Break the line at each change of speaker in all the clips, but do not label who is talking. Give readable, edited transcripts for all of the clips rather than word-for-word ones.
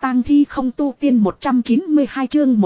tang thi không tu tiên 192 chương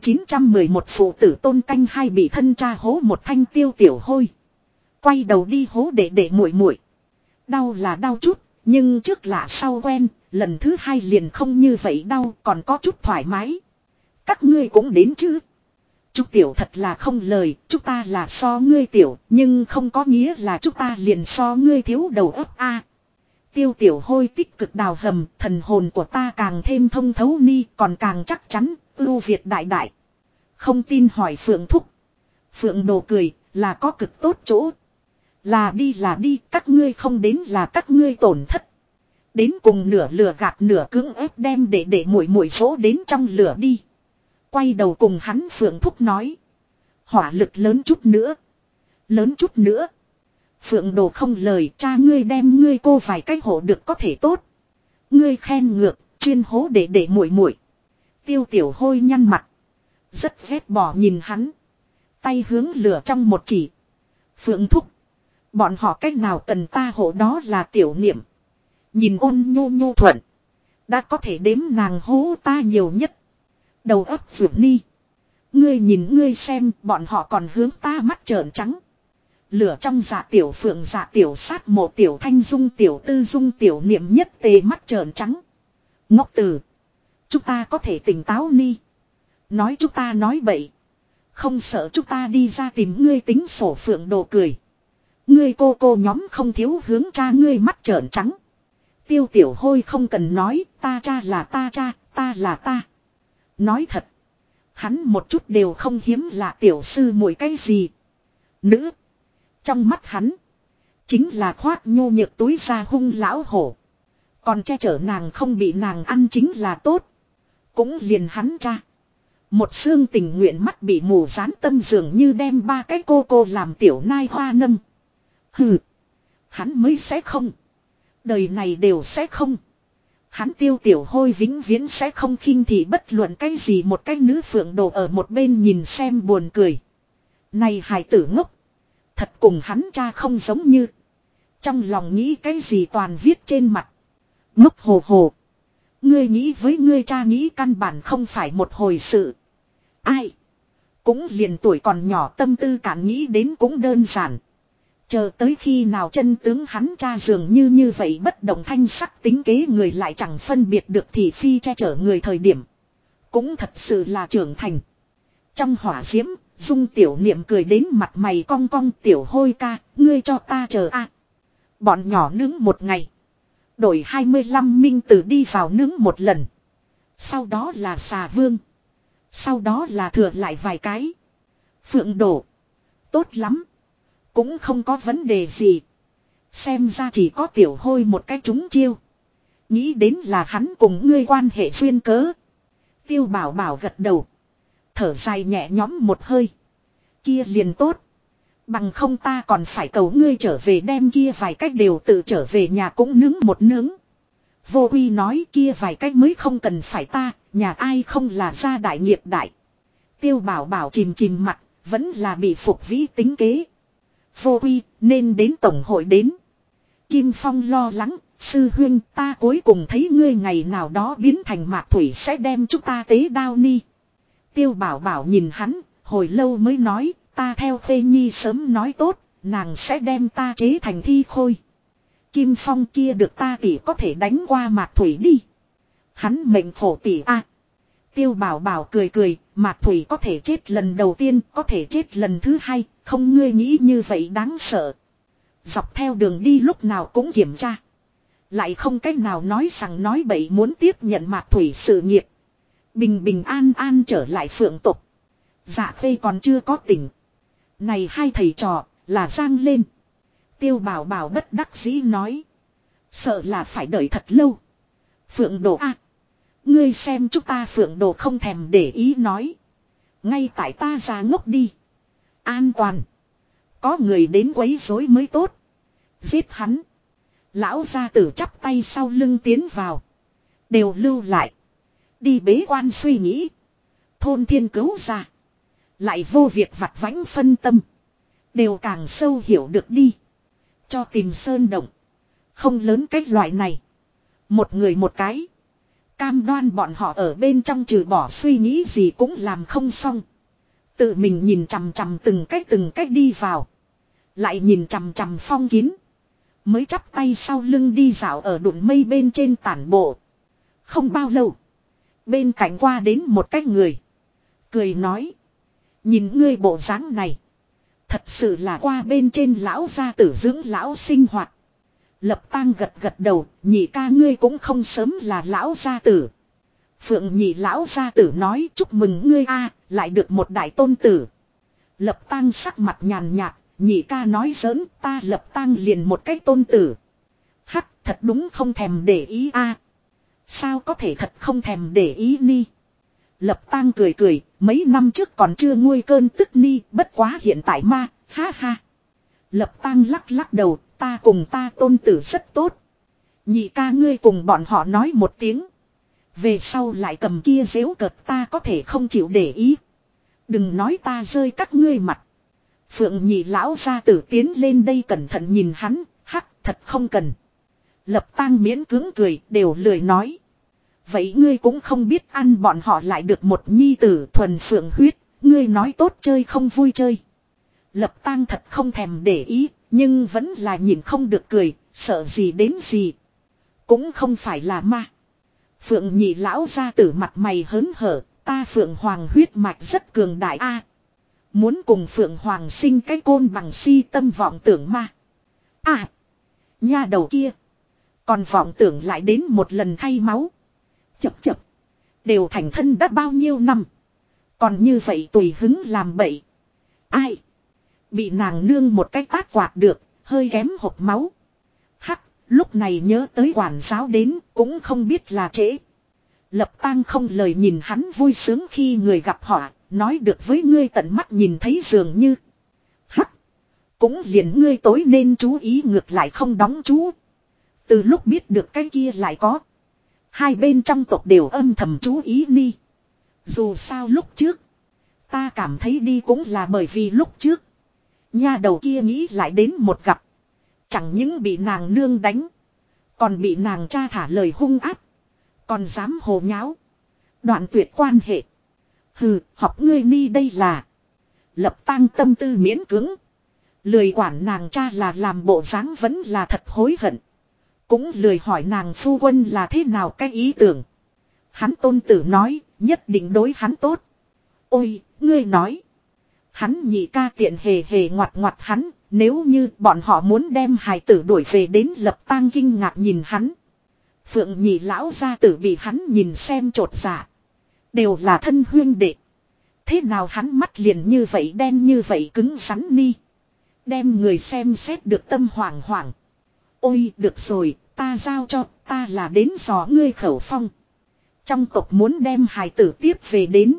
1911 phụ tử tôn canh hai bị thân cha hố một thanh Tiêu Tiểu Hôi. Quay đầu đi hố để muội muội. Đau là đau chút, nhưng trước lạ sau quen, lần thứ hai liền không như vậy đau, còn có chút thoải mái. Các ngươi cũng đến chứ? Chúng tiểu thật là không lời, chúng ta là so ngươi tiểu, nhưng không có nghĩa là chúng ta liền so ngươi thiếu đầu óc a. Tiêu Tiểu Hôi tích cực đào hầm, thần hồn của ta càng thêm thông thấu ni, còn càng chắc chắn, ưu việt đại đại. Không tin hỏi Phượng Thúc. Phượng Đồ cười, là có cực tốt chỗ. Là đi, các ngươi không đến là các ngươi tổn thất. Đến cùng nửa lừa gạt nửa cưỡng ép đem để muội muội số đến trong lửa đi. Quay đầu cùng hắn Phượng Thúc nói. Hỏa lực lớn chút nữa. Lớn chút nữa. Phượng Đồ không lời, cha ngươi đem ngươi cô vài cách hộ được có thể tốt. Ngươi khen ngược, chuyên hố để muội muội. Tiêu Tiểu Hôi nhăn mặt. Rất ghét bỏ nhìn hắn. Tay hướng lửa trong một chỉ. Phượng Thúc. Bọn họ cách nào cần ta hộ đó là tiểu niệm. Nhìn ôn nhu thuận. Đã có thể đếm nàng hố ta nhiều nhất. Đầu óc Phượng Ni. Ngươi nhìn ngươi xem, bọn họ còn hướng ta mắt trợn trắng. Lửa trong dạ tiểu Phượng dạ tiểu sát mộ tiểu thanh dung tiểu tư dung tiểu niệm nhất tề mắt trợn trắng. Ngốc từ. Chúng ta có thể tỉnh táo Ni. Nói chúng ta nói bậy. Không sợ chúng ta đi ra tìm ngươi tính sổ. Phượng Đồ cười. Ngươi cô nhóm không thiếu hướng cha ngươi mắt trợn trắng. Tiêu Tiểu Hôi không cần nói, ta cha là ta cha, ta là ta. Nói thật. Hắn một chút đều không hiếm lạ tiểu sư muội cái gì. Nữ. Trong mắt hắn. Chính là khoác nhô nhược túi ra hung lão hổ. Còn che chở nàng không bị nàng ăn chính là tốt. Cũng liền hắn cha. Một xương tình nguyện mắt bị mù dán tâm dường như đem ba cái cô làm tiểu nai hoa nâng. Hừ. Hắn mới sẽ không. Đời này đều sẽ không. Hắn Tiêu Tiểu Hôi vĩnh viễn sẽ không khinh thị bất luận cái gì. Một cái nữ Phượng Đồ ở một bên nhìn xem buồn cười. Này hài tử ngốc. Thật cùng hắn cha không giống như. Trong lòng nghĩ cái gì toàn viết trên mặt. Ngốc hồ hồ. Ngươi nghĩ với ngươi cha nghĩ căn bản không phải một hồi sự. Ai. Cũng liền tuổi còn nhỏ tâm tư cản nghĩ đến cũng đơn giản. Chờ tới khi nào chân tướng hắn cha dường như vậy bất động thanh sắc tính kế người lại chẳng phân biệt được thị phi che chở người thời điểm. Cũng thật sự là trưởng thành. Trong hỏa diễm, Dung Tiểu Niệm cười đến mặt mày cong cong. Tiểu Hôi ca, ngươi cho ta chờ a. Bọn nhỏ nướng một ngày. Đổi 25 minh tử đi vào nướng một lần. Sau đó là xà vương. Sau đó là thừa lại vài cái. Phượng Đổ. Tốt lắm. Cũng không có vấn đề gì. Xem ra chỉ có Tiểu Hôi một cái trúng chiêu. Nghĩ đến là hắn cùng ngươi quan hệ duyên cớ. Tiêu Bảo Bảo gật đầu. Thở dài nhẹ nhõm một hơi. Kia liền tốt. Bằng không ta còn phải cầu ngươi trở về đem kia vài cách đều tự trở về nhà cũng nướng một nướng. Vô Uy nói kia vài cách mới không cần phải ta, nhà ai không là gia đại nghiệp đại. Tiêu Bảo Bảo chìm mặt, vẫn là bị Phục Vĩ tính kế. Vô Uy, nên đến tổng hội đến. Kim Phong lo lắng, sư huynh ta cuối cùng thấy ngươi ngày nào đó biến thành mạc thủy sẽ đem chúng ta tế đao ni. Tiêu Bảo Bảo nhìn hắn, hồi lâu mới nói, ta theo Khê Nhi sớm nói tốt, nàng sẽ đem ta chế thành thi khôi. Kim Phong kia được ta tỷ có thể đánh qua mạc thủy đi. Hắn mệnh khổ tỷ a. Tiêu Bảo Bảo cười, mạc thủy có thể chết lần đầu tiên, có thể chết lần thứ hai, không ngươi nghĩ như vậy đáng sợ. Dọc theo đường đi lúc nào cũng kiểm tra. Lại không cách nào nói rằng nói bậy muốn tiếp nhận mạc thủy sự nghiệp. Bình an trở lại Phượng tộc. Dạ Khê còn chưa có tỉnh. Này hai thầy trò là giang lên. Tiêu Bảo Bảo bất đắc dĩ nói. Sợ là phải đợi thật lâu. Phượng Đồ a, ngươi xem chúng ta Phượng Đồ không thèm để ý nói. Ngay tại ta ra ngốc đi. An toàn. Có người đến quấy rối mới tốt. Giết hắn. Lão gia tử chắp tay sau lưng tiến vào. Đều lưu lại. Đi bế quan suy nghĩ. Thôn thiên cứu ra. Lại vô việc vặt vãnh phân tâm. Đều càng sâu hiểu được đi. Cho tìm sơn động. Không lớn cái loại này. Một người một cái. Cam đoan bọn họ ở bên trong trừ bỏ suy nghĩ gì cũng làm không xong. Tự mình nhìn chằm chằm từng cách đi vào. Lại nhìn chằm chằm phong kín. Mới chắp tay sau lưng đi dạo ở đụng mây bên trên tản bộ. Không bao lâu. Bên cạnh qua đến một cái người. Cười nói. Nhìn ngươi bộ dáng này. Thật sự là qua bên trên lão gia tử dưỡng lão sinh hoạt. Lập Tang gật gật đầu. Nhị ca ngươi cũng không sớm là lão gia tử. Phượng nhị lão gia tử nói chúc mừng ngươi a, lại được một đại tôn tử. Lập Tang sắc mặt nhàn nhạt. Nhị ca nói giỡn, ta Lập Tang liền một cái tôn tử. Hắc, thật đúng không thèm để ý a. Sao có thể thật không thèm để ý ni. Lập Tang cười cười, mấy năm trước còn chưa nguôi cơn tức ni, bất quá hiện tại ma, ha ha. Lập Tang lắc lắc đầu, ta cùng ta tôn tử rất tốt. Nhị ca ngươi cùng bọn họ nói một tiếng. Về sau lại cầm kia giễu cợt ta có thể không chịu để ý. Đừng nói ta rơi các ngươi mặt. Phượng nhị lão gia tử tiến lên đây cẩn thận nhìn hắn, hắc thật không cần. Lập Tang miễn cưỡng cười, đều lười nói. Vậy ngươi cũng không biết ăn bọn họ lại được một nhi tử thuần phượng huyết, ngươi nói tốt chơi không vui chơi. Lập Tang thật không thèm để ý, nhưng vẫn là nhìn không được cười, sợ gì đến gì. Cũng không phải là ma. Phượng nhị lão gia tử mặt mày hớn hở, ta Phượng Hoàng huyết mạch rất cường đại a. Muốn cùng Phượng Hoàng sinh cái côn bằng si tâm vọng tưởng ma. À, nha đầu kia. Còn vọng tưởng lại đến một lần thay máu. Chập chập. Đều thành thân đã bao nhiêu năm. Còn như vậy tùy hứng làm bậy. Ai. Bị nàng nương một cái tát quạt được. Hơi kém hộc máu. Hắc. Lúc này nhớ tới quản giáo đến. Cũng không biết là trễ. Lập Tang không lời nhìn hắn vui sướng khi người gặp họ. Nói được với ngươi tận mắt nhìn thấy dường như. Hắc. Cũng liền ngươi tối nên chú ý ngược lại không đóng chú. Từ lúc biết được cái kia lại có. Hai bên trong tộc đều âm thầm chú ý ni. Dù sao lúc trước. Ta cảm thấy đi cũng là bởi vì lúc trước. Nha đầu kia nghĩ lại đến một gặp. Chẳng những bị nàng nương đánh. Còn bị nàng cha thả lời hung áp. Còn dám hồ nháo. Đoạn tuyệt quan hệ. Hừ, học ngươi ni đây là. Lập Tang tâm tư miễn cưỡng. Lười quản nàng cha là làm bộ dáng vẫn là thật hối hận. Cũng lười hỏi nàng phu quân là thế nào cái ý tưởng. Hắn tôn tử nói, nhất định đối hắn tốt. Ôi, ngươi nói. Hắn nhị ca tiện hề hề ngoặt ngoặt hắn, nếu như bọn họ muốn đem hài tử đuổi về đến Lập Tang kinh ngạc nhìn hắn. Phượng nhị lão gia tử bị hắn nhìn xem trột dạ. Đều là thân huyên đệ. Thế nào hắn mắt liền như vậy đen như vậy cứng rắn ni. Đem người xem xét được tâm hoảng hoảng. Ôi được rồi, ta giao cho, ta là đến dò ngươi khẩu phong. Trong tộc muốn đem hài tử tiếp về đến.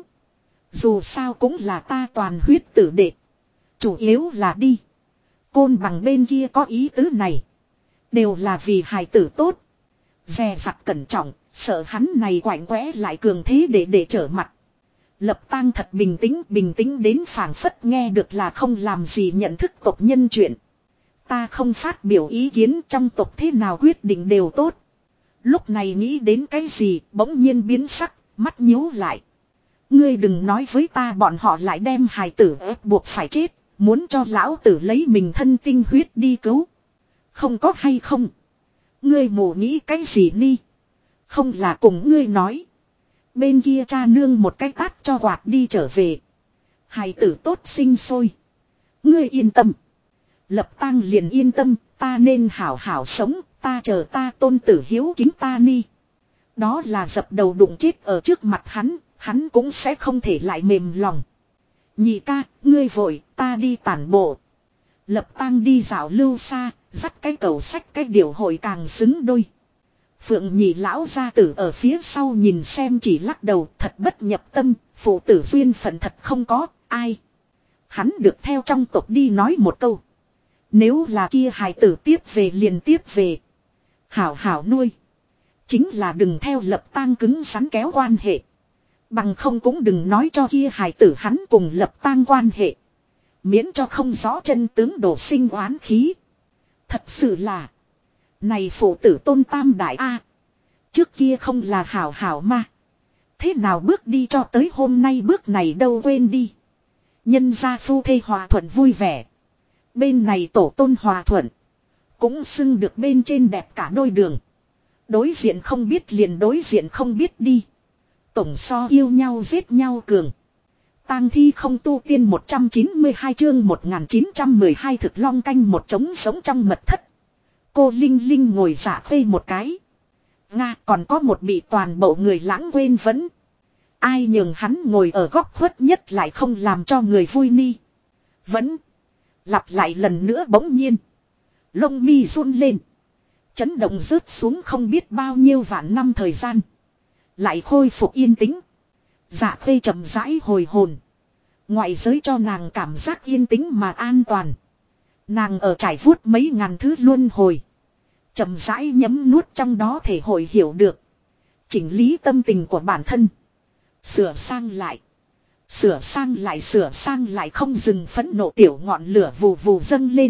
Dù sao cũng là ta toàn huyết tử đệ. Chủ yếu là đi. Côn bằng bên kia có ý tứ này. Đều là vì hài tử tốt. Dè dặt cẩn trọng, sợ hắn này quạnh quẽ lại cường thế để trở mặt. Lập Tang thật bình tĩnh đến phảng phất nghe được là không làm gì nhận thức tộc nhân chuyện. Ta không phát biểu ý kiến trong tộc thế nào quyết định đều tốt. Lúc này nghĩ đến cái gì bỗng nhiên biến sắc, mắt nhíu lại. Ngươi đừng nói với ta bọn họ lại đem hài tử ép buộc phải chết, muốn cho lão tử lấy mình thân tinh huyết đi cứu. Không có hay không? Ngươi mù nghĩ cái gì ni? Không là cùng ngươi nói. Bên kia cha nương một cái tát cho quạt đi trở về. Hài tử tốt sinh sôi. Ngươi yên tâm. Lập Tang liền yên tâm, ta nên hảo hảo sống, ta chờ ta tôn tử hiếu kính ta ni. Đó là dập đầu đụng chết ở trước mặt hắn cũng sẽ không thể lại mềm lòng. Nhị ca, ngươi vội, ta đi tản bộ. Lập Tang đi dạo lưu xa, dắt cái cầu sách cái điều hội càng xứng đôi. Phượng nhị lão gia tử ở phía sau nhìn xem chỉ lắc đầu thật bất nhập tâm, phụ tử duyên phận thật không có, ai. Hắn được theo trong tộc đi nói một câu. Nếu là kia hài tử tiếp về liền tiếp về. Hảo hảo nuôi. Chính là đừng theo Lập Tang cứng rắn kéo quan hệ. Bằng không cũng đừng nói cho kia hài tử hắn cùng Lập Tang quan hệ. Miễn cho không rõ chân tướng đổ sinh oán khí. Thật sự là. Này phụ tử tôn tam đại A. Trước kia không là hảo hảo mà. Thế nào bước đi cho tới hôm nay bước này đâu quên đi. Nhân gia phu thê hòa thuận vui vẻ. Bên này tổ tôn hòa thuận. Cũng xưng được bên trên đẹp cả đôi đường. Đối diện không biết liền đối diện không biết đi. Tổng so yêu nhau giết nhau cường. Tang thi không tu tiên 192 chương 1912 thực long canh một trống sống trong mật thất. Cô Linh Linh ngồi dạ phê một cái. Nga còn có một bị toàn bộ người lãng quên vẫn. Ai nhường hắn ngồi ở góc khuất nhất lại không làm cho người vui ni. Vẫn. Lặp lại lần nữa bỗng nhiên. Lông mi run lên. Chấn động rớt xuống không biết bao nhiêu vạn năm thời gian. Lại khôi phục yên tĩnh. Dạ phê chậm rãi hồi hồn. Ngoại giới cho nàng cảm giác yên tĩnh mà an toàn. Nàng ở trải vuốt mấy ngàn thứ luân hồi. Chậm rãi nhấm nuốt trong đó thể hội hiểu được. Chỉnh lý tâm tình của bản thân. Sửa sang lại. Sửa sang lại không dừng phẫn nộ tiểu ngọn lửa vù vù dâng lên.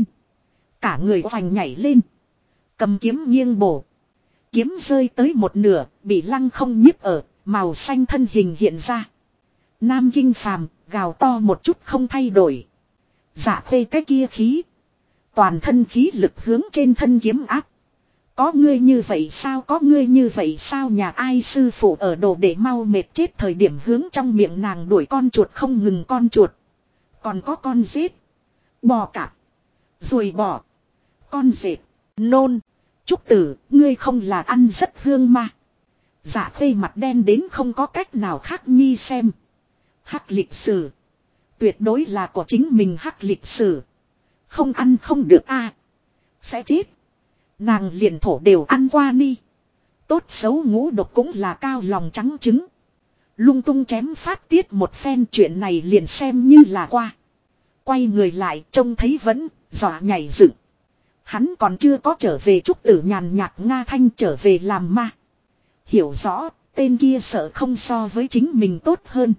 Cả người hoành nhảy lên. Cầm kiếm nghiêng bổ. Kiếm rơi tới một nửa, bị lăng không nhiếp ở, màu xanh thân hình hiện ra. Nam Kinh Phàm gào to một chút không thay đổi. Dạ phê cái kia khí. Toàn thân khí lực hướng trên thân kiếm áp. Có ngươi như vậy sao, có ngươi như vậy sao, nhà ai sư phụ ở đồ để mau mệt chết thời điểm hướng trong miệng nàng đuổi con chuột không ngừng con chuột. Còn có con rết. Bò cạp. Ruồi bò. Con dệt. Nôn. Trúc tử, ngươi không là ăn rất hương mà. Dạ phê mặt đen đến không có cách nào khác nhi xem. Hắc lịch sử. Tuyệt đối là của chính mình hắc lịch sử. Không ăn không được a, sẽ chết. Nàng liền thổ đều ăn qua ni. Tốt xấu ngũ độc cũng là cao lòng trắng trứng. Lung tung chém phát tiết một phen chuyện này liền xem như là qua. Quay người lại trông thấy vẫn dọa nhảy dựng. Hắn còn chưa có trở về, Trúc tử nhàn nhạt nga thanh trở về làm ma. Hiểu rõ tên kia sợ không so với chính mình tốt hơn.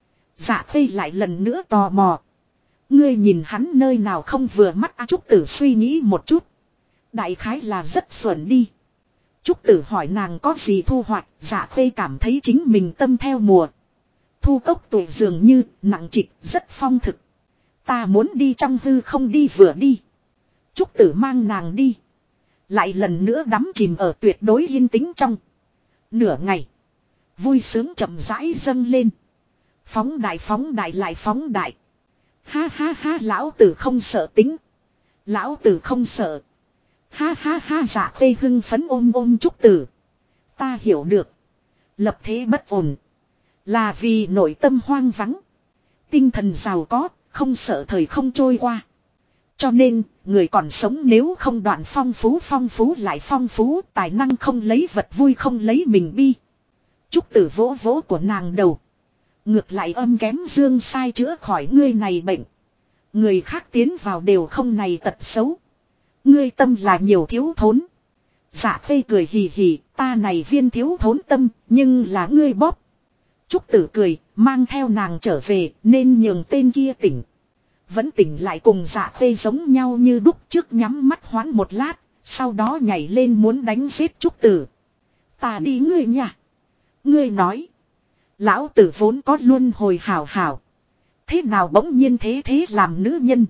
Dạ phê lại lần nữa tò mò. Ngươi nhìn hắn nơi nào không vừa mắt a? Trúc tử suy nghĩ một chút. Đại khái là rất xuẩn đi. Trúc tử hỏi nàng có gì thu hoạch. Dạ phê cảm thấy chính mình tâm theo mùa. Thu cốc tuổi dường như nặng trịch rất phong thực. Ta muốn đi trong hư không đi vừa đi. Trúc tử mang nàng đi. Lại lần nữa đắm chìm ở tuyệt đối yên tĩnh trong. Nửa ngày. Vui sướng chậm rãi dâng lên. Phóng đại lại phóng đại. Ha ha ha, lão tử không sợ tính. Lão tử không sợ. Ha ha ha, dạ phê hưng phấn ôm Trúc tử. Ta hiểu được. Lập thế bất ổn. Là vì nội tâm hoang vắng. Tinh thần giàu có, không sợ thời không trôi qua. Cho nên, người còn sống nếu không đoạn phong phú lại phong phú, tài năng không lấy vật vui không lấy mình bi. Trúc tử vỗ vỗ của nàng đầu. Ngược lại âm kém dương sai chữa khỏi ngươi này bệnh. Người khác tiến vào đều không này tật xấu. Ngươi tâm là nhiều thiếu thốn. Dạ phê cười hì hì, ta này viên thiếu thốn tâm, nhưng là ngươi bóp. Trúc tử cười, mang theo nàng trở về, nên nhường tên kia tỉnh. Vẫn tỉnh lại cùng dạ phê giống nhau như đúc, trước nhắm mắt hoán một lát, sau đó nhảy lên muốn đánh giết Trúc tử. Ta đi ngươi nha. Ngươi nói. Lão tử vốn có luân hồi hảo hảo. Thế nào bỗng nhiên thế làm nữ nhân.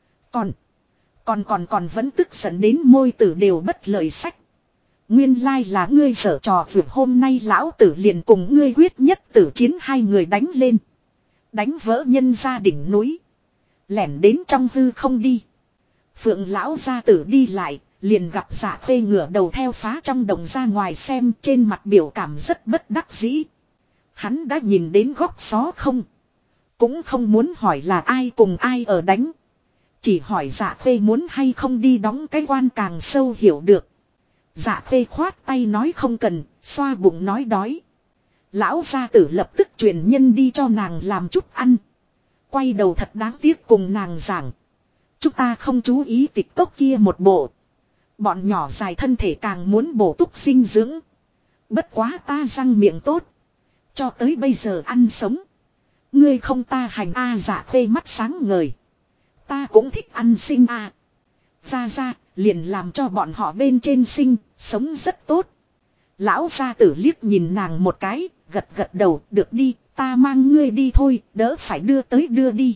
Còn vẫn tức giận đến môi tử đều bất lợi sách. Nguyên lai là ngươi giở trò vượt, hôm nay lão tử liền cùng ngươi quyết nhất tử chiến, hai người đánh lên. Đánh vỡ nhân gia đỉnh núi. Lẻn đến trong hư không đi. Phượng lão gia tử đi lại, liền gặp dạ phê ngửa đầu theo phá trong đồng ra ngoài xem, trên mặt biểu cảm rất bất đắc dĩ. Hắn đã nhìn đến góc xó không. Cũng không muốn hỏi là ai cùng ai ở đánh. Chỉ hỏi dạ phê muốn hay không đi đóng cái quan càng sâu hiểu được. Dạ phê khoát tay nói không cần, xoa bụng nói đói. Lão gia tử lập tức truyền nhân đi cho nàng làm chút ăn. Quay đầu thật đáng tiếc cùng nàng giảng. Chúng ta không chú ý tịch cốc kia một bộ. Bọn nhỏ dài thân thể càng muốn bổ túc dinh dưỡng. Bất quá ta răng miệng tốt. Cho tới bây giờ ăn sống. Ngươi không ta hành a, dạ phê mắt sáng ngời. Ta cũng thích ăn sinh a. Ra liền làm cho bọn họ bên trên sinh, sống rất tốt. Lão gia tử liếc nhìn nàng một cái, gật gật đầu, được đi, ta mang ngươi đi thôi, đỡ phải đưa tới đưa đi.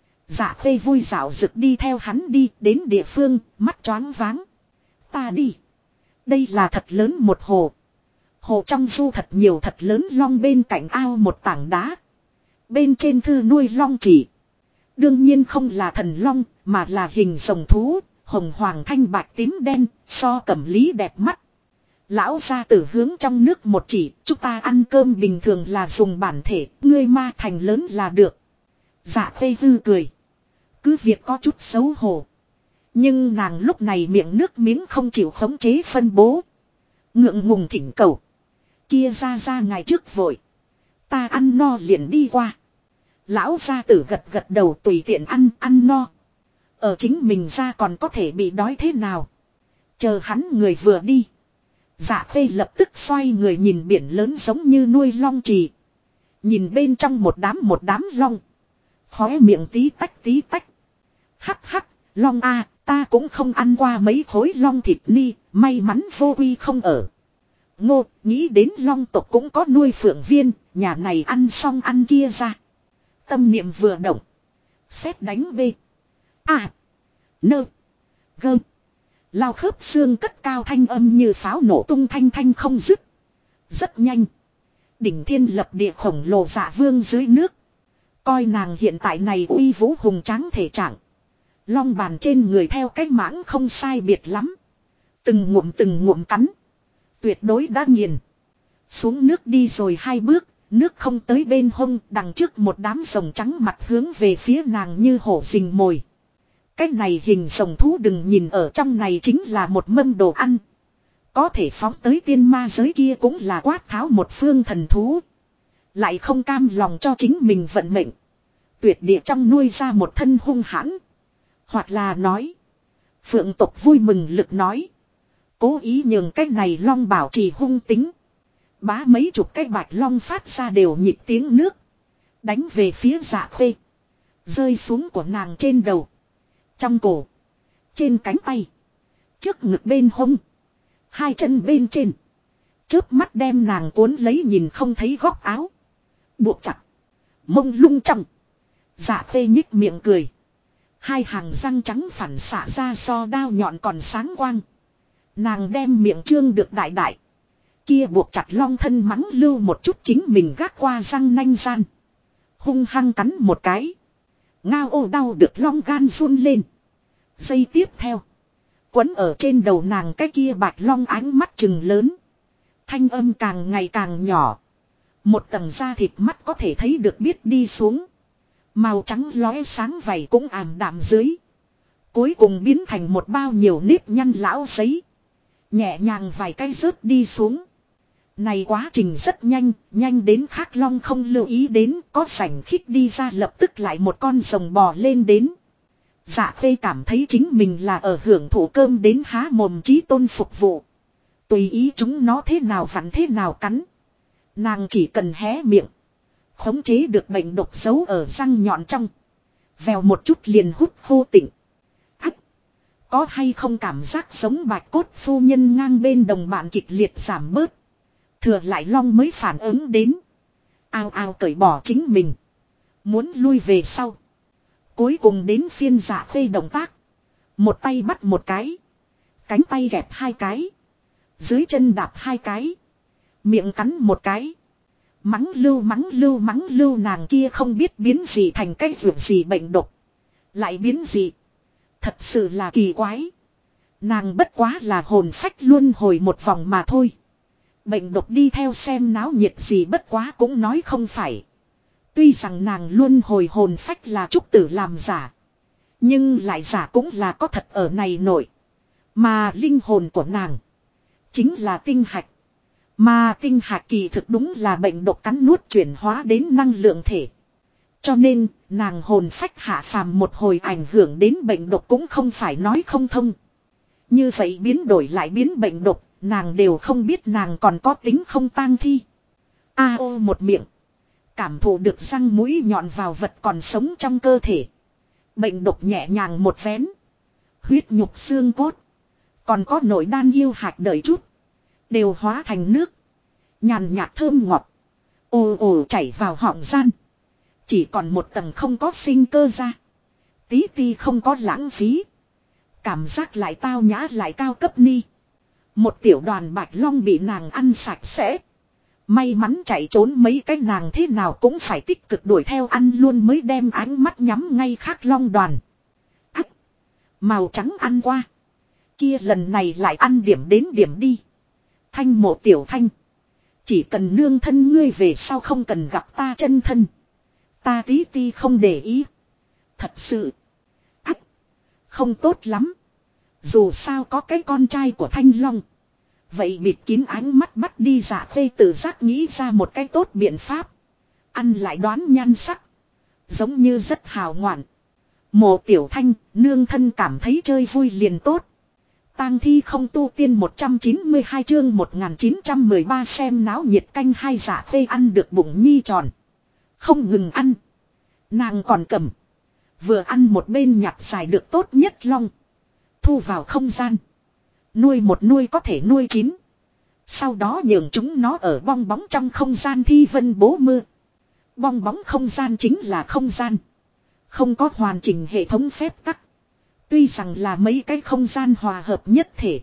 Dạ Khê vui dạo rực đi theo hắn đi, đến địa phương, mắt choáng váng. Ta đi. Đây là thật lớn một hồ. Hồ trong du thật nhiều thật lớn long, bên cạnh ao một tảng đá. Bên trên thư nuôi long chỉ. Đương nhiên không là thần long, mà là hình rồng thú, hồng hoàng thanh bạch tím đen, so cẩm lý đẹp mắt. Lão gia tử hướng trong nước một chỉ, chúng ta ăn cơm bình thường là dùng bản thể, ngươi ma thành lớn là được. Dạ Khê hư cười. Cứ việc có chút xấu hổ. Nhưng nàng lúc này miệng nước miếng không chịu khống chế phân bố. Ngượng ngùng thỉnh cầu. Kia ra ngày trước vội. Ta ăn no liền đi qua. Lão gia tử gật gật đầu, tùy tiện ăn no. Ở chính mình ra còn có thể bị đói thế nào. Chờ hắn người vừa đi. Dạ Khê lập tức xoay người nhìn biển lớn giống như nuôi long trì. Nhìn bên trong một đám long. Khóe miệng tí tách tí tách. Hắc hắc, long a, ta cũng không ăn qua mấy khối long thịt ni, may mắn vô quy không ở. Ngô, nghĩ đến long tộc cũng có nuôi phượng viên, nhà này ăn xong ăn kia ra. Tâm niệm vừa động. Xét đánh bê. À. Nơ. Gơ. Lao khớp xương cất cao thanh âm như pháo nổ tung thanh thanh không dứt. Rất nhanh. Đỉnh thiên lập địa khổng lồ Dạ Vương dưới nước. Coi nàng hiện tại này uy vũ hùng tráng thể trạng. Long bàn trên người theo cái mãng không sai biệt lắm. Từng ngụm cắn. Tuyệt đối đã nghiền. Xuống nước đi rồi 2 bước. Nước không tới bên hông, đằng trước một đám rồng trắng mặt hướng về phía nàng như hổ rình mồi. Cái này hình rồng thú đừng nhìn ở trong này chính là một mâm đồ ăn. Có thể phóng tới tiên ma giới kia cũng là quát tháo một phương thần thú. Lại không cam lòng cho chính mình vận mệnh. Tuyệt địa trong nuôi ra một thân hung hãn. Hoặc là nói. Phượng tộc vui mừng lực nói. Cố ý nhường cái này long bảo trì hung tính. Bá mấy chục cái bạch long phát ra đều nhịp tiếng nước. Đánh về phía Dạ Khê. Rơi xuống của nàng trên đầu. Trong cổ. Trên cánh tay. Trước ngực bên hông. 2 chân bên trên. Chớp mắt đem nàng cuốn lấy nhìn không thấy góc áo. Buộc chặt. Mông lung trong. Dạ Khê nhích miệng cười. 2 hàng răng trắng phản xạ ra so đao nhọn còn sáng quang. Nàng đem miệng trương được đại đại. Kia buộc chặt long thân mắng lưu một chút chính mình gác qua răng nanh gian. Hung hăng cắn một cái. Ngao ô đau được long gan run lên. Giây tiếp theo. Quấn ở trên đầu nàng cái kia bạch long ánh mắt trừng lớn. Thanh âm càng ngày càng nhỏ. Một tầng da thịt mắt có thể thấy được biết đi xuống. Màu trắng lóe sáng vảy cũng ảm đạm dưới. Cuối cùng biến thành một bao nhiều nếp nhăn lão giấy. Nhẹ nhàng vài cái rớt đi xuống. Này quá trình rất nhanh, nhanh đến khác long không lưu ý đến, có sảnh khích đi ra lập tức lại một con rồng bò lên đến. Dạ Khê cảm thấy chính mình là ở hưởng thụ cơm đến há mồm chí tôn phục vụ. Tùy ý chúng nó thế nào vặn thế nào cắn. Nàng chỉ cần hé miệng. Khống chế được bệnh độc giấu ở răng nhọn trong. Vèo một chút liền hút khô tịnh. Ách! Có hay không cảm giác giống bạch cốt phu nhân ngang bên đồng bạn kịch liệt giảm bớt. Thừa lại long mới phản ứng đến. Ao ao cởi bỏ chính mình. Muốn lui về sau. Cuối cùng đến phiên Dạ Khê động tác. Một tay bắt một cái. Cánh tay gẹp 2 cái. Dưới chân đạp 2 cái. Miệng cắn một cái. Mắng lưu nàng kia không biết biến gì thành cái ruột gì bệnh độc. Lại biến gì. Thật sự là kỳ quái. Nàng bất quá là hồn phách luân hồi một vòng mà thôi. Bệnh độc đi theo xem náo nhiệt gì bất quá cũng nói không phải. Tuy rằng nàng luân hồi hồn phách là trúc tử làm giả. Nhưng lại giả cũng là có thật ở này nổi. Mà linh hồn của nàng. Chính là tinh hạch. Mà tinh hạch kỳ thực đúng là bệnh độc cắn nuốt chuyển hóa đến năng lượng thể. Cho nên nàng hồn phách hạ phàm một hồi ảnh hưởng đến bệnh độc cũng không phải nói không thông. Như vậy biến đổi lại biến bệnh độc. Nàng đều không biết nàng còn có tính không tang thi. A ô một miệng. Cảm thụ được răng mũi nhọn vào vật còn sống trong cơ thể. Bệnh độc nhẹ nhàng một vén. Huyết nhục xương cốt. Còn có nội đan yêu hạt đợi chút. đều hóa thành nước. Nhàn nhạt thơm ngọt. Ồ ồ chảy vào họng gian. Chỉ còn một tầng không có sinh cơ ra. Tí ti không có lãng phí. Cảm giác lại tao nhã lại cao cấp ni. Một tiểu đoàn bạch long bị nàng ăn sạch sẽ. May mắn chạy trốn mấy cái nàng thế nào cũng phải tích cực đuổi theo ăn luôn mới đem ánh mắt nhắm ngay khác long đoàn. Ách! Màu trắng ăn qua. Kia lần này lại ăn điểm đến điểm đi. Thanh mộ tiểu thanh. Chỉ cần nương thân ngươi về sau không cần gặp ta chân thân. Ta tí ti không để ý. Thật sự. Ách! Không tốt lắm. Dù sao có cái con trai của Thanh Long. Vậy bịt kín ánh mắt bắt đi Dạ Khê tự giác nghĩ ra một cái tốt biện pháp. Ăn lại đoán nhan sắc. Giống như rất hào ngoạn. Mộ tiểu thanh, nương thân cảm thấy chơi vui liền tốt. Tang thi không tu tiên 192 chương 1913 xem náo nhiệt canh hai Dạ Khê ăn được bụng nhi tròn. Không ngừng ăn. Nàng còn cầm. Vừa ăn một bên nhặt xài được tốt nhất long. Thu vào không gian. Nuôi một nuôi có thể nuôi 9. Sau đó nhường chúng nó ở bong bóng trong không gian thi vân bố mưa. Bong bóng không gian chính là không gian. Không có hoàn chỉnh hệ thống phép tắc. Tuy rằng là mấy cái không gian hòa hợp nhất thể.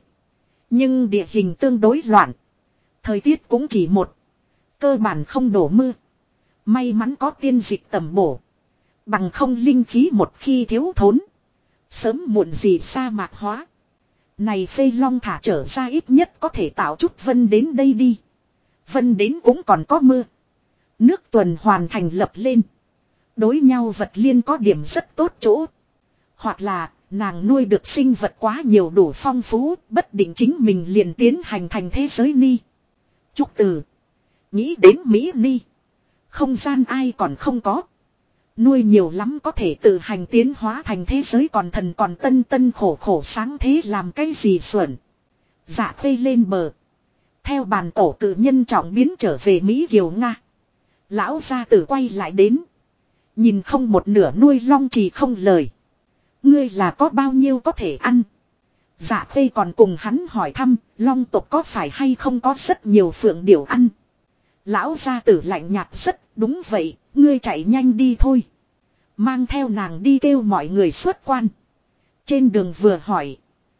Nhưng địa hình tương đối loạn. Thời tiết cũng chỉ một. Cơ bản không đổ mưa. May mắn có tiên dịch tầm bổ. Bằng không linh khí một khi thiếu thốn. Sớm muộn gì sa mạc hóa. Này phê long thả trở ra ít nhất có thể tạo chút vân đến đây đi. Vân đến cũng còn có mưa. Nước tuần hoàn thành lập lên. Đối nhau vật liên có điểm rất tốt chỗ. Hoặc là nàng nuôi được sinh vật quá nhiều đủ phong phú. Bất định chính mình liền tiến hành thành thế giới ni. Chúc từ. Nghĩ đến Mỹ ni. Không gian ai còn không có. Nuôi nhiều lắm có thể tự hành tiến hóa thành thế giới còn thần còn tân tân khổ khổ sáng thế làm cái gì xuẩn. Dạ Khê lên bờ. Theo bàn tổ cử nhân trọng biến trở về Mỹ Kiều Nga. Lão gia tử quay lại đến. Nhìn không một nửa nuôi long chỉ không lời. Ngươi là có bao nhiêu có thể ăn. Dạ Khê còn cùng hắn hỏi thăm long tộc có phải hay không có rất nhiều phượng điểu ăn. Lão gia tử lạnh nhạt rất đúng vậy. Ngươi chạy nhanh đi thôi. Mang theo nàng đi kêu mọi người xuất quan. Trên đường vừa hỏi.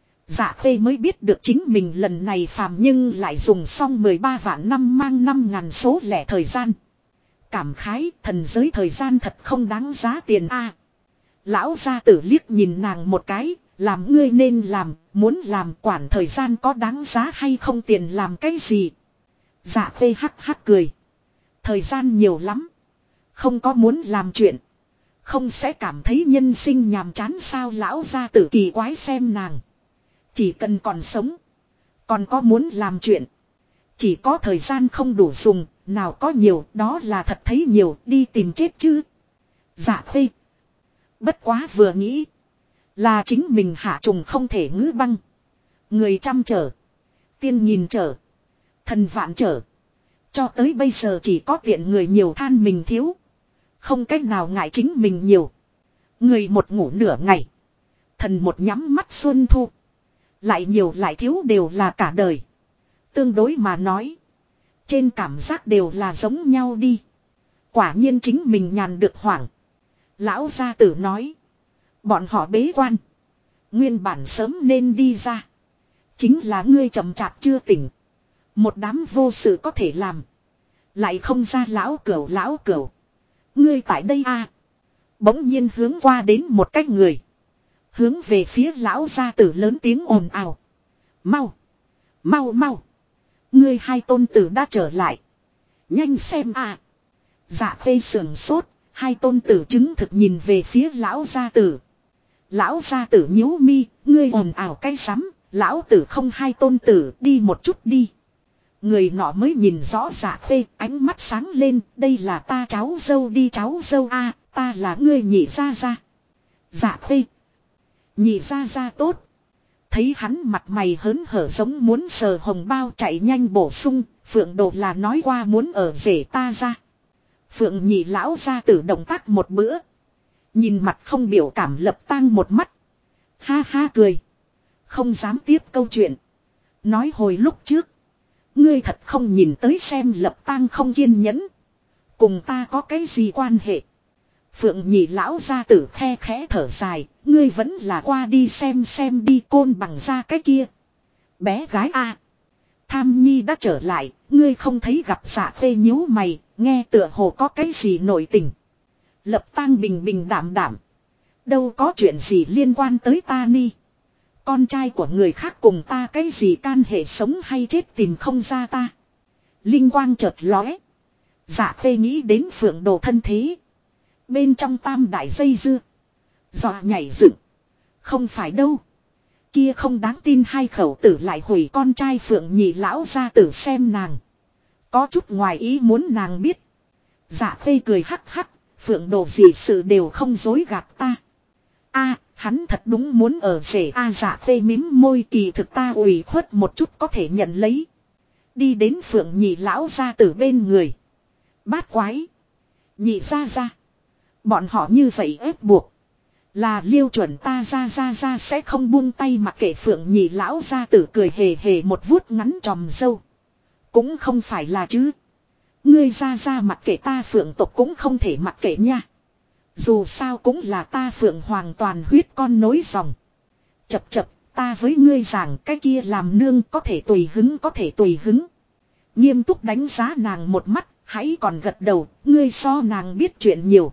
Dạ Khê mới biết được chính mình lần này phàm nhưng lại dùng xong 13 vạn năm mang 5.000 số lẻ thời gian. Cảm khái thần giới thời gian thật không đáng giá tiền a. Lão gia tử liếc nhìn nàng một cái. Làm ngươi nên làm. Muốn làm quản thời gian có đáng giá hay không tiền làm cái gì. Dạ Khê hắc hắc cười. Thời gian nhiều lắm. Không có muốn làm chuyện. Không sẽ cảm thấy nhân sinh nhàm chán sao lão gia tử kỳ quái xem nàng. Chỉ cần còn sống. Còn có muốn làm chuyện. Chỉ có thời gian không đủ dùng. Nào có nhiều đó là thật thấy nhiều đi tìm chết chứ. Dạ Khê. Bất quá vừa nghĩ. Là chính mình hạ trùng không thể ngữ băng. Người trăm trở. Tiên nhìn trở. Thần vạn trở. Cho tới bây giờ chỉ có tiện người nhiều than mình thiếu. Không cách nào ngại chính mình nhiều. Người một ngủ nửa ngày. Thần một nhắm mắt xuân thu. Lại nhiều lại thiếu đều là cả đời. Tương đối mà nói. Trên cảm giác đều là giống nhau đi. Quả nhiên chính mình nhàn được hoảng. Lão gia tử nói. Bọn họ bế quan. Nguyên bản sớm nên đi ra. Chính là ngươi chậm chạp chưa tỉnh. Một đám vô sự có thể làm. Lại không ra lão cửu. Ngươi tại đây a. Bỗng nhiên hướng qua đến một cái người. Hướng về phía lão gia tử lớn tiếng ồn ào. Mau. Ngươi hai tôn tử đã trở lại. Nhanh xem a. Dạ Khê sườn sốt. Hai tôn tử chứng thực nhìn về phía lão gia tử. Lão gia tử nhíu mi. Ngươi ồn ào cái sắm. Lão tử không hai tôn tử đi một chút đi. Người nọ mới nhìn rõ Dạ Khê, ánh mắt sáng lên, đây là ta cháu dâu đi cháu dâu a, ta là ngươi nhị gia gia. Dạ Khê. Nhị gia gia tốt. Thấy hắn mặt mày hớn hở giống muốn sờ hồng bao chạy nhanh bổ sung, Phượng Đồ là nói qua muốn ở rể ta ra. Phượng nhị lão gia tử động tác một bữa. Nhìn mặt không biểu cảm lập tang một mắt. Ha ha cười. Không dám tiếp câu chuyện. Nói hồi lúc trước. Ngươi thật không nhìn tới xem Lập Tang không kiên nhẫn. Cùng ta có cái gì quan hệ? Phượng Nhị lão gia tử khe khẽ thở dài. Ngươi vẫn là qua đi xem đi Côn Bằng ra cái kia. Bé gái a. Tham Nhi đã trở lại. Ngươi không thấy gặp Dạ Khê nhíu mày. Nghe tựa hồ có cái gì nổi tình. Lập Tang bình bình đảm đảm. Đâu có chuyện gì liên quan tới ta ni. Con trai của người khác cùng ta cái gì can hệ sống hay chết tìm không ra ta. Linh quang chợt lóe. Dạ Khê nghĩ đến Phượng Đồ thân thế. Bên trong tam đại dây dưa. Dọa nhảy dựng. Không phải đâu. Kia không đáng tin hai khẩu tử lại hủy con trai Phượng Nhị lão ra tử xem nàng. Có chút ngoài ý muốn nàng biết. Dạ Khê cười hắc hắc. Phượng Đồ gì sự đều không dối gạt ta. A, hắn thật đúng muốn ở rể A. Dạ Khê mím môi, kỳ thực ta ủy khuất một chút có thể nhận lấy. Đi đến Phượng Nhị lão ra tử bên người. Bát quái. Nhị ra. Bọn họ như vậy ép buộc. Là Liêu chuẩn ta ra sẽ không buông tay mặc kệ. Phượng Nhị lão ra tử cười hề hề một vuốt ngắn tròm dâu. Cũng không phải là chứ. Ngươi ra mặc kệ ta Phượng tộc cũng không thể mặc kệ nha. Dù sao cũng là ta Phượng Hoàng toàn huyết con nối dòng. Chập ta với ngươi rằng cái kia làm nương có thể tùy hứng. Nghiêm túc đánh giá nàng một mắt, hãy còn gật đầu, ngươi so nàng biết chuyện nhiều.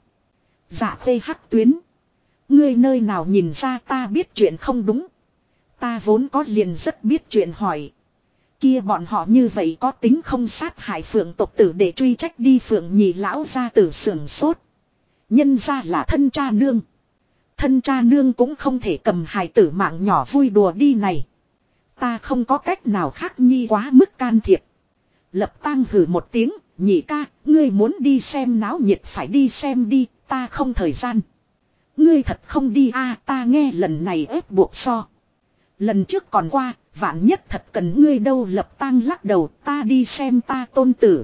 Dạ Khê hắc tuyến. Ngươi nơi nào nhìn ra ta biết chuyện không đúng. Ta vốn có liền rất biết chuyện hỏi. Kia bọn họ như vậy có tính không sát hại Phượng tộc tử để truy trách đi. Phượng Nhị lão gia tử sưởng sốt. Nhân ra là thân cha nương. Thân cha nương cũng không thể cầm hài tử mạng nhỏ vui đùa đi này. Ta không có cách nào khác nhi quá mức can thiệp. Lập Tang hử một tiếng. Nhị ca, ngươi muốn đi xem náo nhiệt phải đi xem đi, ta không thời gian. Ngươi thật không đi a, ta nghe lần này ép buộc so. Lần trước còn qua, vạn nhất thật cần ngươi đâu. Lập Tang lắc đầu, ta đi xem ta tôn tử.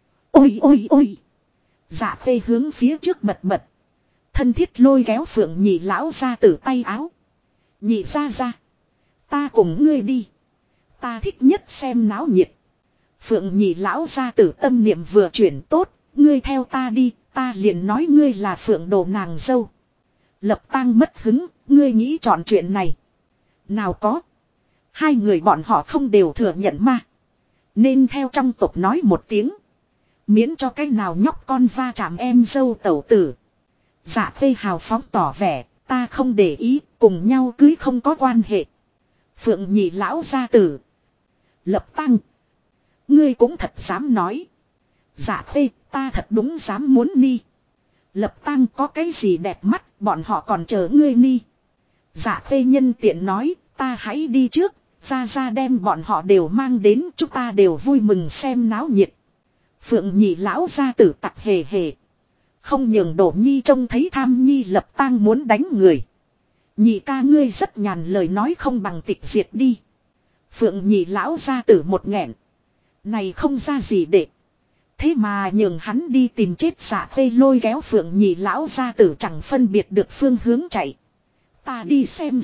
Ôi. Dạ Khê hướng phía trước bật. Thân thiết lôi kéo Phượng Nhị lão ra từ tay áo. Nhị ra. Ta cùng ngươi đi. Ta thích nhất xem náo nhiệt. Phượng Nhị lão ra từ tâm niệm vừa chuyển tốt. Ngươi theo ta đi, ta liền nói ngươi là Phượng Đồ nàng dâu. Lập Tang mất hứng, ngươi nghĩ chọn chuyện này. Nào có. Hai người bọn họ không đều thừa nhận mà. Nên theo trong tộc nói một tiếng. Miễn cho cái nào nhóc con va chạm em dâu tẩu tử. Dạ Khê hào phóng tỏ vẻ, ta không để ý, cùng nhau cưới không có quan hệ. Phượng Nhị lão gia tử. Lập Tang. Ngươi cũng thật dám nói. Dạ Khê, ta thật đúng dám muốn ni. Lập Tang có cái gì đẹp mắt, bọn họ còn chờ ngươi ni. Dạ Khê nhân tiện nói, ta hãy đi trước, ra đem bọn họ đều mang đến, chúng ta đều vui mừng xem náo nhiệt. Phượng Nhị lão gia tử tặc hề hề. Không nhường Đổ Nhi trông thấy Tham Nhi Lập Tang muốn đánh người. Nhị ca ngươi rất nhàn lời nói không bằng tịch diệt đi. Phượng Nhị lão gia tử một nghẹn. Này không ra gì để. Thế mà nhường hắn đi tìm chết. Dạ Khê lôi kéo Phượng Nhị lão gia tử chẳng phân biệt được phương hướng chạy. Ta đi xem.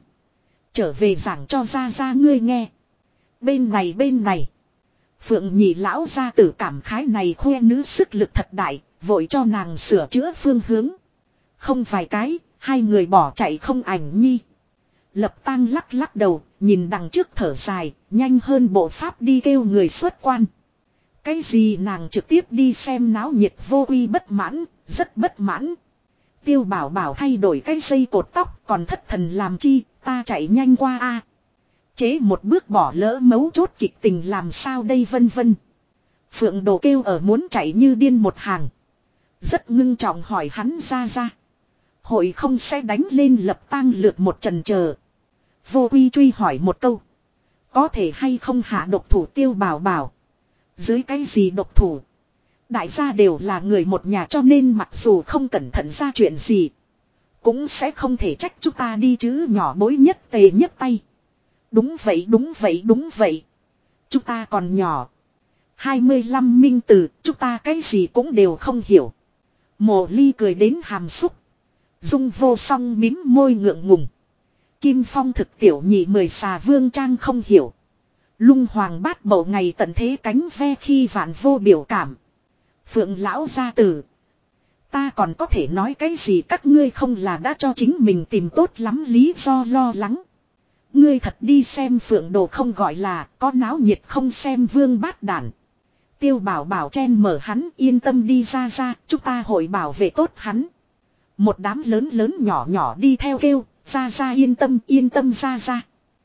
Trở về giảng cho ra ngươi nghe. Bên này. Phượng Nhị lão gia tử cảm khái này khoe nữ sức lực thật đại, vội cho nàng sửa chữa phương hướng. Không vài cái, hai người bỏ chạy không ảnh nhi. Lập Tang lắc đầu, nhìn đằng trước thở dài, nhanh hơn bộ pháp đi kêu người xuất quan. Cái gì nàng trực tiếp đi xem náo nhiệt vô uy bất mãn, rất bất mãn. Tiêu bảo thay đổi cái dây cột tóc còn thất thần làm chi, ta chạy nhanh qua a. Chế một bước bỏ lỡ mấu chốt kịch tình làm sao đây vân. Phượng Đồ kêu ở muốn chạy như điên một hàng. Rất ngưng trọng hỏi hắn ra. Hội không sẽ đánh lên Lập Tang lượt một trần chờ. Vô uy truy hỏi một câu. Có thể hay không hạ độc thủ Tiêu bảo. Dưới cái gì độc thủ? Đại gia đều là người một nhà cho nên mặc dù không cẩn thận ra chuyện gì. Cũng sẽ không thể trách chúng ta đi chứ nhỏ bối nhất tề nhất tay. Đúng vậy. Chúng ta còn nhỏ. 25 minh từ, chúng ta cái gì cũng đều không hiểu. Mộ Ly cười đến hàm xúc. Dung Vô Song mím môi ngượng ngùng. Kim Phong thực tiểu nhị 10 xà vương trang không hiểu. Lung hoàng bát bầu ngày tận thế cánh ve khi vạn vô biểu cảm. Phượng lão gia tử. Ta còn có thể nói cái gì các ngươi không là đã cho chính mình tìm tốt lắm lý do lo lắng. Ngươi thật đi xem phượng đồ không gọi là có náo nhiệt không xem vương bát đản. Tiêu bảo bảo chen mở hắn yên tâm đi ra ra chúng ta hội bảo vệ tốt hắn. Một đám lớn lớn nhỏ nhỏ đi theo kêu ra ra yên tâm ra ra.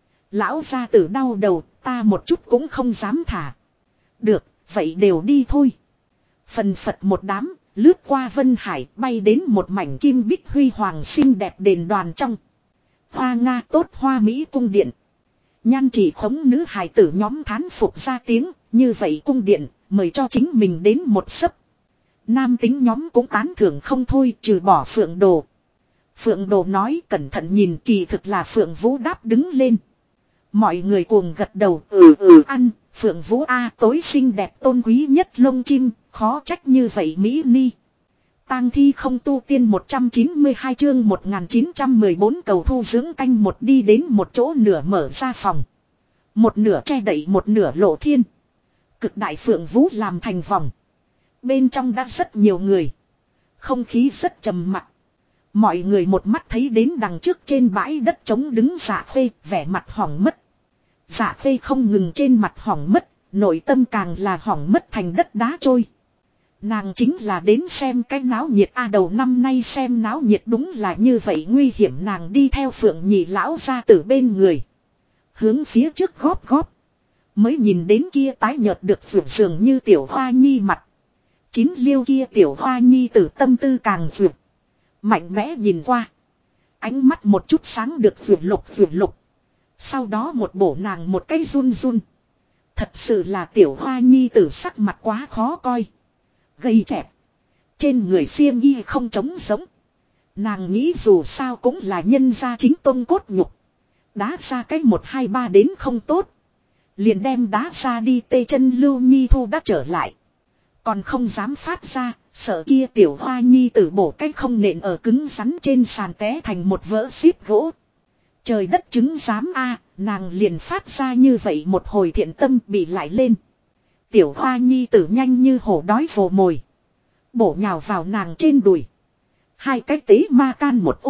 Lão gia tử đau đầu ta một chút cũng không dám thả. Được vậy đều đi thôi. Phần phật một đám lướt qua Vân Hải bay đến một mảnh kim bích huy hoàng xinh đẹp đền đoàn trong. Hoa Nga tốt hoa Mỹ cung điện. Nhan chỉ khống nữ hài tử nhóm thán phục ra tiếng. Như vậy cung điện mời cho chính mình đến một sấp. Nam tính nhóm cũng tán thưởng không thôi trừ bỏ Phượng Đồ. Phượng Đồ nói cẩn thận nhìn kỳ thực là Phượng Vũ đáp đứng lên. Mọi người cuồng gật đầu ăn. Phượng Vũ A tối xinh đẹp tôn quý nhất lông chim. Khó trách như vậy Mỹ Ni. Tang thi không tu tiên 192 chương 1914 cầu thu dưỡng canh một đi đến một chỗ nửa mở ra phòng. Một nửa che đậy một nửa lộ thiên. Cực đại Phượng Vũ làm thành vòng. Bên trong đã rất nhiều người. Không khí rất trầm mặc. Mọi người một mắt thấy đến đằng trước trên bãi đất trống đứng Dạ Khê vẻ mặt hỏng mất. Dạ Khê không ngừng trên mặt hỏng mất. Nội tâm càng là hỏng mất thành đất đá trôi. Nàng chính là đến xem cái náo nhiệt đầu năm nay xem náo nhiệt đúng là như vậy nguy hiểm nàng đi theo Phượng Nhị lão ra từ bên người. Hướng phía trước góp. Mới nhìn đến kia tái nhợt được phượng dường như tiểu hoa nhi mặt. Chín liêu kia tiểu hoa nhi tử tâm tư càng vượt. Mạnh mẽ nhìn qua. Ánh mắt một chút sáng được vượt lục. Sau đó một bổ nàng một cái run. Thật sự là tiểu hoa nhi tử sắc mặt quá khó coi. Gầy chẹp. Trên người xiêm y không trống giống. Nàng nghĩ dù sao cũng là nhân gia chính tôn cốt nhục. Đá ra cái 1 2 3 đến không tốt. Liền đem đá ra đi tê chân Lưu Nhi Thu đã trở lại. Còn không dám phát ra. Sợ kia tiểu hoa nhi tử bổ cách không nện ở cứng rắn trên sàn té thành một vỡ xíp gỗ. Trời đất chứng giám nàng liền phát ra như vậy một hồi thiện tâm bị lại lên. Tiểu hoa nhi tử nhanh như hổ đói vồ mồi. Bổ nhào vào nàng trên đùi. Hai cái tế ma can một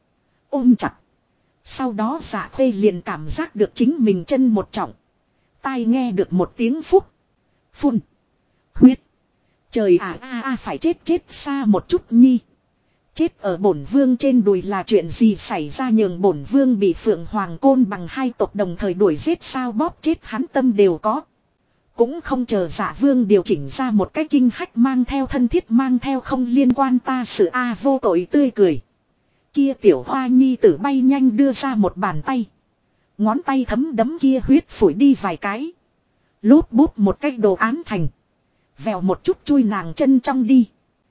ôm chặt. Sau đó Dạ Khê liền cảm giác được chính mình chân một trọng. Tai nghe được một tiếng phun. Huyết. Trời phải chết xa một chút nhi. Chết ở bổn vương trên đùi là chuyện gì xảy ra nhường bổn vương bị Phượng Hoàng Côn bằng hai tộc đồng thời đuổi giết sao bóp chết hắn tâm đều có. Cũng không chờ Dạ Vương điều chỉnh ra một cái kinh hách mang theo thân thiết mang theo không liên quan ta sự vô tội tươi cười. Kia tiểu hoa nhi tử bay nhanh đưa ra một bàn tay. Ngón tay thấm đấm kia huyết phủi đi vài cái. Lốp bút một cái đồ án thành. Vèo một chút chui nàng chân trong đi.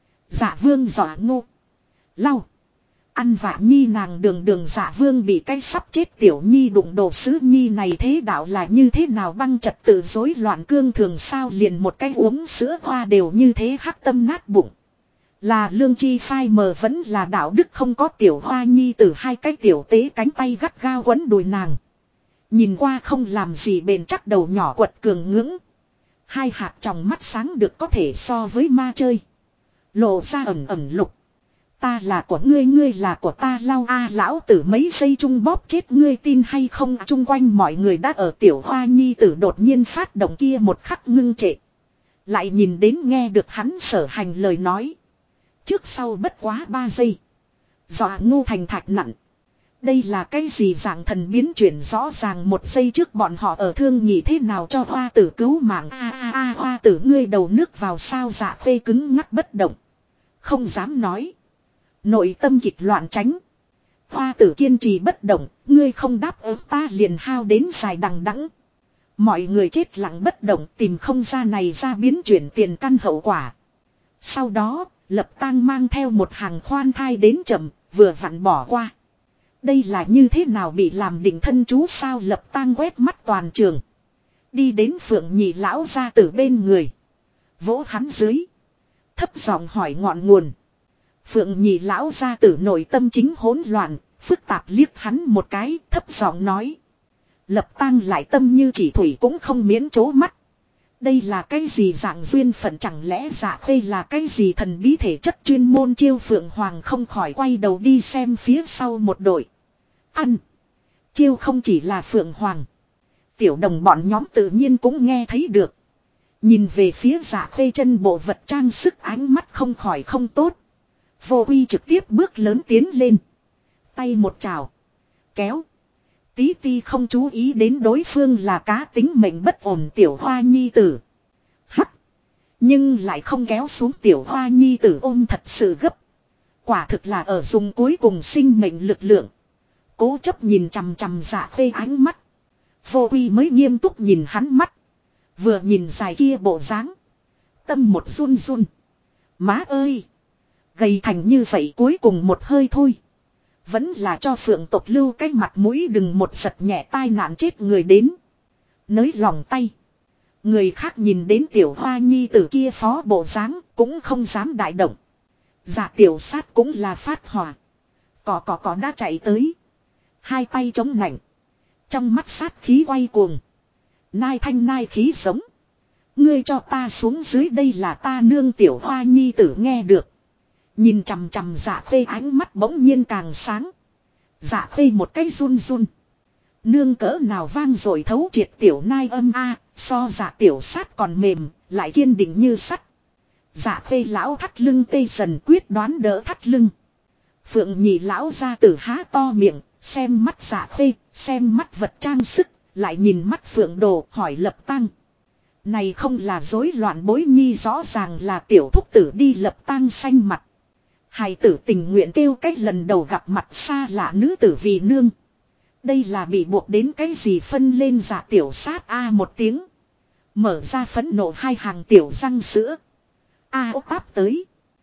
Dạ Vương dọa ngô. Lau. Ăn vạ nhi nàng đường Dạ Vương bị cái sắp chết tiểu nhi đụng đồ sứ nhi này thế đạo là như thế nào băng trật tự rối loạn cương thường sao liền một cái uống sữa hoa đều như thế hắc tâm nát bụng. Là lương chi phai mờ vẫn là đạo đức không có tiểu hoa nhi từ hai cái tiểu tế cánh tay gắt gao quấn đùi nàng. Nhìn qua không làm gì bền chắc đầu nhỏ quật cường ngưỡng. Hai hạt trong mắt sáng được có thể so với ma chơi. Lộ ra ẩn lục. Ta là của ngươi, ngươi là của ta lau lão tử mấy giây chung bóp chết ngươi tin hay không chung quanh mọi người đã ở tiểu hoa nhi tử đột nhiên phát động kia một khắc ngưng trệ. Lại nhìn đến nghe được hắn sở hành lời nói. Trước sau bất quá 3 giây. Dọa ngu thành thạch nặng. Đây là cái gì dạng thần biến chuyển rõ ràng 1 giây trước bọn họ ở thương nhị thế nào cho hoa tử cứu mạng hoa tử ngươi đầu nước vào sao Dạ Khê cứng ngắc bất động. Không dám nói. Nội tâm kịch loạn tránh. Hoa tử kiên trì bất động, ngươi không đáp ứng ta liền hao đến dài đằng đẵng. Mọi người chết lặng bất động tìm không ra này ra biến chuyển tiền căn hậu quả. Sau đó, Lập Tang mang theo một hàng khoan thai đến chậm, vừa vặn bỏ qua. Đây là như thế nào bị làm định thân chú sao Lập Tang quét mắt toàn trường. Đi đến Phượng Nhị lão ra từ bên người. Vỗ hắn dưới. Thấp giọng hỏi ngọn nguồn. Phượng Nhị lão ra từ nội tâm chính hỗn loạn, phức tạp liếc hắn một cái, thấp giọng nói. Lập Tang lại tâm như chỉ thủy cũng không miễn chố mắt. Đây là cái gì dạng duyên phận, chẳng lẽ Dạ Khê là cái gì thần bí thể chất chuyên môn chiêu Phượng Hoàng, không khỏi quay đầu đi xem phía sau một đội. Ăn. Chiêu không chỉ là Phượng Hoàng. Tiểu đồng bọn nhóm tự nhiên cũng nghe thấy được. Nhìn về phía Dạ Khê chân bộ vật trang sức, ánh mắt không khỏi không tốt. Vô Uy trực tiếp bước lớn tiến lên. Tay một chảo. Kéo. Tí ti không chú ý đến đối phương là cá tính mệnh bất ổn tiểu hoa nhi tử. Hắc. Nhưng lại không kéo xuống tiểu hoa nhi tử ôm thật sự gấp. Quả thực là ở dùng cuối cùng sinh mệnh lực lượng. Cố chấp nhìn chằm chằm Dạ Khê ánh mắt. Vô Uy mới nghiêm túc nhìn hắn mắt. Vừa nhìn dài kia bộ dáng. Tâm một run run. Má ơi. Gầy thành như vậy cuối cùng một hơi thôi. Vẫn là cho Phượng tộc lưu cái mặt mũi, đừng một giật nhẹ tai nạn chết người đến. Nới lòng tay. Người khác nhìn đến tiểu hoa nhi tử kia phó bộ dáng cũng không dám đại động. Dạ tiểu sát cũng là phát hỏa. Có đã chạy tới. Hai tay chống nạnh. Trong mắt sát khí quay cuồng. Nai thanh nai khí sống. Ngươi cho ta xuống dưới, đây là ta nương. Tiểu hoa nhi tử nghe được. Nhìn chằm chằm Dạ Khê ánh mắt bỗng nhiên càng sáng. Dạ Khê một cái run run. Nương cỡ nào vang rồi thấu triệt tiểu nai âm a, so Dạ tiểu sát còn mềm, lại kiên định như sắt. Dạ Khê lão thắt lưng tê dần, quyết đoán đỡ thắt lưng. Phượng Nhị lão ra tử há to miệng, xem mắt Dạ Khê, xem mắt vật trang sức, lại nhìn mắt Phượng Đồ, hỏi Lập Tang. Này không là rối loạn bối nhi, rõ ràng là tiểu thúc tử đi. Lập Tang xanh mặt. Hài tử tình nguyện kêu cách lần đầu gặp mặt xa lạ nữ tử vì nương. Đây là bị buộc đến cái gì phân lên. Dạ tiểu sát a một tiếng. Mở ra phẫn nộ hai hàng tiểu răng sữa. A ốc táp tới.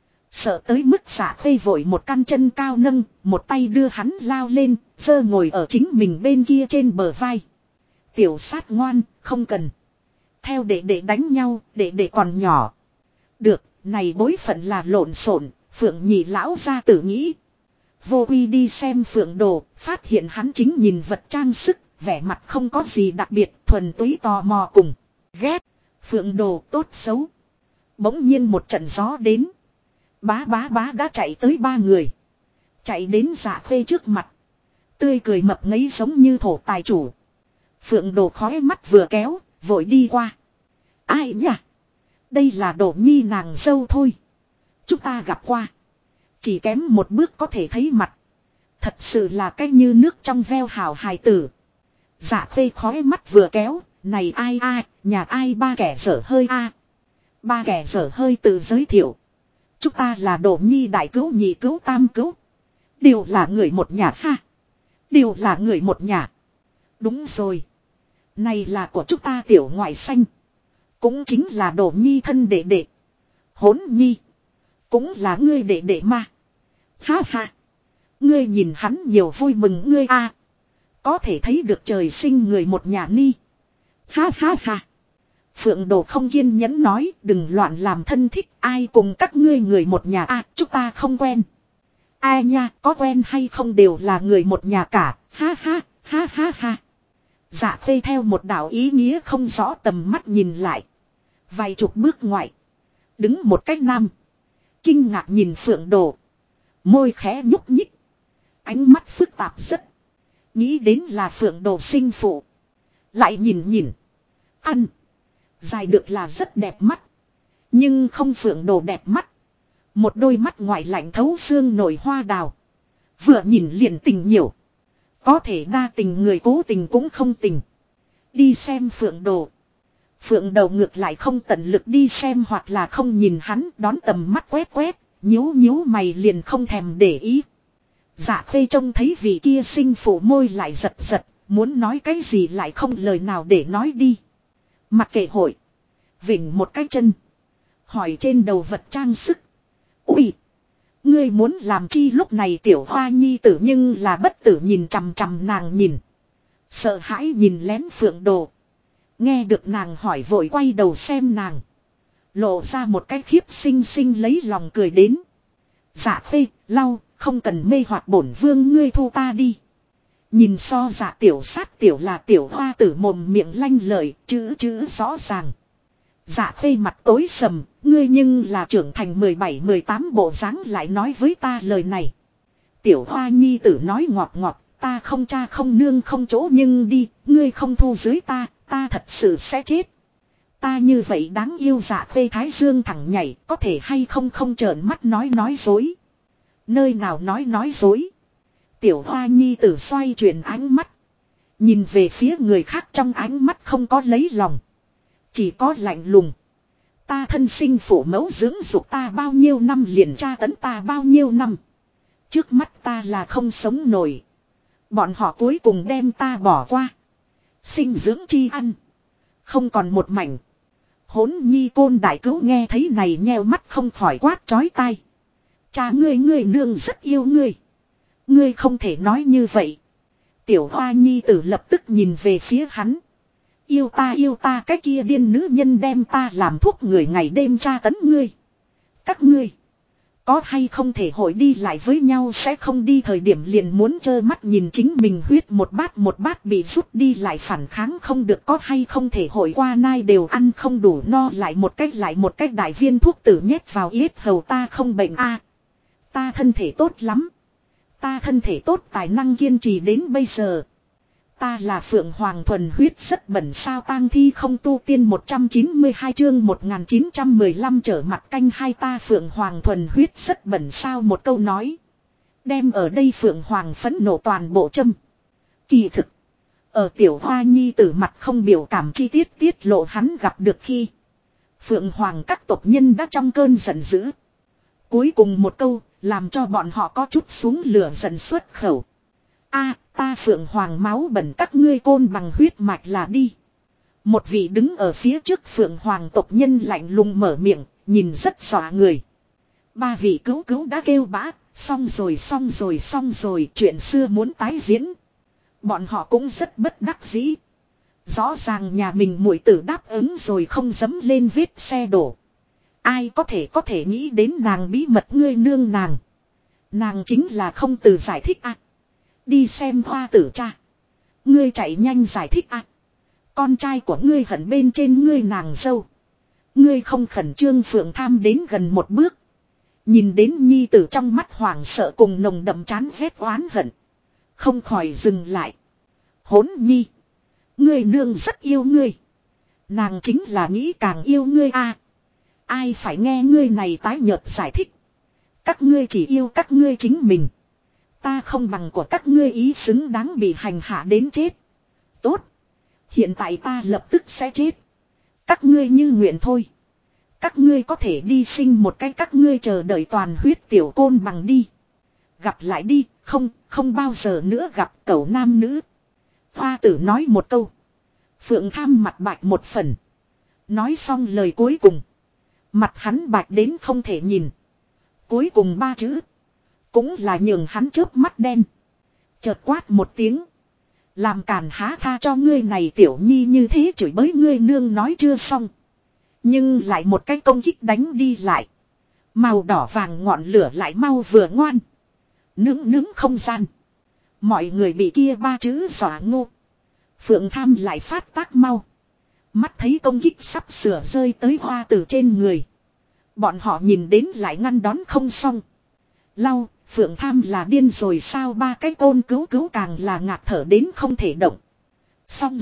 Sợ tới mức Dạ Khê vội một căn chân cao nâng, một tay đưa hắn lao lên, giơ ngồi ở chính mình bên kia trên bờ vai. Tiểu sát ngoan, không cần. Theo đệ đệ đánh nhau, đệ đệ còn nhỏ. Được, này bối phận là lộn xộn. Phượng Nhị lão ra tử nghĩ. Vô Uy đi xem Phượng Đồ, phát hiện hắn chính nhìn vật trang sức, vẻ mặt không có gì đặc biệt, thuần túy tò mò cùng ghét. Phượng Đồ tốt xấu. Bỗng nhiên một trận gió đến. Bá đã chạy tới ba người. Chạy đến Dạ Khê trước mặt. Tươi cười mập ngấy giống như thổ tài chủ. Phượng Đồ khói mắt vừa kéo, vội đi qua. Ai nhỉ? Đây là Đồ nhi nàng dâu thôi. Chúng ta gặp qua. Chỉ kém một bước có thể thấy mặt. Thật sự là cái như nước trong veo hào hài tử. Dạ Khê khói mắt vừa kéo. Này ai a, nhà ai ba kẻ dở hơi a. Ba kẻ dở hơi tự giới thiệu. Chúng ta là Đồ nhi đại cứu, nhị cứu, tam cứu. Đều là người một nhà ha. Đều là người một nhà. Đúng rồi. Này là của chúng ta tiểu ngoại xanh. Cũng chính là Đồ nhi thân đệ đệ. Hỗn nhi. Cũng là ngươi đệ đệ mà. Ha ha. Ngươi nhìn hắn nhiều vui mừng ngươi a. Có thể thấy được trời sinh người một nhà ni. Ha ha ha. Phượng Đồ không kiên nhẫn nói, đừng loạn làm thân thích, ai cùng các ngươi người một nhà a, chúng ta không quen. Ai nha, có quen hay không đều là người một nhà cả. Ha ha, ha ha ha. Dạ Khê theo một đạo ý nghĩa không rõ tầm mắt nhìn lại. Vài chục bước ngoại. Đứng một cách nam. Kinh ngạc nhìn Phượng Đồ. Môi khẽ nhúc nhích. Ánh mắt phức tạp rất. Nghĩ đến là Phượng Đồ sinh phụ. Lại nhìn. Ăn. Dài được là rất đẹp mắt. Nhưng không Phượng Đồ đẹp mắt. Một đôi mắt ngoài lạnh thấu xương nổi hoa đào. Vừa nhìn liền tình nhiều. Có thể đa tình người cố tình cũng không tình. Đi xem Phượng Đồ. Phượng Đầu ngược lại không tận lực đi xem hoặc là không nhìn hắn, đón tầm mắt quét. Nhíu mày liền không thèm để ý. Dạ Khê trông thấy vị kia sinh phụ môi lại giật. Muốn nói cái gì lại không lời nào để nói đi. Mặc kệ hội. Vỉnh một cái chân. Hỏi trên đầu vật trang sức. Ui. Ngươi muốn làm chi? Lúc này tiểu hoa nhi tử nhưng là bất tử nhìn chằm nàng nhìn. Sợ hãi nhìn lén Phượng Đồ. Nghe được nàng hỏi vội quay đầu xem nàng. Lộ ra một cái khiếp xinh lấy lòng cười đến. Dạ Khê, lau, không cần mê hoặc bổn vương, ngươi thu ta đi. Nhìn so dạ tiểu sát tiểu là tiểu hoa tử mồm miệng lanh lợi, chữ rõ ràng. Dạ khê mặt tối sầm, ngươi nhưng là trưởng thành 17-18 bộ dáng lại nói với ta lời này. Tiểu hoa nhi tử nói ngọt ngọt, ta không cha không nương không chỗ nhưng đi, ngươi không thu dưới ta, ta thật sự sẽ chết. Ta như vậy đáng yêu dạ khê thái dương thẳng nhảy, có thể hay không không trợn mắt nói dối. Nơi nào nói dối. Tiểu hoa nhi tử xoay chuyển ánh mắt. Nhìn về phía người khác trong ánh mắt không có lấy lòng. Chỉ có lạnh lùng. Ta thân sinh phụ mẫu dưỡng dục ta bao nhiêu năm liền tra tấn ta bao nhiêu năm. Trước mắt ta là không sống nổi. Bọn họ cuối cùng đem ta bỏ qua. Sinh dưỡng chi ăn. Không còn một mảnh. Hỗn nhi côn đại cứu nghe thấy này nheo mắt không khỏi quát chói tai. Cha ngươi nương rất yêu ngươi. Ngươi không thể nói như vậy. Tiểu hoa nhi tử lập tức nhìn về phía hắn. Yêu ta cái kia điên nữ nhân đem ta làm thuốc người ngày đêm tra tấn ngươi. Các ngươi. Có hay không thể hội đi lại với nhau sẽ không đi thời điểm liền muốn trơ mắt nhìn chính mình huyết một bát bị rút đi lại phản kháng không được có hay không thể hội qua nai đều ăn không đủ no lại một cách đại viên thuốc tử nhét vào yết hầu ta không bệnh a. Ta thân thể tốt lắm. Ta thân thể tốt tài năng kiên trì đến bây giờ. Ta là Phượng Hoàng thuần huyết rất bẩn sao tang thi không tu tiên 192 chương 1915 trở mặt canh hai ta Phượng Hoàng thuần huyết rất bẩn sao một câu nói. Đem ở đây Phượng Hoàng phẫn nộ toàn bộ châm. Kỳ thực. Ở tiểu hoa nhi tử mặt không biểu cảm chi tiết tiết lộ hắn gặp được khi. Phượng Hoàng các tộc nhân đã trong cơn giận dữ. Cuối cùng một câu làm cho bọn họ có chút xuống lửa giận xuất khẩu. A, ta Phượng Hoàng máu bẩn các ngươi côn bằng huyết mạch là đi. Một vị đứng ở phía trước Phượng Hoàng tộc nhân lạnh lùng mở miệng, nhìn rất dọa người. Ba vị cứu đã kêu bã, xong rồi, chuyện xưa muốn tái diễn. Bọn họ cũng rất bất đắc dĩ. Rõ ràng nhà mình muội tử đáp ứng rồi không dấm lên vết xe đổ. Ai có thể nghĩ đến nàng bí mật ngươi nương nàng. Nàng chính là không từ giải thích à. Đi xem hoa tử cha. Ngươi chạy nhanh giải thích à. Con trai của ngươi hận bên trên ngươi nàng dâu. Ngươi không khẩn trương Phượng Tham đến gần một bước. Nhìn đến nhi tử trong mắt hoảng sợ cùng nồng đậm chán ghét oán hận. Không khỏi dừng lại. Hỗn nhi. Ngươi nương rất yêu ngươi. Nàng chính là nghĩ càng yêu ngươi à. Ai phải nghe ngươi này tái nhợt giải thích. Các ngươi chỉ yêu các ngươi chính mình. Ta không bằng của các ngươi ý xứng đáng bị hành hạ đến chết. Tốt. Hiện tại ta lập tức sẽ chết. Các ngươi như nguyện thôi. Các ngươi có thể đi sinh một cái các ngươi chờ đợi toàn huyết tiểu côn bằng đi. Gặp lại đi, không bao giờ nữa gặp cẩu nam nữ. Hoa tử nói một câu. Phượng Tham mặt bạch một phần. Nói xong lời cuối cùng. Mặt hắn bạch đến không thể nhìn. Cuối cùng ba chữ. Cũng là nhường hắn chớp mắt đen. Chợt quát một tiếng. Làm càn há tha cho ngươi này tiểu nhi như thế chửi bới ngươi nương nói chưa xong. Nhưng lại một cái công kích đánh đi lại. Màu đỏ vàng ngọn lửa lại mau vừa ngoan. Nướng không gian. Mọi người bị kia ba chữ dọa ngô. Phượng Tham lại phát tác mau. Mắt thấy công kích sắp sửa rơi tới hoa tử trên người. Bọn họ nhìn đến lại ngăn đón không xong. Lau, Phượng Tham là điên rồi sao ba cái côn cứu càng là ngạt thở đến không thể động. Xong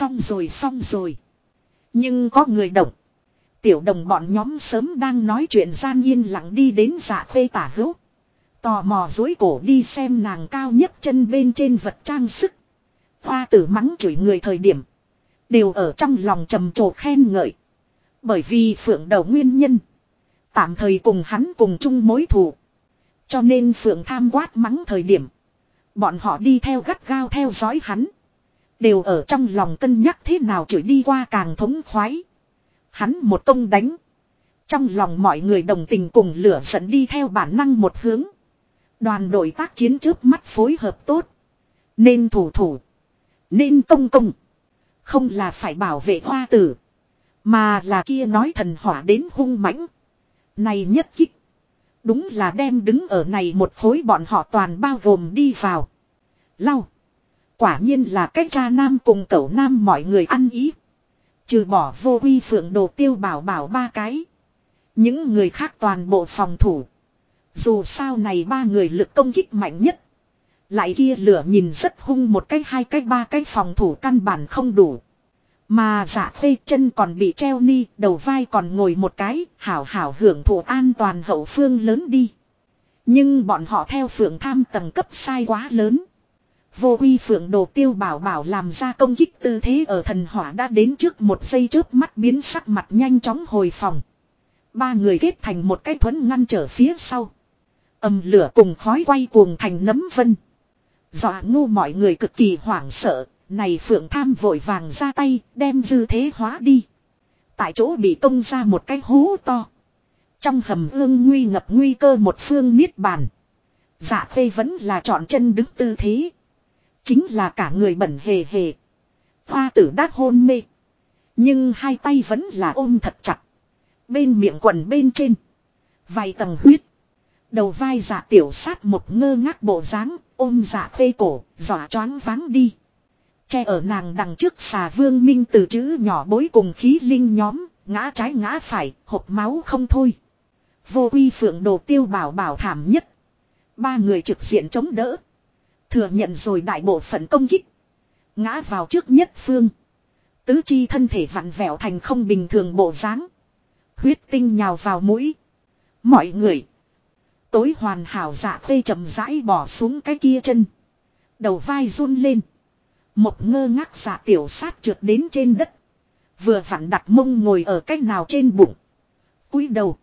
rồi. Nhưng có người động. Tiểu đồng bọn nhóm sớm đang nói chuyện gian yên lặng đi đến Dạ Khê tả hữu. Tò mò dối cổ đi xem nàng cao nhất chân bên trên vật trang sức. Hoa tử mắng chửi người thời điểm. Đều ở trong lòng trầm trồ khen ngợi. Bởi vì Phượng đầu nguyên nhân. Tạm thời cùng hắn cùng chung mối thù. Cho nên Phượng Tham quát mắng thời điểm. Bọn họ đi theo gắt gao theo dõi hắn. Đều ở trong lòng cân nhắc thế nào chửi đi qua càng thống khoái. Hắn một công đánh. Trong lòng mọi người đồng tình cùng lửa giận đi theo bản năng một hướng. Đoàn đội tác chiến trước mắt phối hợp tốt. Nên thủ. Nên công. Không là phải bảo vệ hoa tử. Mà là kia nói thần hỏa đến hung mãnh. Này nhất kích. Đúng là đem đứng ở này một khối bọn họ toàn bao gồm đi vào. Lau. Quả nhiên là cách cha nam cùng cẩu nam mọi người ăn ý. Trừ bỏ Vô Uy Phượng Đồ Tiêu Bảo Bảo ba cái. Những người khác toàn bộ phòng thủ. Dù sao này ba người lực công kích mạnh nhất. Lại kia lửa nhìn rất hung, một cái hai cái ba cái phòng thủ căn bản không đủ. Mà Dạ Khê chân còn bị treo ni, đầu vai còn ngồi một cái, hảo hảo hưởng thụ an toàn hậu phương lớn đi. Nhưng bọn họ theo Phượng Tham tầng cấp sai quá lớn. Vô Uy Phượng Đồ Tiêu Bảo Bảo làm ra công kích tư thế ở thần hỏa đã đến trước một giây chớp mắt biến sắc mặt nhanh chóng hồi phòng. Ba người kết thành một cái thuẫn ngăn trở phía sau. Ầm lửa cùng khói quay cuồng thành nấm vân. Dọa ngu mọi người cực kỳ hoảng sợ. Này Phượng Tham vội vàng ra tay đem dư thế hóa đi. Tại chỗ bị tung ra một cái hố to. Trong hầm ương nguy ngập nguy cơ một phương niết bàn. Dạ Khê vẫn là trọn chân đứng tư thế. Chính là cả người bẩn hề hề. Hoa tử đã hôn mê. Nhưng hai tay vẫn là ôm thật chặt. Bên miệng quần bên trên. Vài tầng huyết. Đầu vai Dạ Tiểu Sát một ngơ ngác bộ dáng ôm Dạ Khê cổ, dọa choáng váng đi. Che ở nàng đằng trước xà Vương Minh từ chữ nhỏ bối cùng khí linh nhóm, ngã trái ngã phải, hộc máu không thôi. Vô Uy Phượng Đồ Tiêu Bảo Bảo thảm nhất. Ba người trực diện chống đỡ. Thừa nhận rồi đại bộ phận công kích. Ngã vào trước nhất phương. Tứ chi thân thể vặn vẹo thành không bình thường bộ dáng. Huyết tinh nhào vào mũi. Mọi người. Tối hoàn hảo Dạ Khê chậm rãi bỏ xuống cái kia chân. Đầu vai run lên. Một ngơ ngác Dạ Tiểu Sát trượt đến trên đất. Vừa vặn đặt mông ngồi ở cách nào trên bụng. Cúi đầu.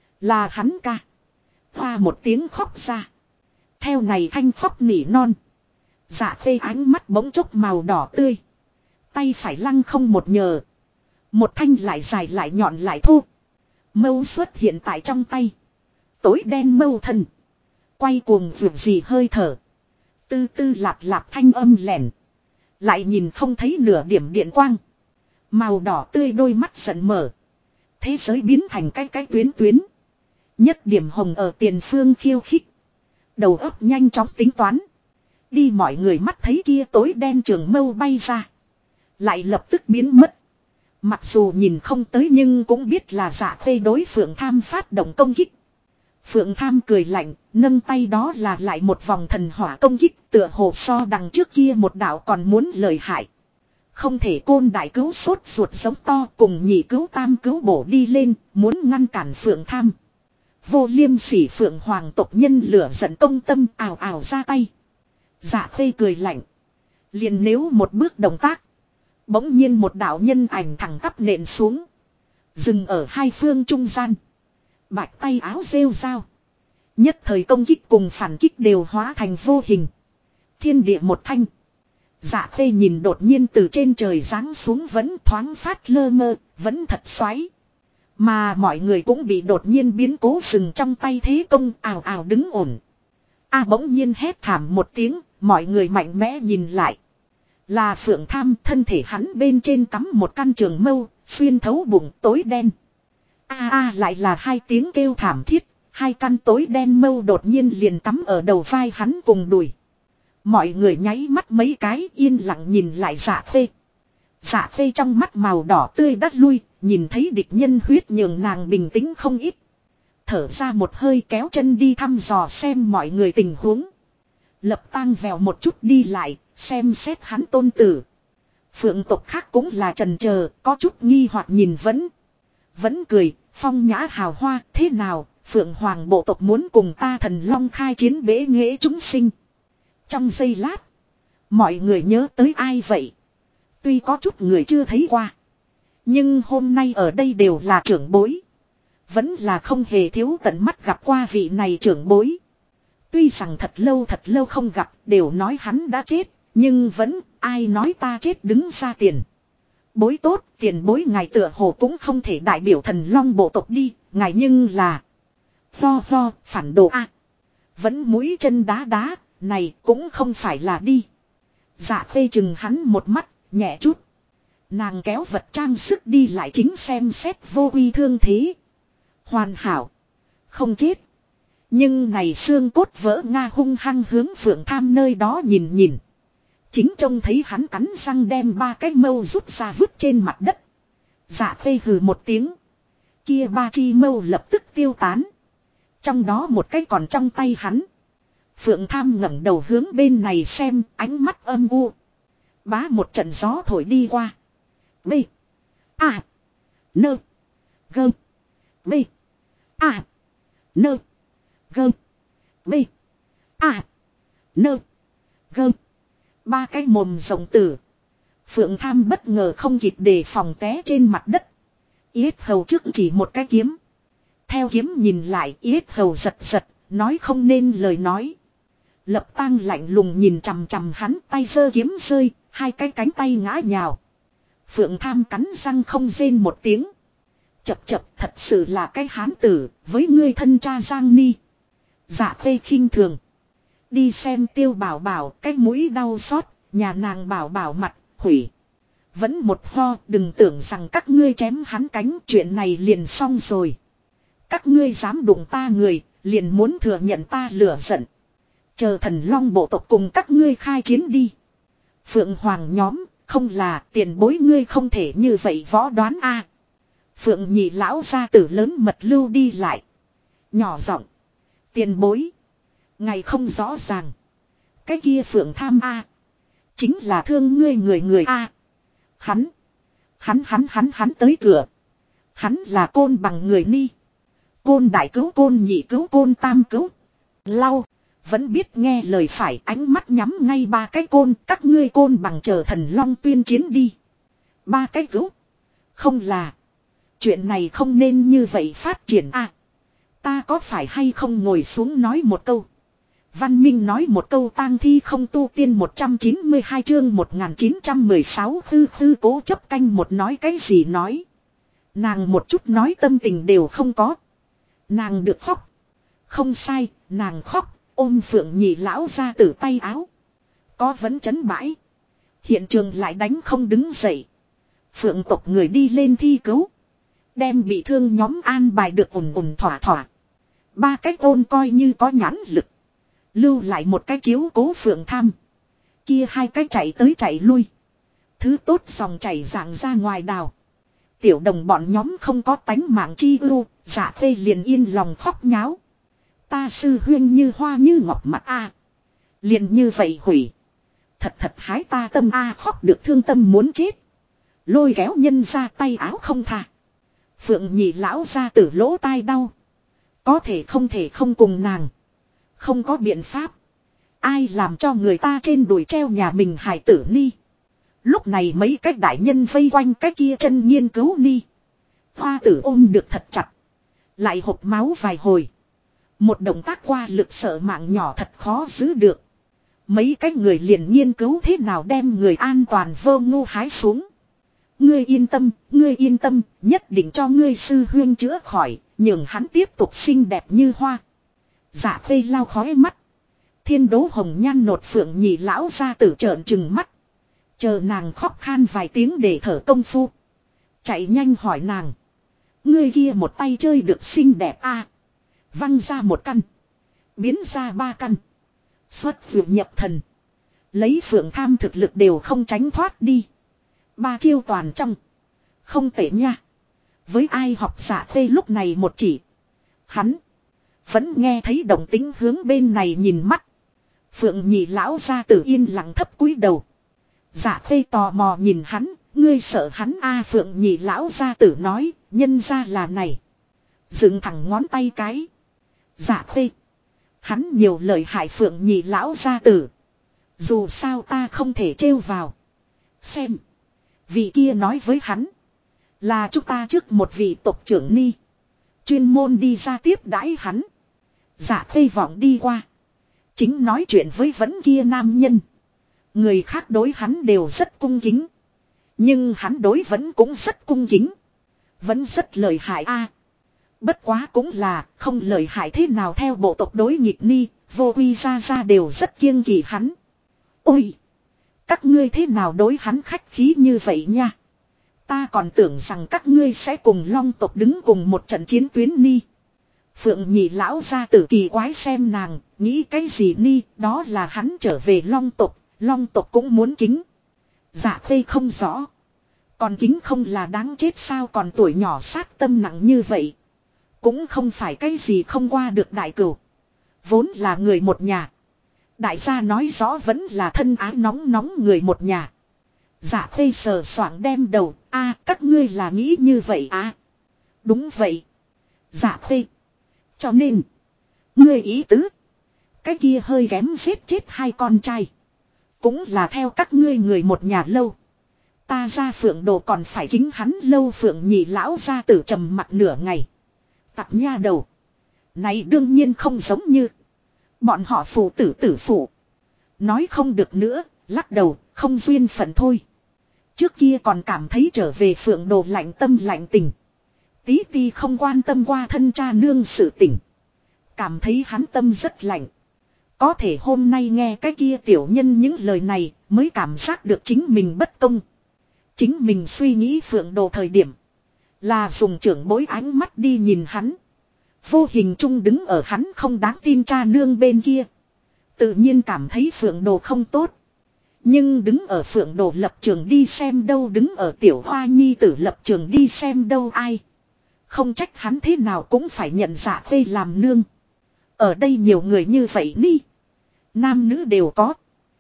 Là hắn ca. Hoa một tiếng khóc ra. Theo này thanh khóc nỉ non. Dạ Khê ánh mắt bỗng chốc màu đỏ tươi. Tay phải lăng không một nhờ. Một thanh lại dài lại nhọn lại thô. Mâu xuất hiện tại trong tay. Tối đen mâu thân. Quay cuồng vượt gì hơi thở. Tư tư lạp lạp thanh âm lẻn. Lại nhìn không thấy nửa điểm điện quang. Màu đỏ tươi đôi mắt giận mở. Thế giới biến thành cái tuyến tuyến. Nhất điểm hồng ở tiền phương khiêu khích. Đầu óc nhanh chóng tính toán. Đi mọi người mắt thấy kia tối đen trường mâu bay ra. Lại lập tức biến mất. Mặc dù nhìn không tới nhưng cũng biết là Dạ Khê đối Phượng Tham phát động công kích. Phượng Tham cười lạnh, nâng tay đó là lại một vòng thần hỏa công kích, tựa hồ so đằng trước kia một đạo còn muốn lợi hại. Không thể Côn đại cứu sốt ruột giống to cùng nhị cứu tam cứu bổ đi lên, muốn ngăn cản Phượng Tham. Vô Liêm Sỉ Phượng Hoàng tộc nhân lửa giận công tâm ào ào ra tay. Dạ Khê cười lạnh. Liền nếu một bước động tác. Bỗng nhiên một đạo nhân ảnh thẳng tắp nện xuống. Dừng ở hai phương trung gian. Bạch tay áo rêu rao. Nhất thời công kích cùng phản kích đều hóa thành vô hình. Thiên địa một thanh. Dạ Khê nhìn đột nhiên từ trên trời giáng xuống vẫn thoáng phát lơ mơ, vẫn thật xoáy. Mà mọi người cũng bị đột nhiên biến cố dừng trong tay thế công ào ào đứng ổn. Bỗng nhiên hét thảm một tiếng, mọi người mạnh mẽ nhìn lại. Là Phượng Tham, thân thể hắn bên trên cắm một căn trường mâu, xuyên thấu bụng tối đen. Lại là hai tiếng kêu thảm thiết, hai căn tối đen mâu đột nhiên liền cắm ở đầu vai hắn cùng đùi. Mọi người nháy mắt mấy cái yên lặng nhìn lại Dạ Khê. Dạ Khê trong mắt màu đỏ tươi đắt lui, nhìn thấy địch nhân huyết nhường nàng bình tĩnh không ít. Thở ra một hơi kéo chân đi thăm dò xem mọi người tình huống. Lập Tang vèo một chút đi lại, xem xét hắn tôn tử. Phượng tộc khác cũng là trần chờ, có chút nghi hoặc nhìn vẫn cười, phong nhã hào hoa, thế nào, Phượng Hoàng bộ tộc muốn cùng ta Thần Long khai chiến bế nghệ chúng sinh. Trong giây lát, mọi người nhớ tới ai vậy? Tuy có chút người chưa thấy qua, nhưng hôm nay ở đây đều là trưởng bối. Vẫn là không hề thiếu tận mắt gặp qua vị này trưởng bối. Tuy rằng thật lâu không gặp, đều nói hắn đã chết, nhưng vẫn ai nói ta chết đứng ra tiền. Bối tốt, tiền bối ngài tựa hồ cũng không thể đại biểu Thần Long bộ tộc đi, ngài nhưng là phản đồ vẫn mũi chân đá đá, này cũng không phải là đi. Dạ Khê chừng hắn một mắt, nhẹ chút. Nàng kéo vật trang sức đi lại chính xem xét Vô Uy thương thế. Hoàn hảo. Không chết. Nhưng này xương cốt vỡ Nga hung hăng hướng Phượng Tham nơi đó nhìn. Chính trông thấy hắn cắn răng đem 3 cái mâu rút ra vứt trên mặt đất. Dạ Khê hừ một tiếng. Kia 3 chi mâu lập tức tiêu tán. Trong đó một cái còn trong tay hắn. Phượng Tham ngẩng đầu hướng bên này xem, ánh mắt âm u. Bá một trận gió thổi đi qua. B. A. Nơ. Gơ. B. A. Nơ. Gơ. B. A. Nơ. Gơ. 3 cái mồm rồng tử. Phượng Tham bất ngờ không kịp đề phòng té trên mặt đất. Yết hầu trước chỉ một cái kiếm. Theo kiếm nhìn lại, yết hầu giật giật, nói không nên lời nói. Lập Tang lạnh lùng nhìn chằm chằm hắn, tay giơ kiếm rơi, 2 cái cánh tay ngã nhào. Phượng Tham cắn răng không rên một tiếng. Chập chập, thật sự là cái hán tử, với ngươi thân cha Giang Ni. Dạ Khê khinh thường. Đi xem Tiêu Bảo Bảo, cái mũi đau xót, nhà nàng Bảo Bảo mặt, hủy. Vẫn một ho, đừng tưởng rằng các ngươi chém hắn cánh, chuyện này liền xong rồi. Các ngươi dám đụng ta người, liền muốn thừa nhận ta lửa giận. Chờ Thần Long bộ tộc cùng các ngươi khai chiến đi. Phượng Hoàng nhóm, không là tiền bối ngươi không thể như vậy võ đoán a. Phượng Nhị lão gia tử lớn mật lưu đi lại. Nhỏ giọng, tiền bối, ngày không rõ ràng. Cái kia Phượng Tham a, chính là thương ngươi người a. Hắn tới cửa. Hắn là Côn Bằng người Ni. Côn đại cứu, Côn nhị cứu, Côn tam cứu. Lau, vẫn biết nghe lời phải, ánh mắt nhắm ngay 3 cái côn, các ngươi Côn Bằng chờ Thần Long tuyên chiến đi. 3 cái cứu. Không là. Chuyện này không nên như vậy phát triển a. Ta có phải hay không ngồi xuống nói một câu. Văn Minh nói một câu tang thi không tu tiên 192 chương 1916 hư cố chấp canh một nói cái gì nói. Nàng một chút nói tâm tình đều không có. Nàng được khóc. Không sai, nàng khóc, ôm Phượng Nhị lão ra từ tay áo. Có vấn chấn bãi. Hiện trường lại đánh không đứng dậy. Phượng tộc người đi lên thi cứu. Đem bị thương nhóm an bài được ổn thỏa thỏa. 3 cái côn coi như có nhãn lực. Lưu lại một cái chiếu cố Phượng Tham. Kia 2 cái chạy tới chạy lui. Thứ tốt dòng chảy dạng ra ngoài đào. Tiểu đồng bọn nhóm không có tánh mạng chi ưu. Dạ Khê liền yên lòng khóc nháo. Ta sư huyên như hoa như ngọc mặt a. Liền như vậy hủy. Thật hái ta tâm a, khóc được thương tâm muốn chết. Lôi kéo nhân ra tay áo không tha. Phượng Nhị lão ra tử lỗ tai đau. Có thể không cùng nàng. Không có biện pháp. Ai làm cho người ta trên đùi treo nhà mình hài tử Ni. Lúc này mấy cái đại nhân vây quanh cái kia chân nghiên cứu Ni. Hoa tử ôm được thật chặt. Lại hộc máu vài hồi. Một động tác qua lực sợ mạng nhỏ thật khó giữ được. Mấy cái người liền nghiên cứu thế nào đem người an toàn vô ngu hái xuống. Ngươi yên tâm, nhất định cho ngươi sư huyên chữa khỏi, nhường hắn tiếp tục xinh đẹp như hoa. Dạ Khê lau khói mắt. Thiên Đố Hồng Nhan nột Phượng Nhị lão ra tử trợn trừng mắt. Chờ nàng khóc khan vài tiếng để thở công phu. Chạy nhanh hỏi nàng. Ngươi kia một tay chơi được xinh đẹp a. Văng ra một căn. Biến ra 3 căn. Xuất Phượng nhập thần. Lấy Phượng Tham thực lực đều không tránh thoát đi. 3 chiêu toàn trong. Không tệ nha. Với ai học Dạ Khê lúc này một chỉ. Hắn. Vẫn nghe thấy động tính hướng bên này nhìn mắt. Phượng Nhị lão ra tử yên lặng thấp cúi đầu. Dạ Khê tò mò nhìn hắn. Ngươi sợ hắn a. Phượng Nhị lão ra tử nói. Nhân ra là này. Dựng thẳng ngón tay cái. Dạ Khê. Hắn nhiều lời hại Phượng Nhị lão ra tử. Dù sao ta không thể trêu vào. Xem. Vị kia nói với hắn. Là chúng ta trước một vị tộc trưởng Ni. Chuyên môn đi ra tiếp đãi hắn. Dạ Khê vọng đi qua. Chính nói chuyện với vấn kia nam nhân. Người khác đối hắn đều rất cung kính. Nhưng hắn đối vẫn cũng rất cung kính. Vẫn rất lợi hại a. Bất quá cũng là không lợi hại thế nào theo bộ tộc đối nghịch Ni. Vô Quy ra đều rất kiêng kỵ hắn. Ôi! Các ngươi thế nào đối hắn khách khí như vậy nha. Ta còn tưởng rằng các ngươi sẽ cùng Long tộc đứng cùng một trận chiến tuyến Ni. Phượng Nhị lão ra tử kỳ quái xem nàng, nghĩ cái gì Ni, đó là hắn trở về Long tộc, Long tộc cũng muốn kính. Dạ Khê không rõ. Còn kính không là đáng chết sao, còn tuổi nhỏ sát tâm nặng như vậy. Cũng không phải cái gì không qua được đại cửu. Vốn là người một nhà. Đại gia nói rõ vẫn là thân ái nóng nóng người một nhà. Dạ Khê sờ soạng đem đầu. A, các ngươi là nghĩ như vậy à? Đúng vậy. Dạ Khê. Cho nên. Ngươi ý tứ. Cái kia hơi kém giết chết hai con trai. Cũng là theo các ngươi người một nhà lâu. Ta ra Phượng Đồ còn phải kính hắn lâu. Phượng Nhị lão gia tử trầm mặt nửa ngày. Tặc nha đầu. Này đương nhiên không giống như. Bọn họ phụ tử tử phụ. Nói không được nữa, lắc đầu, không duyên phận thôi. Trước kia còn cảm thấy trở về Phượng Đồ lạnh tâm lạnh tình. Tí ti không quan tâm qua thân cha nương sự tình. Cảm thấy hắn tâm rất lạnh. Có thể hôm nay nghe cái kia tiểu nhân những lời này mới cảm giác được chính mình bất công. Chính mình suy nghĩ Phượng Đồ thời điểm. Là dùng trưởng bối ánh mắt đi nhìn hắn. Vô hình chung đứng ở hắn không đáng tin cha nương bên kia. Tự nhiên cảm thấy Phượng Đồ không tốt. Nhưng đứng ở Phượng Đồ lập trường đi xem đâu, đứng ở Tiểu Hoa Nhi tử lập trường đi xem đâu ai. Không trách hắn thế nào cũng phải nhận Dạ Khê làm nương. Ở đây nhiều người như vậy đi. Nam nữ đều có.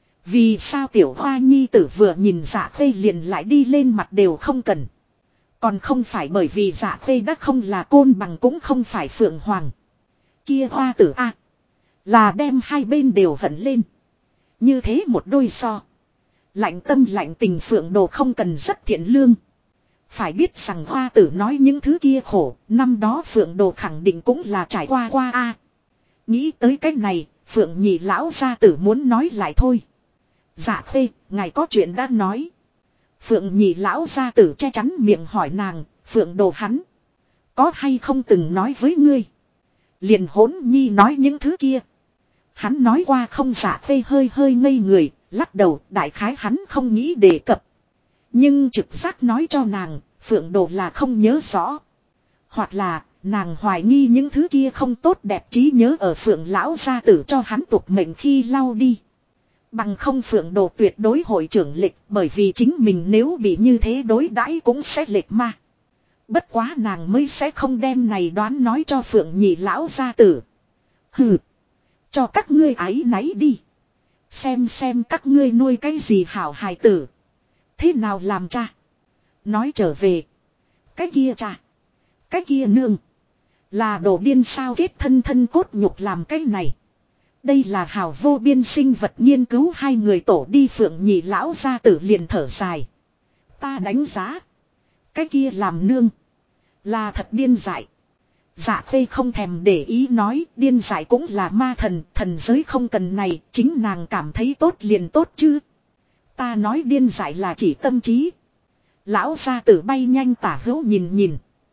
Vì sao Tiểu Hoa Nhi tử vừa nhìn Dạ Khê liền lại đi lên mặt đều không cần. Còn không phải bởi vì Dạ Khê đã không là Côn Bằng cũng không phải Phượng Hoàng. Kia Hoa tử a, là đem hai bên đều hận lên. Như thế một đôi so. Lạnh tâm lạnh tình Phượng Đồ không cần rất thiện lương. Phải biết rằng Hoa tử nói những thứ kia khổ, năm đó Phượng Đồ khẳng định cũng là trải qua a. Nghĩ tới cách này, Phượng Nhị lão gia tử muốn nói lại thôi. Dạ Khê, ngài có chuyện đã nói. Phượng Nhị lão gia tử che chắn miệng hỏi nàng, Phượng Đồ hắn có hay không từng nói với ngươi? Liền hỗn nhi nói những thứ kia. Hắn nói qua không? Dạ Khê hơi hơi ngây người, lắc đầu, đại khái hắn không nghĩ đề cập. Nhưng trực giác nói cho nàng, Phượng Đồ là không nhớ rõ. Hoặc là, nàng hoài nghi những thứ kia không tốt đẹp trí nhớ ở Phượng lão gia tử cho hắn tục mệnh khi lau đi. Bằng không Phượng Đồ tuyệt đối hội trưởng lệch, bởi vì chính mình nếu bị như thế đối đãi cũng sẽ lệch ma. Bất quá nàng mới sẽ không đem này đoán nói cho Phượng Nhị lão gia tử. Hừ, cho các ngươi áy náy đi. Xem các ngươi nuôi cái gì hảo hài tử. Thế nào làm cha? Nói trở về. Cái kia cha, cái kia nương, là đồ điên sao, kết thân thân cốt nhục làm cái này. Đây là hào vô biên sinh vật nghiên cứu hai người tổ đi. Phượng Nhị lão gia tử liền thở dài. Ta đánh giá. Cái kia làm nương. Là thật điên dại. Dạ Khê không thèm để ý nói, điên dại cũng là ma thần, thần giới không cần này, chính nàng cảm thấy tốt liền tốt chứ. Ta nói điên dại là chỉ tâm trí. Lão gia tử bay nhanh tả hữu nhìn nhìn.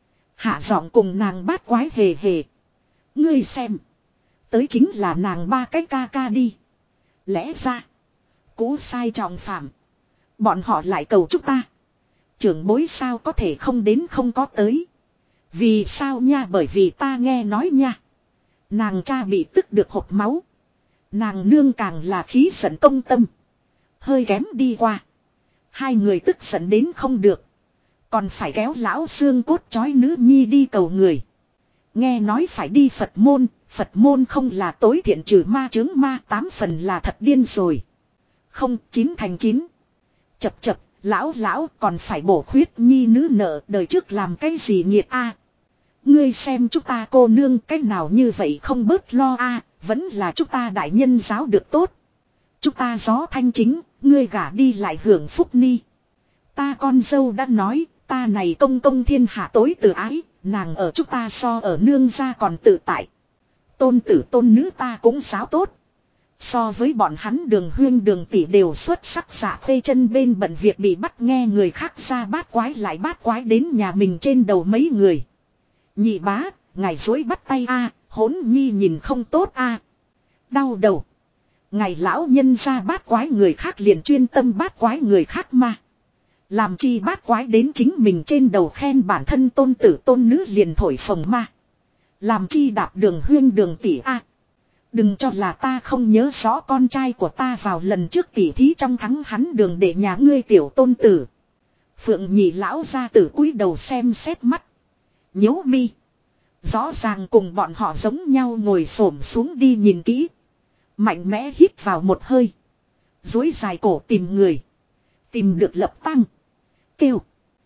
Hạ giọng cùng nàng bát quái hề hề. Ngươi xem. Tới chính là nàng ba cái ca ca đi. Lẽ ra. Cú sai trọng phạm. Bọn họ lại cầu chúng ta. Trưởng bối sao có thể không đến không có tới. Vì sao nha? Bởi vì ta nghe nói nha. Nàng cha bị tức được hộc máu. Nàng nương càng là khí giận công tâm. Hơi kém đi qua. Hai người tức giận đến không được. Còn phải kéo lão xương cốt chói nữ nhi đi cầu người. Nghe nói phải đi Phật môn không là tối thiện trừ ma chướng ma, 8 phần là thật điên rồi. Không, 9 thành 9. Chập, lão còn phải bổ khuyết nhi nữ nợ, đời trước làm cái gì nghiệt a? Ngươi xem chúng ta cô nương cách nào như vậy không bớt lo a, vẫn là chúng ta đại nhân giáo được tốt. Chúng ta gió thanh chính, ngươi gả đi lại hưởng phúc ni. Ta con dâu đã nói, ta này công công thiên hạ tối từ ái, nàng ở chúng ta so ở nương gia còn tự tại. Tôn tử tôn nữ ta cũng giáo tốt. So với bọn hắn Đường Huyên Đường tỷ đều xuất sắc. Dạ Khê chân bên bận việc bị bắt nghe người khác ra bát quái lại bát quái đến nhà mình trên đầu mấy người. Nhị bá, ngài dối bắt tay a, hỗn nhi nhìn không tốt a. Đau đầu. Ngài lão nhân ra bát quái người khác liền chuyên tâm bát quái người khác mà. Làm chi bát quái đến chính mình trên đầu khen bản thân tôn tử tôn nữ liền thổi phồng ma. Làm chi đạp Đường Huyên Đường tỷ a. Đừng cho là ta không nhớ rõ con trai của ta vào lần trước tỉ thí trong thắng hắn Đường để nhà ngươi tiểu tôn tử. Phượng Nhị lão gia tử cúi đầu xem xét mắt. Nhíu mi. Rõ ràng cùng bọn họ giống nhau ngồi xổm xuống đi nhìn kỹ. Mạnh mẽ hít vào một hơi. Duỗi dài cổ tìm người. Tìm được Lập Tăng. Kêu.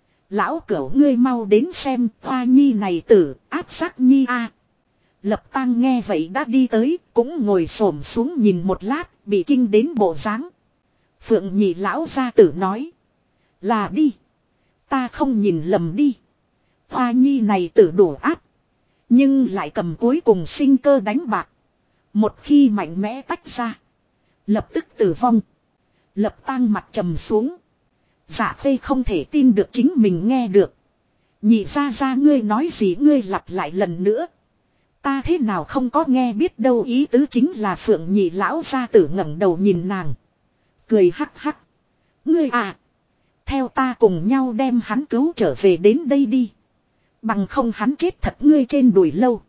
Lão cẩu ngươi mau đến xem Hoa Nhi này tử áp sát Nhi a. Lập Tăng nghe vậy đã đi tới. Cũng ngồi xổm xuống nhìn một lát. Bị kinh đến bộ dáng. Phượng Nhị lão gia tử nói. Là đi. Ta không nhìn lầm đi. Hoa Nhi này tử đủ áp. Nhưng lại cầm cuối cùng sinh cơ đánh bạc. Một khi mạnh mẽ tách ra. Lập tức tử vong. Lập Tăng mặt trầm xuống. Dạ Phê không thể tin được chính mình nghe được. Nhị ra ngươi nói gì ngươi lặp lại lần nữa. Ta thế nào không có nghe biết đâu ý tứ chính là Phượng Nhị lão gia tử ngẩng đầu nhìn nàng. Cười hắc hắc. Ngươi à. Theo ta cùng nhau đem hắn cứu trở về đến đây đi. Bằng không hắn chết thật ngươi trên đùi lâu.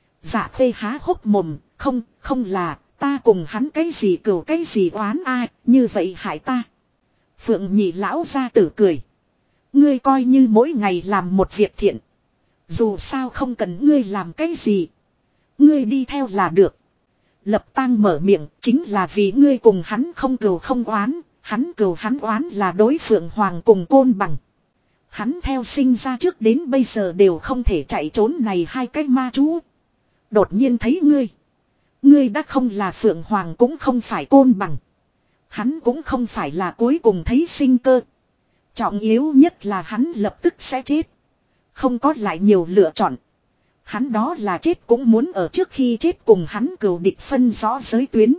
Dạ Phê há hốc mồm. Không là ta cùng hắn cái gì cừu cái gì oán ai. Như vậy hại ta. Phượng Nhị lão gia tử cười. Ngươi coi như mỗi ngày làm một việc thiện. Dù sao không cần ngươi làm cái gì. Ngươi đi theo là được. Lập Tăng mở miệng chính là vì ngươi cùng hắn không cừu không oán. Hắn cừu hắn oán là đối Phượng Hoàng cùng Côn Bằng. Hắn theo sinh ra trước đến bây giờ đều không thể chạy trốn này hai cái ma chú. Đột nhiên thấy ngươi. Ngươi đã không là Phượng Hoàng cũng không phải Côn Bằng. Hắn cũng không phải là cuối cùng thấy sinh cơ. Trọng yếu nhất là hắn lập tức sẽ chết. Không có lại nhiều lựa chọn. Hắn đó là chết cũng muốn ở trước khi chết cùng hắn cừu địch phân rõ giới tuyến.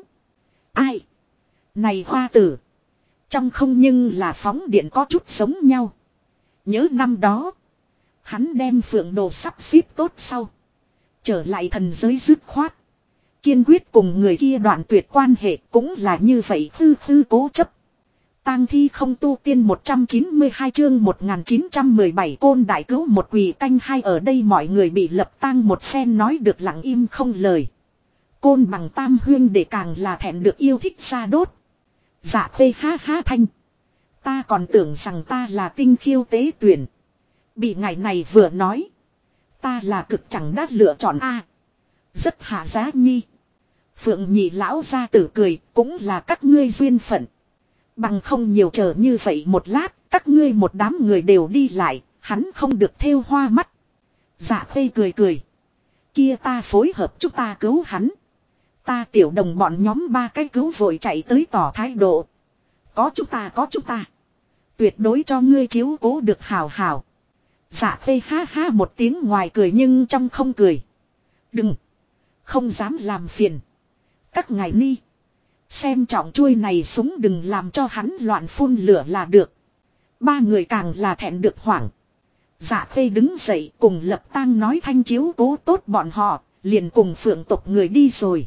Ai? Này hoa tử. Trong không nhưng là phóng điện có chút giống nhau. Nhớ năm đó. Hắn đem Phượng Đồ sắp xếp tốt sau. Trở lại thần giới dứt khoát. Kiên quyết cùng người kia đoạn tuyệt quan hệ cũng là như vậy khư cố chấp. Tang thi không tu tiên 192 chương 1917 Côn đại cứu một quỳ canh hai ở đây mọi người bị Lập Tăng một phen nói được lặng im không lời. Côn Bằng tam huyên để càng là thẹn được yêu thích ra đốt. Dạ Phê ha ha thanh. Ta còn tưởng rằng ta là tinh khiêu tế tuyển. Bị ngày này vừa nói. Ta là cực chẳng đã lựa chọn a. Rất hạ giá nhi. Phượng Nhị lão gia tử cười cũng là các ngươi duyên phận. Bằng không nhiều chờ như vậy một lát. Các ngươi một đám người đều đi lại. Hắn không được thêu hoa mắt. Dạ Phê cười. Kia ta phối hợp chúng ta cứu hắn. Ta tiểu đồng bọn nhóm ba cái cứu vội chạy tới tỏ thái độ. Có chúng ta. Tuyệt đối cho ngươi chiếu cố được hào hào. Dạ Phê ha ha một tiếng ngoài cười nhưng trong không cười. Đừng. Không dám làm phiền. Các ngài ni. Xem trọng chuôi này súng đừng làm cho hắn loạn phun lửa là được. Ba người càng là thẹn được hoảng. Dạ Phê đứng dậy cùng Lập Tăng nói thanh chiếu cố tốt bọn họ. Liền cùng Phượng tộc người đi rồi.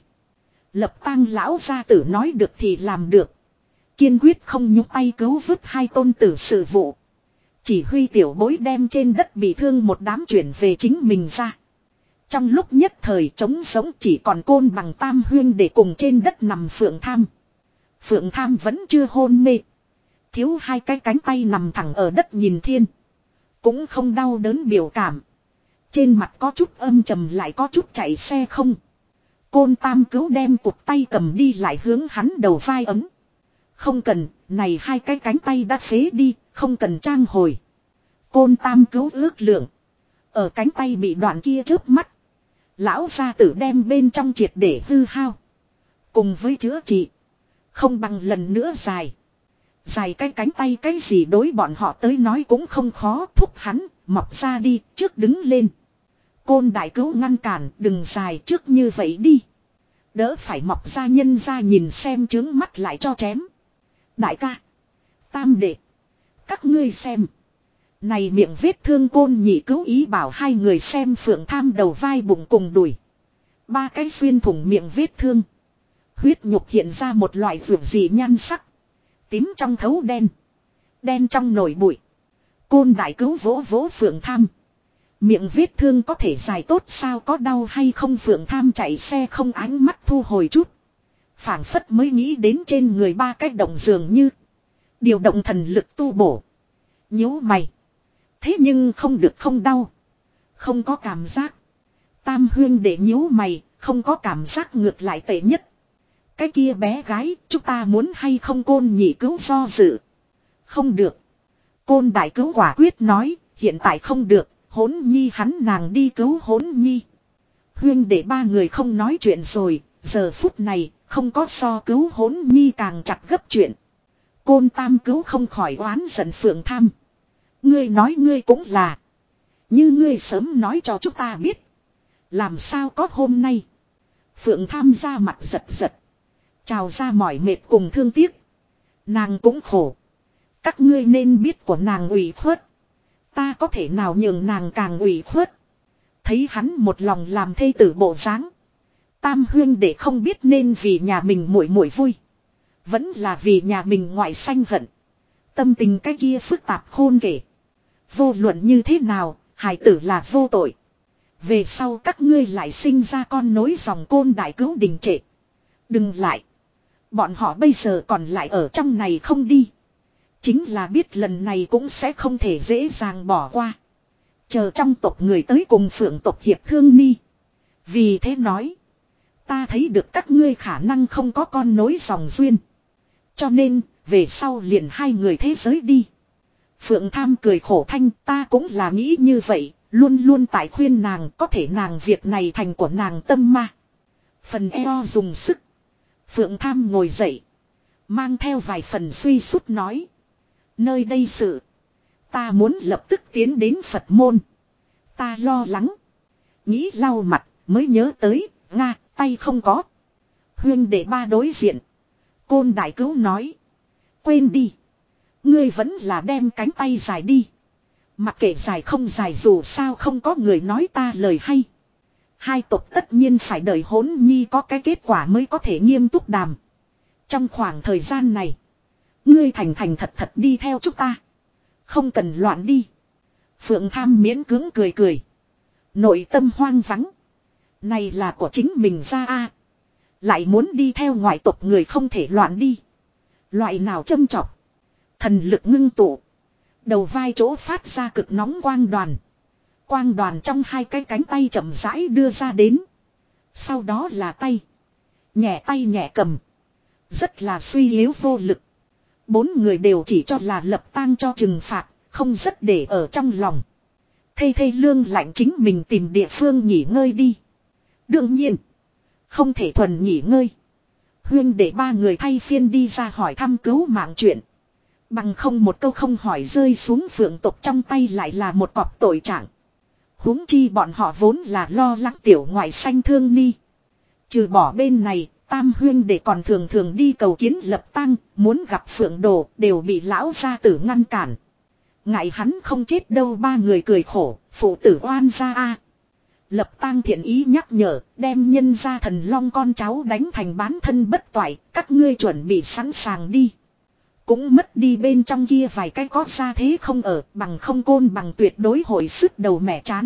Lập Tăng lão gia tử nói được thì làm được. Kiên quyết không nhúc tay cứu vớt hai tôn tử sự vụ. Chỉ huy tiểu bối đem trên đất bị thương một đám chuyển về chính mình ra. Trong lúc nhất thời trống sống chỉ còn Côn Bằng tam huyên để cùng trên đất nằm Phượng Tham. Phượng Tham vẫn chưa hôn mê. Thiếu hai cái cánh tay nằm thẳng ở đất nhìn thiên. Cũng không đau đớn biểu cảm. Trên mặt có chút âm trầm lại có chút chạy xe không. Côn Tam cứu đem cụt tay cầm đi lại hướng hắn đầu vai ấm. Không cần, này hai cái cánh tay đã phế đi, không cần trang hồi. Côn Tam cứu ước lượng. Ở cánh tay bị đoạn kia chớp mắt. Lão gia tử đem bên trong triệt để hư hao. Cùng với chữa trị. Không bằng lần nữa dài. Dài cái cánh tay cái gì đối bọn họ tới nói cũng không khó thúc hắn, mọc ra đi, trước đứng lên. Côn đại cứu ngăn cản, đừng dài trước như vậy đi. Đỡ phải mọc ra nhân ra nhìn xem trướng mắt lại cho chém. Đại ca. Tam đệ. Các ngươi xem. Này miệng vết thương Côn nhị cứu ý bảo hai người xem Phượng Tham đầu vai bụng cùng đùi. Ba cái xuyên thủng miệng vết thương. Huyết nhục hiện ra một loại vượt dị nhan sắc. Tím trong thấu đen. Đen trong nổi bụi. Côn đại cứu vỗ vỗ Phượng Tham. Miệng vết thương có thể dài tốt sao, có đau hay không? Phượng Tham chạy xe không, ánh mắt thu hồi chút. Phảng phất mới nghĩ đến trên người ba cái động dường như. Điều động thần lực tu bổ. Nhíu mày. Thế nhưng không được, không đau. Không có cảm giác. Tam huyên để nhíu mày, không có cảm giác ngược lại tệ nhất. Cái kia bé gái, chúng ta muốn hay không? Côn nhị cứu do dự. Không được. Côn đại cứu quả quyết nói, hiện tại không được, Hỗn Nhi hắn nàng đi cứu Hỗn Nhi. Huyên để ba người không nói chuyện rồi, giờ phút này, không có so cứu Hỗn Nhi càng chặt gấp chuyện. Côn tam cứu không khỏi oán giận Phượng Tham. Ngươi nói ngươi cũng là. Như ngươi sớm nói cho chúng ta biết. Làm sao có hôm nay. Phượng Tham ra mặt giật giật. Trào ra mỏi mệt cùng thương tiếc. Nàng cũng khổ. Các ngươi nên biết của nàng ủy khuất. Ta có thể nào nhường nàng càng ủy khuất. Thấy hắn một lòng làm thê tử bộ dáng. Tam huyên để không biết nên vì nhà mình muội muội vui. Vẫn là vì nhà mình ngoại sanh hận. Tâm tình cái kia phức tạp khôn kể. Vô luận như thế nào, hài tử là vô tội. Về sau các ngươi lại sinh ra con nối dòng Côn đại cứu đình trệ. Đừng lại. Bọn họ bây giờ còn lại ở trong này không đi. Chính là biết lần này cũng sẽ không thể dễ dàng bỏ qua. Chờ trong tộc người tới cùng Phượng tộc hiệp thương ni. Vì thế nói. Ta thấy được các ngươi khả năng không có con nối dòng duyên. Cho nên, về sau liền hai người thế giới đi. Phượng Tham cười khổ thanh, ta cũng là nghĩ như vậy, luôn luôn tại khuyên nàng, có thể nàng việc này thành của nàng tâm ma. Phần eo dùng sức. Phượng Tham ngồi dậy. Mang theo vài phần suy sút nói. Nơi đây sự. Ta muốn lập tức tiến đến Phật môn. Ta lo lắng. Nghĩ lau mặt mới nhớ tới. Nga tay không có. Huyên để ba đối diện. Côn đại cứu nói. Quên đi. Ngươi vẫn là đem cánh tay dài đi. Mặc kệ dài không dài dù sao không có người nói ta lời hay. Hai tộc tất nhiên phải đợi Hỗn Nhi có cái kết quả mới có thể nghiêm túc đàm. Trong khoảng thời gian này. Ngươi thành thành thật thật đi theo chúng ta. Không cần loạn đi. Phượng Tham miễn cưỡng cười cười. Nội tâm hoang vắng. Này là của chính mình ra a. Lại muốn đi theo ngoại tộc người không thể loạn đi. Loại nào châm chọc. Thần lực ngưng tụ. Đầu vai chỗ phát ra cực nóng quang đoàn. Quang đoàn trong hai cái cánh tay chậm rãi đưa ra đến. Sau đó là tay. Nhẹ nhẹ cầm. Rất là suy yếu vô lực. Bốn người đều chỉ cho là lập tang cho trừng phạt. Không rất để ở trong lòng. Thê lương lạnh chính mình tìm địa phương nghỉ ngơi đi. Đương nhiên. Không thể thuần nghỉ ngơi. Huyên để ba người thay phiên đi ra hỏi thăm cứu mạng chuyện. Bằng không một câu không hỏi rơi xuống Phượng tộc trong tay lại là một cọp tội trạng. Huống chi bọn họ vốn là lo lắng tiểu ngoại sanh thương ni. Trừ bỏ bên này, Tam huyên để còn thường thường đi cầu kiến lập tang, muốn gặp Phượng đồ đều bị lão gia tử ngăn cản. Ngại hắn không chết đâu, ba người cười khổ, phụ tử oan gia a. Lập tang thiện ý nhắc nhở, đem nhân gia thần long con cháu đánh thành bán thân bất toại, các ngươi chuẩn bị sẵn sàng đi. Cũng mất đi bên trong kia vài cái có ra thế không ở, bằng không Côn bằng tuyệt đối hội sức đầu mẻ chán.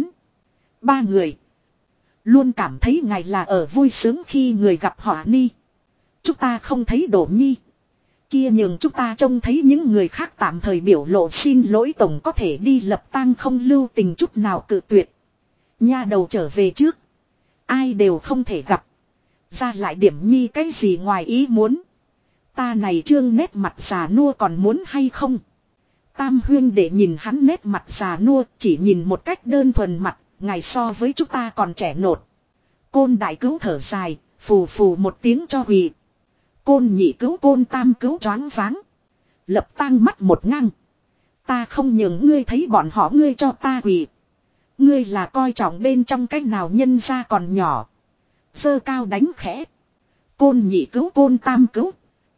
Ba người luôn cảm thấy ngài là ở vui sướng khi người gặp họa ni. Chúng ta không thấy Đổ Nhi. Kia nhường chúng ta trông thấy những người khác tạm thời biểu lộ xin lỗi tổng có thể đi lập tang không lưu tình chút nào cự tuyệt. Nha đầu trở về trước. Ai đều không thể gặp. Ra lại điểm Nhi cái gì ngoài ý muốn. Ta này trương nét mặt già nua còn muốn hay không? Tam huyên để nhìn hắn nét mặt già nua chỉ nhìn một cách đơn thuần mặt. Ngày so với chúng ta còn trẻ nột. Côn đại cứu thở dài. Phù phù một tiếng cho hủy. Côn nhị cứu Côn tam cứu choáng váng. Lập tang mắt một ngang. Ta không nhường ngươi thấy bọn họ ngươi cho ta hủy. Ngươi là coi trọng bên trong cách nào nhân ra còn nhỏ. Dơ cao đánh khẽ. Côn nhị cứu Côn tam cứu.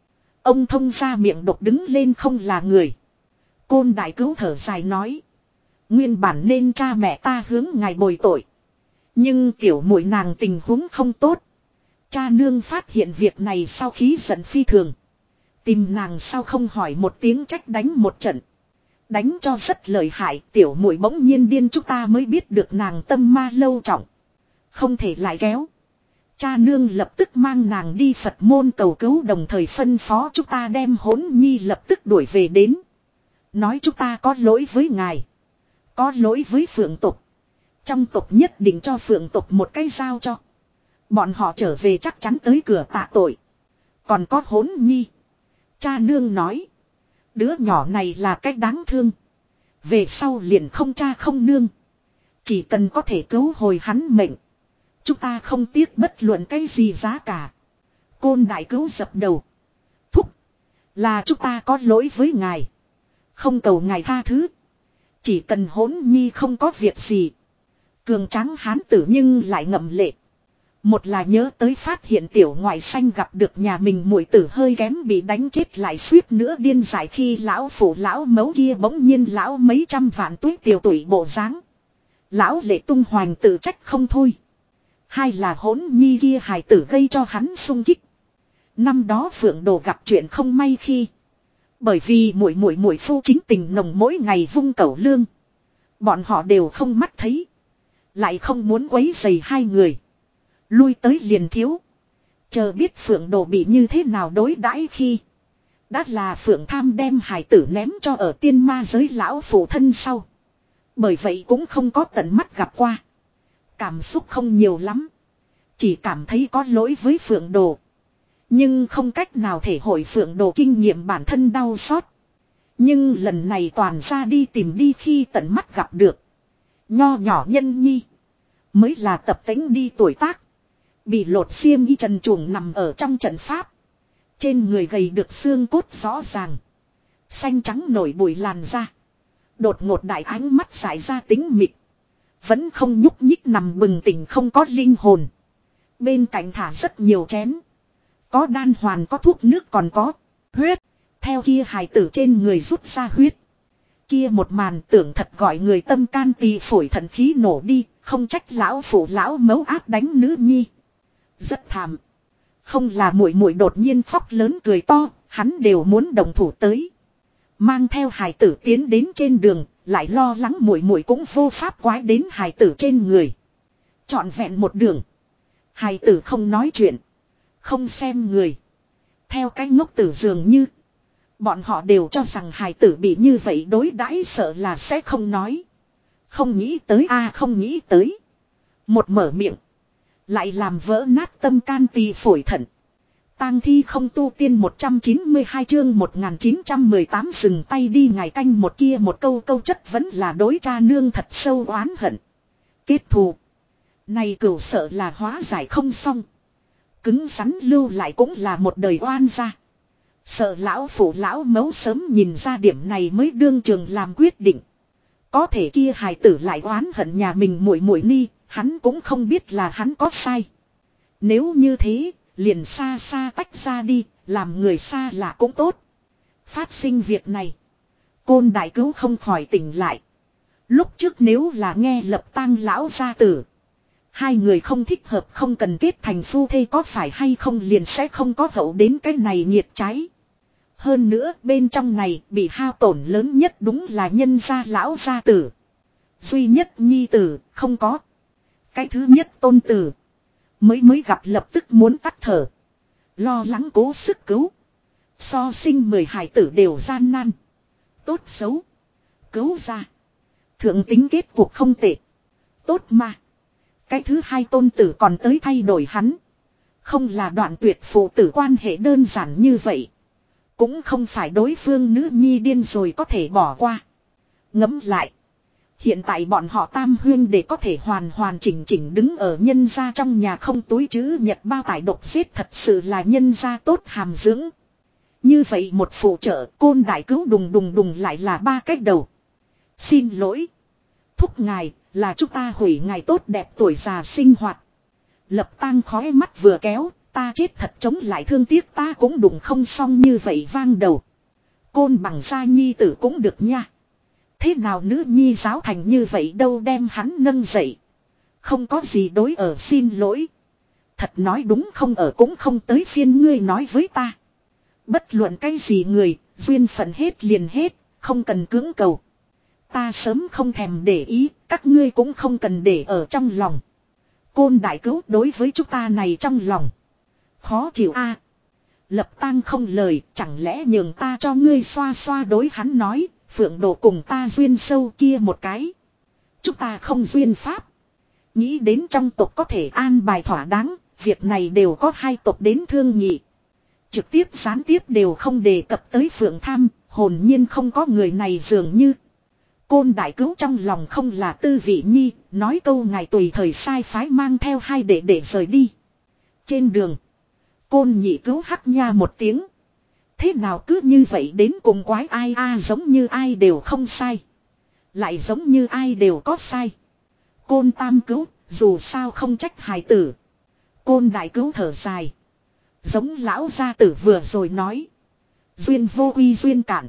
Ông thông ra miệng độc đứng lên không là người. Côn đại cứu thở dài nói. Nguyên bản nên cha mẹ ta hướng ngài bồi tội. Nhưng tiểu muội nàng tình huống không tốt. Cha nương phát hiện việc này sau khí giận phi thường. Tìm nàng sao không hỏi một tiếng trách đánh một trận. Đánh cho rất lợi hại, tiểu muội bỗng nhiên điên, chúng ta mới biết được nàng tâm ma lâu trọng. Không thể lại kéo. Cha nương lập tức mang nàng đi Phật môn cầu cứu, đồng thời phân phó chúng ta đem Hỗn Nhi lập tức đuổi về đến. Nói chúng ta có lỗi với ngài. Có lỗi với Phượng tộc. Trong tộc nhất định cho Phượng tộc một cái giao cho. Bọn họ trở về chắc chắn tới cửa tạ tội. Còn có Hỗn Nhi. Cha nương nói. Đứa nhỏ này là cách đáng thương. Về sau liền không cha không nương. Chỉ cần có thể cứu hồi hắn mệnh. Chúng ta không tiếc bất luận cái gì giá cả. Côn đại cứu dập đầu. Thúc. Là chúng ta có lỗi với ngài. Không cầu ngài tha thứ. Chỉ cần Hỗn Nhi không có việc gì. Cường tráng hán tử nhưng lại ngậm lệ. Một là nhớ tới phát hiện tiểu ngoại xanh gặp được nhà mình muội tử hơi kém bị đánh chết, lại suýt nữa điên dại khi lão phủ lão mấu kia bỗng nhiên lão mấy trăm vạn túi tiểu tuổi bộ dáng. Lão lệ tung hoành tự trách không thôi. Hai là Hỗn Nhi kia hài tử gây cho hắn sung kích. Năm đó Phượng Đồ gặp chuyện không may khi. Bởi vì muội phu chính tình nồng mỗi ngày vung cẩu lương. Bọn họ đều không mắt thấy. Lại không muốn quấy rầy hai người. Lui tới liền thiếu. Chờ biết Phượng Đồ bị như thế nào đối đãi khi. Đã là Phượng Tham đem hài tử ném cho ở tiên ma giới lão phụ thân sau. Bởi vậy cũng không có tận mắt gặp qua. Cảm xúc không nhiều lắm. Chỉ cảm thấy có lỗi với Phượng Đồ. Nhưng không cách nào thể hội Phượng Đồ kinh nghiệm bản thân đau xót. Nhưng lần này toàn ra đi tìm đi khi tận mắt gặp được. Nho nhỏ nhân nhi. Mới là tập tính đi tuổi tác. Bị lột xiêm y trần truồng nằm ở trong trận pháp. Trên người gầy được xương cốt rõ ràng. Xanh trắng nổi bụi làn da. Đột ngột đại ánh mắt dại ra tính mịt. Vẫn không nhúc nhích nằm bừng tỉnh không có linh hồn. Bên cạnh thả rất nhiều chén. Có đan hoàn, có thuốc nước, còn có huyết. Theo kia hài tử trên người rút ra huyết. Kia một màn tưởng thật gọi người tâm can tỳ phổi thận khí nổ đi. Không trách lão phụ lão mấu áp đánh nữ nhi. Rất thảm. Không là muội đột nhiên khóc lớn cười to, hắn đều muốn đồng thủ tới. Mang theo hài tử tiến đến trên đường, lại lo lắng muội cũng vô pháp quái đến hài tử trên người. Trọn vẹn một đường. Hài tử không nói chuyện. Không xem người. Theo cái ngốc tử dường như. Bọn họ đều cho rằng hài tử bị như vậy đối đãi sợ là sẽ không nói. Không nghĩ tới không nghĩ tới. Một mở miệng. Lại làm vỡ nát tâm can tỳ phổi thận. Tang thi không tu tiên 192 chương 1918 dừng tay đi, ngài canh một kia một câu chất vẫn là đối cha nương thật sâu oán hận. Kết thù. Này cửu sợ là hóa giải không xong. Cứng rắn lưu lại cũng là một đời oan gia. Sợ lão phụ lão mấu sớm nhìn ra điểm này mới đương trường làm quyết định. Có thể kia hài tử lại oán hận nhà mình muội ni, hắn cũng không biết là hắn có sai. Nếu như thế, liền xa xa tách ra đi, làm người xa lạ cũng tốt. Phát sinh việc này, Côn đại cứu không khỏi tỉnh lại. Lúc trước nếu là nghe Lập Tang lão gia tử, hai người không thích hợp không cần kết thành phu thê, có phải hay không liền sẽ không có hậu đến cái này nghiệt trái. Hơn nữa bên trong này bị hao tổn lớn nhất đúng là nhân gia lão gia tử. Duy nhất nhi tử không có. Cái thứ nhất tôn tử. Mới gặp lập tức muốn tắt thở. Lo lắng cố sức cứu. So sinh 10 hài tử đều gian nan. Tốt xấu. Cứu ra. Thượng tính kết cuộc không tệ. Tốt mà. Cái thứ hai tôn tử còn tới thay đổi hắn. Không là đoạn tuyệt phụ tử quan hệ đơn giản như vậy. Cũng không phải đối phương nữ nhi điên rồi có thể bỏ qua. Ngẫm lại. Hiện tại bọn họ tam huyên để có thể hoàn chỉnh đứng ở nhân gia trong nhà không túi chứ nhật bao tải độc xếp thật sự là nhân gia tốt hàm dưỡng. Như vậy một phụ trợ Côn đại cứu đùng lại là 3 cách đầu. Xin lỗi. Thúc ngài là chúng ta hủy ngài tốt đẹp tuổi già sinh hoạt. Lập Tang khói mắt vừa kéo, ta chết thật chống lại thương tiếc ta cũng đụng không xong như vậy vang đầu. Côn bằng gia nhi tử cũng được nha. Thế nào nữ nhi giáo thành như vậy đâu, đem hắn nâng dậy. Không có gì đối ở xin lỗi. Thật nói đúng không ở cũng không tới phiên ngươi nói với ta. Bất luận cái gì người, duyên phận hết liền hết, không cần cưỡng cầu. Ta sớm không thèm để ý, các ngươi cũng không cần để ở trong lòng. Côn đại cứu đối với chúng ta này trong lòng. Khó chịu a. Lập Tang không lời, chẳng lẽ nhường ta cho ngươi xoa xoa đối hắn nói, Phượng Đồ cùng ta duyên sâu kia một cái. Chúng ta không duyên pháp. Nghĩ đến trong tộc có thể an bài thỏa đáng, việc này đều có hai tộc đến thương nghị. Trực tiếp gián tiếp đều không đề cập tới Phượng Tham, hồn nhiên không có người này dường như. Côn đại cứu trong lòng không là tư vị nhi, nói câu ngài tùy thời sai phái mang theo hai đệ để rời đi. Trên đường, Côn nhị cứu hắc nha một tiếng. Thế nào cứ như vậy đến cùng quái ai a, giống như ai đều không sai. Lại giống như ai đều có sai. Côn tam cứu, dù sao không trách hài tử. Côn đại cứu thở dài. Giống lão gia tử vừa rồi nói. Duyên vô uy duyên cản.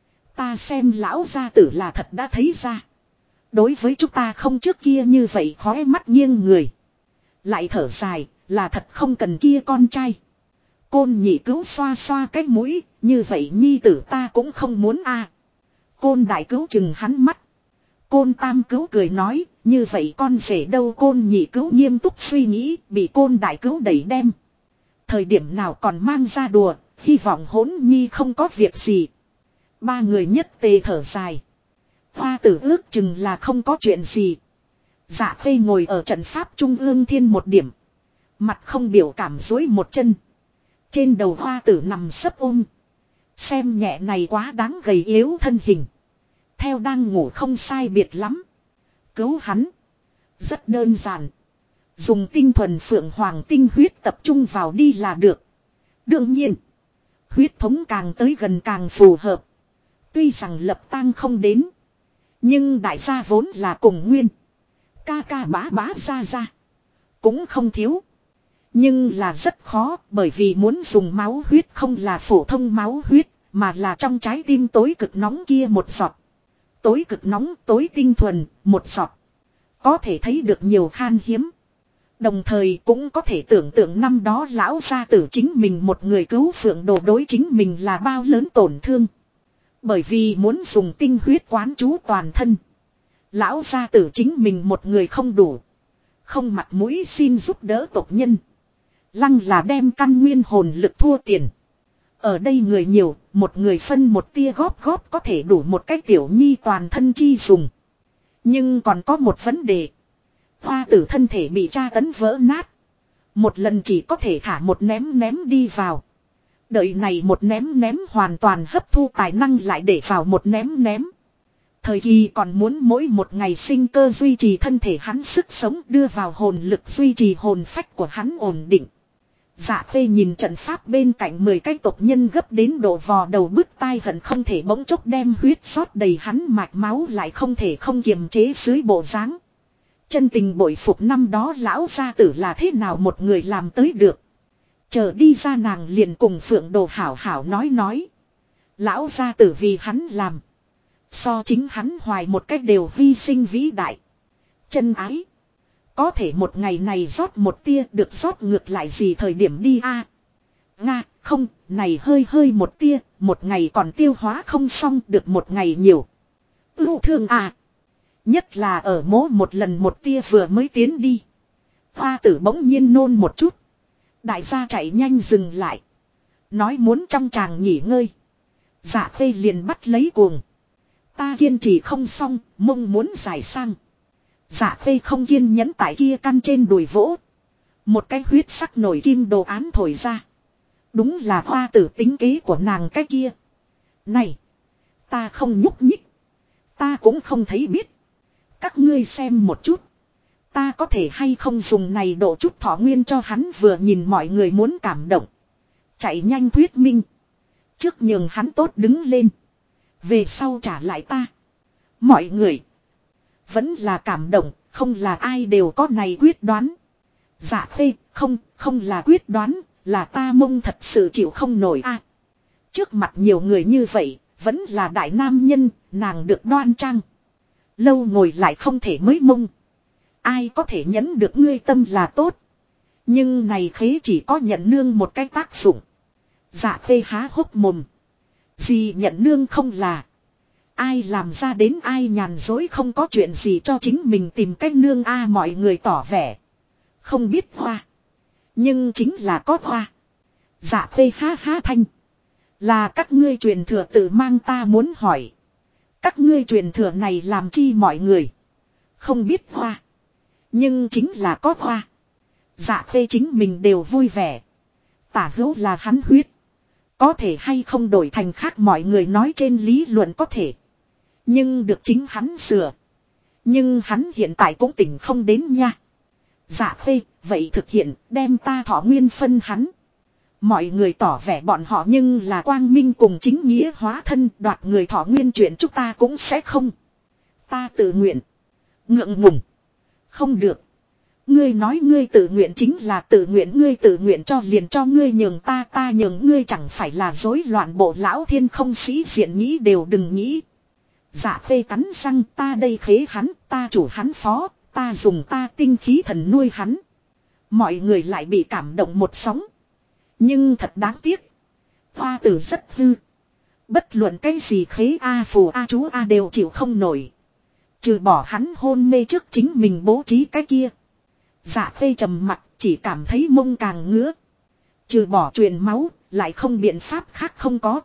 Ta xem lão gia tử là thật đã thấy ra. Đối với chúng ta không trước kia như vậy khóe mắt nghiêng người. Lại thở dài, là thật không cần kia con trai. Côn nhị cứu xoa xoa cái mũi, như vậy nhi tử ta cũng không muốn a. Côn đại cứu chừng hắn mắt. Côn tam cứu cười nói, như vậy con rể đâu. Côn nhị cứu nghiêm túc suy nghĩ, bị côn đại cứu đẩy đem. Thời điểm nào còn mang ra đùa, hy vọng hỗn nhi không có việc gì. Ba người nhất tề thở dài. Hoa tử ước chừng là không có chuyện gì. Dạ Khê ngồi ở trận pháp trung ương thiên một điểm. Mặt không biểu cảm dối một chân. Trên đầu hoa tử nằm sấp ôm. Xem nhẹ này quá đáng gầy yếu thân hình. Theo đang ngủ không sai biệt lắm. Cứu hắn. Rất đơn giản. Dùng tinh thuần phượng hoàng tinh huyết tập trung vào đi là được. Đương nhiên. Huyết thống càng tới gần càng phù hợp. Tuy rằng Lập Tang không đến. Nhưng đại gia vốn là cùng nguyên. Ca ca bá bá ra ra. Cũng không thiếu. Nhưng là rất khó bởi vì muốn dùng máu huyết không là phổ thông máu huyết. Mà là trong trái tim tối cực nóng kia một giọt. Tối cực nóng tối tinh thuần một giọt. Có thể thấy được nhiều khan hiếm. Đồng thời cũng có thể tưởng tượng năm đó lão gia tử chính mình một người cứu Phượng Đồ đối chính mình là bao lớn tổn thương. Bởi vì muốn dùng tinh huyết quán chú toàn thân. Lão gia tử chính mình một người không đủ. Không mặt mũi xin giúp đỡ tộc nhân. Lăng là đem căn nguyên hồn lực thua tiền. Ở đây người nhiều, một người phân một tia góp góp có thể đủ một cái tiểu nhi toàn thân chi dùng. Nhưng còn có một vấn đề. Hoa tử thân thể bị tra tấn vỡ nát. Một lần chỉ có thể thả một ném ném đi vào. Đợi này một ném ném hoàn toàn hấp thu tài năng lại để vào một ném ném. Thời kỳ còn muốn mỗi một ngày sinh cơ duy trì thân thể hắn sức sống đưa vào hồn lực duy trì hồn phách của hắn ổn định. Dạ Khê nhìn trận pháp bên cạnh 10 cái tộc nhân gấp đến độ vò đầu bứt tai hận không thể bỗng chốc đem huyết xót đầy hắn mạch máu lại không thể không kiềm chế dưới bộ dáng. Chân tình bội phục năm đó lão gia tử là thế nào một người làm tới được. Chờ đi ra nàng liền cùng Phượng Đồ hảo hảo nói. Lão gia tử vì hắn làm. So chính hắn hoài một cách đều hy sinh vĩ đại. Chân ái. Có thể một ngày này rót một tia được rót ngược lại gì thời điểm đi a? Nga, không, này hơi một tia, một ngày còn tiêu hóa không xong được một ngày nhiều. Ưu thương à. Nhất là ở mố một lần một tia vừa mới tiến đi. Hoa tử bỗng nhiên nôn một chút. Đại gia chạy nhanh dừng lại. Nói muốn trong tràng nghỉ ngơi. Dạ Khê liền bắt lấy cuồng. Ta kiên trì không xong, mông muốn giải sang. Dạ Khê không kiên nhẫn tại kia căn trên đùi vỗ. Một cái huyết sắc nổi kim đồ án thổi ra. Đúng là hoa tử tính kế của nàng cái kia. Này, ta không nhúc nhích. Ta cũng không thấy biết. Các ngươi xem một chút. Ta có thể hay không dùng này độ chút thọ nguyên cho hắn vừa nhìn mọi người muốn cảm động. Chạy nhanh thuyết minh. Trước nhường hắn tốt đứng lên. Về sau trả lại ta. Mọi người. Vẫn là cảm động, không là ai đều có này quyết đoán. Dạ Khê, không là quyết đoán, là ta mông thật sự chịu không nổi a. Trước mặt nhiều người như vậy, vẫn là đại nam nhân, nàng được đoan trang. Lâu ngồi lại không thể mới mông. Ai có thể nhẫn được ngươi tâm là tốt. Nhưng này khế chỉ có nhận nương một cái tác dụng. Dạ Khê há hốc mồm. Gì nhận nương không là. Ai làm ra đến ai nhàn dối không có chuyện gì cho chính mình tìm cách nương mọi người tỏ vẻ. Không biết hoa. Nhưng chính là có hoa. Dạ phê ha ha thanh. Là các ngươi truyền thừa tự mang ta muốn hỏi. Các ngươi truyền thừa này làm chi mọi người. Không biết hoa. Nhưng chính là có hoa. Dạ phê chính mình đều vui vẻ. Tả hữu là hắn huyết. Có thể hay không đổi thành khác mọi người nói trên lý luận có thể. Nhưng được chính hắn sửa. Nhưng hắn hiện tại cũng tỉnh không đến nha. Dạ phê, vậy thực hiện, đem ta thọ nguyên phân hắn. Mọi người tỏ vẻ bọn họ nhưng là quang minh cùng chính nghĩa hóa thân đoạt người thọ nguyên chuyện chúng ta cũng sẽ không. Ta tự nguyện. Ngượng ngùng. Không được. Ngươi nói ngươi tự nguyện chính là tự nguyện, ngươi tự nguyện cho liền cho ngươi nhường ta nhường ngươi chẳng phải là rối loạn bộ lão thiên không sĩ diện nghĩ đều đừng nghĩ. Dạ phê cắn răng ta đây khế hắn, ta chủ hắn phó, ta dùng ta tinh khí thần nuôi hắn. Mọi người lại bị cảm động một sóng. Nhưng thật đáng tiếc. Hoa tử rất hư. Bất luận cái gì khế phù chú đều chịu không nổi. Trừ bỏ hắn hôn mê trước chính mình bố trí cái kia. Dạ phê trầm mặt chỉ cảm thấy mông càng ngứa. Trừ bỏ truyền máu lại không biện pháp khác không có.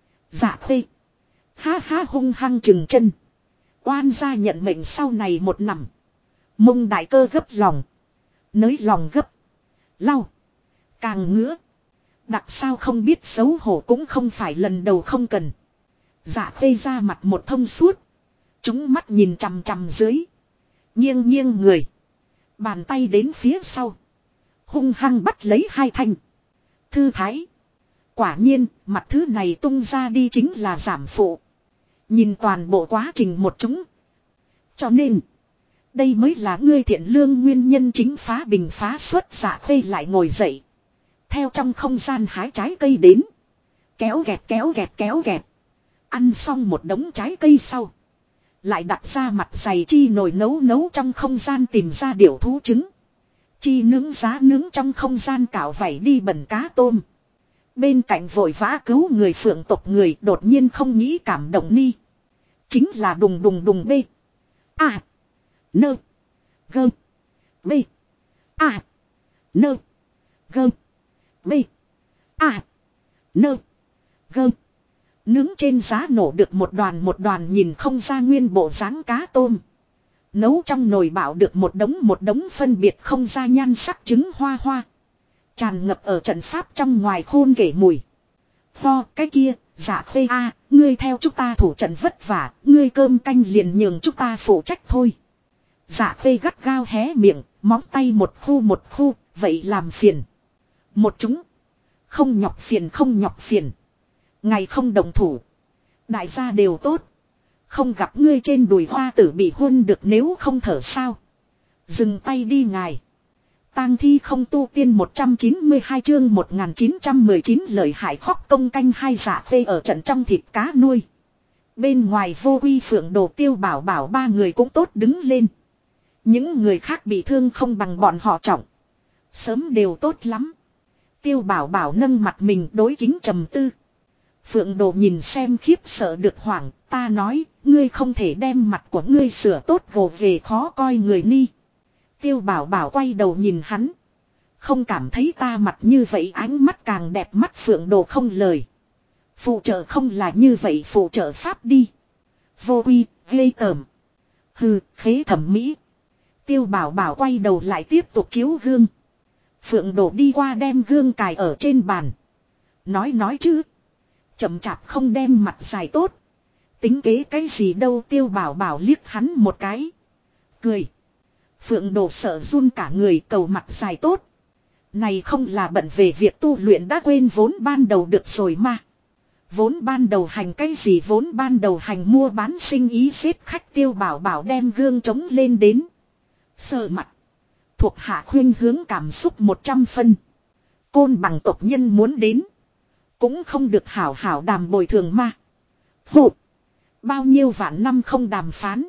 Dạ phê. Ha ha hung hăng chừng chân. Oan gia nhận mệnh sau này một nằm. Mông đại cơ gấp lòng. Nới lòng gấp. Lau. Càng ngứa. Đặc sao không biết xấu hổ cũng không phải lần đầu không cần. Dạ phê ra mặt một thông suốt. Chúng mắt nhìn chằm chằm dưới. Nghiêng nghiêng người. Bàn tay đến phía sau. Hung hăng bắt lấy hai thanh. Thư thái. Quả nhiên mặt thứ này tung ra đi chính là giảm phụ. Nhìn toàn bộ quá trình một chúng. Cho nên. Đây mới là ngươi thiện lương nguyên nhân chính phá bình phá xuất dạ phê lại ngồi dậy. Theo trong không gian hái trái cây đến. Kéo gẹt kéo gẹt kéo gẹt. Ăn xong một đống trái cây sau. Lại đặt ra mặt dày chi nồi nấu trong không gian tìm ra điểu thú trứng. Chi nướng giá nướng trong không gian cạo vảy đi bẩn cá tôm. Bên cạnh vội vã cứu người phượng tộc người đột nhiên không nghĩ cảm động ni. Chính là đùng đùng đùng bê. Nơ. Gơ. Bê. Nơ. Gơ. Bê. Nơ. Gơ. Nướng trên giá nổ được một đoàn nhìn không ra nguyên bộ dáng cá tôm. Nấu trong nồi bạo được một đống phân biệt không ra nhan sắc trứng hoa hoa. Tràn ngập ở trận pháp trong ngoài khôn kể mùi. Ho cái kia, dạ phê ngươi theo chúng ta thủ trận vất vả, ngươi cơm canh liền nhường chúng ta phụ trách thôi. Dạ phê gắt gao hé miệng, móng tay một khu, vậy làm phiền. Một chúng. Không nhọc phiền. Ngày không đồng thủ. Đại gia đều tốt. Không gặp ngươi trên đùi hoa tử bị hôn được nếu không thở sao. Dừng tay đi ngài. Tang thi không tu tiên 192 chương 1919 lời hại khóc công canh hai dạ phê ở trận trong thịt cá nuôi. Bên ngoài vô quy phượng đồ tiêu bảo bảo ba người cũng tốt đứng lên. Những người khác bị thương không bằng bọn họ trọng. Sớm đều tốt lắm. Tiêu bảo bảo nâng mặt mình đối kính trầm tư. Phượng đồ nhìn xem khiếp sợ được hoảng. Ta nói ngươi không thể đem mặt của ngươi sửa tốt gồ về khó coi người ni. Tiêu bảo bảo quay đầu nhìn hắn. Không cảm thấy ta mặt như vậy ánh mắt càng đẹp mắt phượng đồ không lời. Phụ trợ không là như vậy phụ trợ pháp đi. Vô uy, ghê tởm. Hừ, khế thẩm mỹ. Tiêu bảo bảo quay đầu lại tiếp tục chiếu gương. Phượng đồ đi qua đem gương cài ở trên bàn. Nói chứ. Chậm chạp không đem mặt dài tốt. Tính kế cái gì đâu tiêu bảo bảo liếc hắn một cái. Cười. Phượng đồ sợ run cả người cầu mặt dài tốt. Này không là bận về việc tu luyện đã quên vốn ban đầu được rồi mà. Vốn ban đầu hành cái gì vốn ban đầu hành mua bán sinh ý xếp khách tiêu bảo bảo đem gương trống lên đến. Sợ mặt. Thuộc hạ khuyên hướng cảm xúc 100 phân. Côn bằng tộc nhân muốn đến. Cũng không được hảo hảo đàm bồi thường mà. Phụ. Bao nhiêu vạn năm không đàm phán.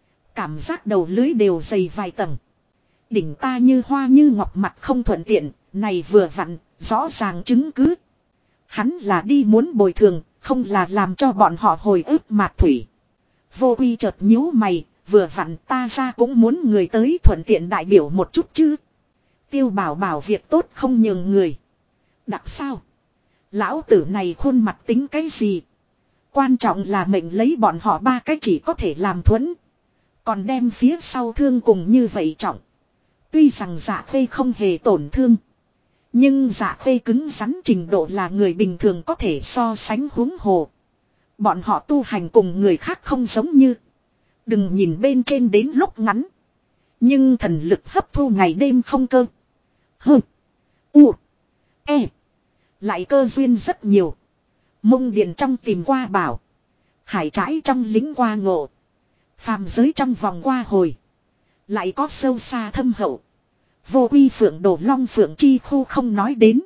Cảm giác đầu lưới đều dày vài tầng. Đỉnh ta như hoa như ngọc mặt không thuận tiện. Này vừa vặn, rõ ràng chứng cứ. Hắn là đi muốn bồi thường, không là làm cho bọn họ hồi ức mạt thủy. Vô Quy chợt nhíu mày, vừa vặn ta ra cũng muốn người tới thuận tiện đại biểu một chút chứ. Tiêu Bảo Bảo việc tốt không nhường người. Đặc sao? Lão tử này khuôn mặt tính cái gì? Quan trọng là mệnh lấy bọn họ ba cái chỉ có thể làm thuẫn. Còn đem phía sau thương cùng như vậy trọng. Tuy rằng Dạ Khê không hề tổn thương. Nhưng Dạ Khê cứng rắn trình độ là người bình thường có thể so sánh, huống hồ. Bọn họ tu hành cùng người khác không giống như. Đừng nhìn bên trên đến lúc ngắn. Nhưng thần lực hấp thu ngày đêm không cơ. Hừ. U. E. Lại cơ duyên rất nhiều. Mông điện trong tìm qua bảo. Hải trãi trong lính qua ngộ. Phàm giới trong vòng qua hồi. Lại có sâu xa thâm hậu. Vô Quy Phượng Đồ Long Phượng Chi Khu không nói đến.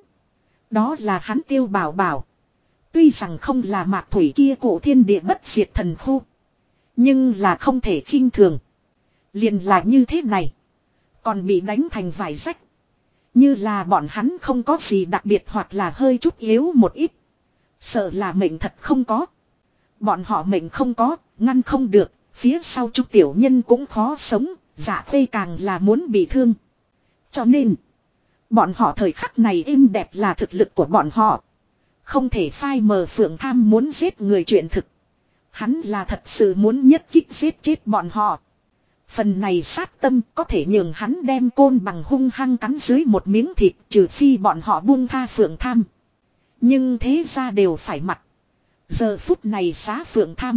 Đó là hắn Tiêu Bảo Bảo. Tuy rằng không là mạc thủy kia cổ thiên địa bất diệt thần khu. Nhưng là không thể khinh thường. Liền là như thế này. Còn bị đánh thành vài rách. Như là bọn hắn không có gì đặc biệt hoặc là hơi chút yếu một ít. Sợ là mệnh thật không có. Bọn họ mệnh không có, ngăn không được. Phía sau chút tiểu nhân cũng khó sống. Dạ Khê càng là muốn bị thương. Cho nên, bọn họ thời khắc này êm đẹp là thực lực của bọn họ. Không thể phai mờ Phượng Tham muốn giết người chuyện thực. Hắn là thật sự muốn nhất kích giết chết bọn họ. Phần này sát tâm có thể nhường hắn đem côn bằng hung hăng cắn dưới một miếng thịt, trừ phi bọn họ buông tha Phượng Tham. Nhưng thế ra đều phải mặt. Giờ phút này xá Phượng Tham.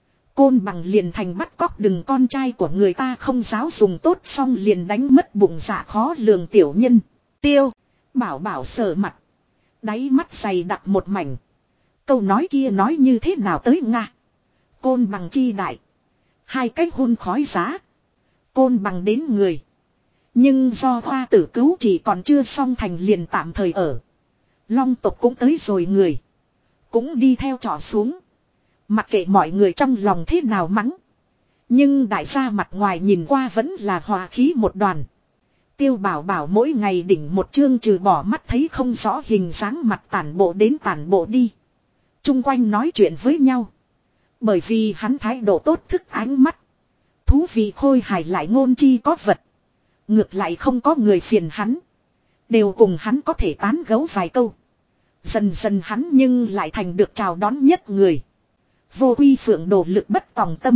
Côn bằng liền thành bắt cóc đừng con trai của người ta không giáo dùng tốt xong liền đánh mất bụng dạ khó lường tiểu nhân. Tiêu. Bảo Bảo sờ mặt. Đáy mắt dày đặc một mảnh. Câu nói kia nói như thế nào tới Nga. Côn bằng chi đại. Hai cách hôn khói giá. Côn bằng đến người. Nhưng do hoa tử cứu chỉ còn chưa xong thành liền tạm thời ở. Long tộc cũng tới rồi người. Cũng đi theo trỏ xuống. Mặc kệ mọi người trong lòng thế nào mắng. Nhưng đại gia mặt ngoài nhìn qua vẫn là hòa khí một đoàn. Tiêu Bảo Bảo mỗi ngày đỉnh một chương trừ bỏ mắt thấy không rõ hình dáng mặt tản bộ đến tản bộ đi. Trung quanh nói chuyện với nhau. Bởi vì hắn thái độ tốt thức ánh mắt. Thú vị khôi hài lại ngôn chi có vật. Ngược lại không có người phiền hắn. Đều cùng hắn có thể tán gẫu vài câu. Dần dần hắn nhưng lại thành được chào đón nhất người. Vô Quy Phượng Đồ lực bất tòng tâm.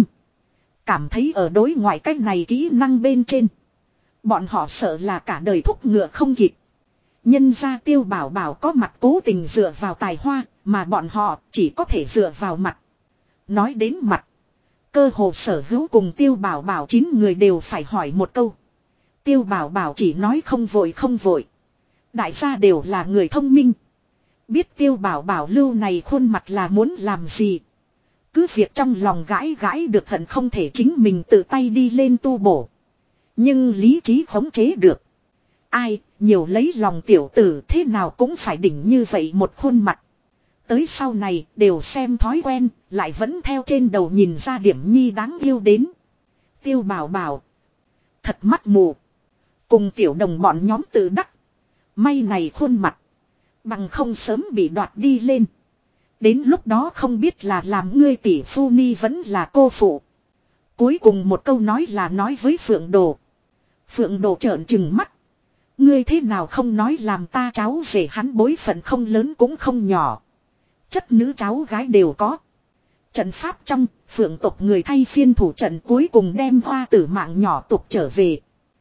Cảm thấy ở đối ngoại cách này kỹ năng bên trên. Bọn họ sợ là cả đời thúc ngựa không kịp. Nhân ra Tiêu Bảo Bảo có mặt cố tình dựa vào tài hoa, mà bọn họ chỉ có thể dựa vào mặt. Nói đến mặt. Cơ hồ sở hữu cùng Tiêu Bảo Bảo 9 người đều phải hỏi một câu. Tiêu Bảo Bảo chỉ nói không vội không vội. Đại gia đều là người thông minh. Biết Tiêu Bảo Bảo lưu này khuôn mặt là muốn làm gì. Cứ việc trong lòng gãi gãi được hận không thể chính mình tự tay đi lên tu bổ. Nhưng lý trí khống chế được. Ai, nhiều lấy lòng tiểu tử thế nào cũng phải đỉnh như vậy một khuôn mặt. Tới sau này đều xem thói quen, lại vẫn theo trên đầu nhìn ra điểm nhi đáng yêu đến. Tiêu Bảo Bảo. Thật mắt mù. Cùng tiểu đồng bọn nhóm tự đắc. May này khuôn mặt. Bằng không sớm bị đoạt đi lên. Đến lúc đó không biết là làm ngươi tỷ phu ni vẫn là cô phụ. Cuối cùng một câu nói là nói với Phượng Đồ. Phượng Đồ trợn trừng mắt. Ngươi thế nào không nói làm ta cháu rể hắn bối phận không lớn cũng không nhỏ. Chất nữ cháu gái đều có. Trận pháp trong, Phượng tộc người thay phiên thủ trận cuối cùng đem hoa tử mạng nhỏ tục trở về.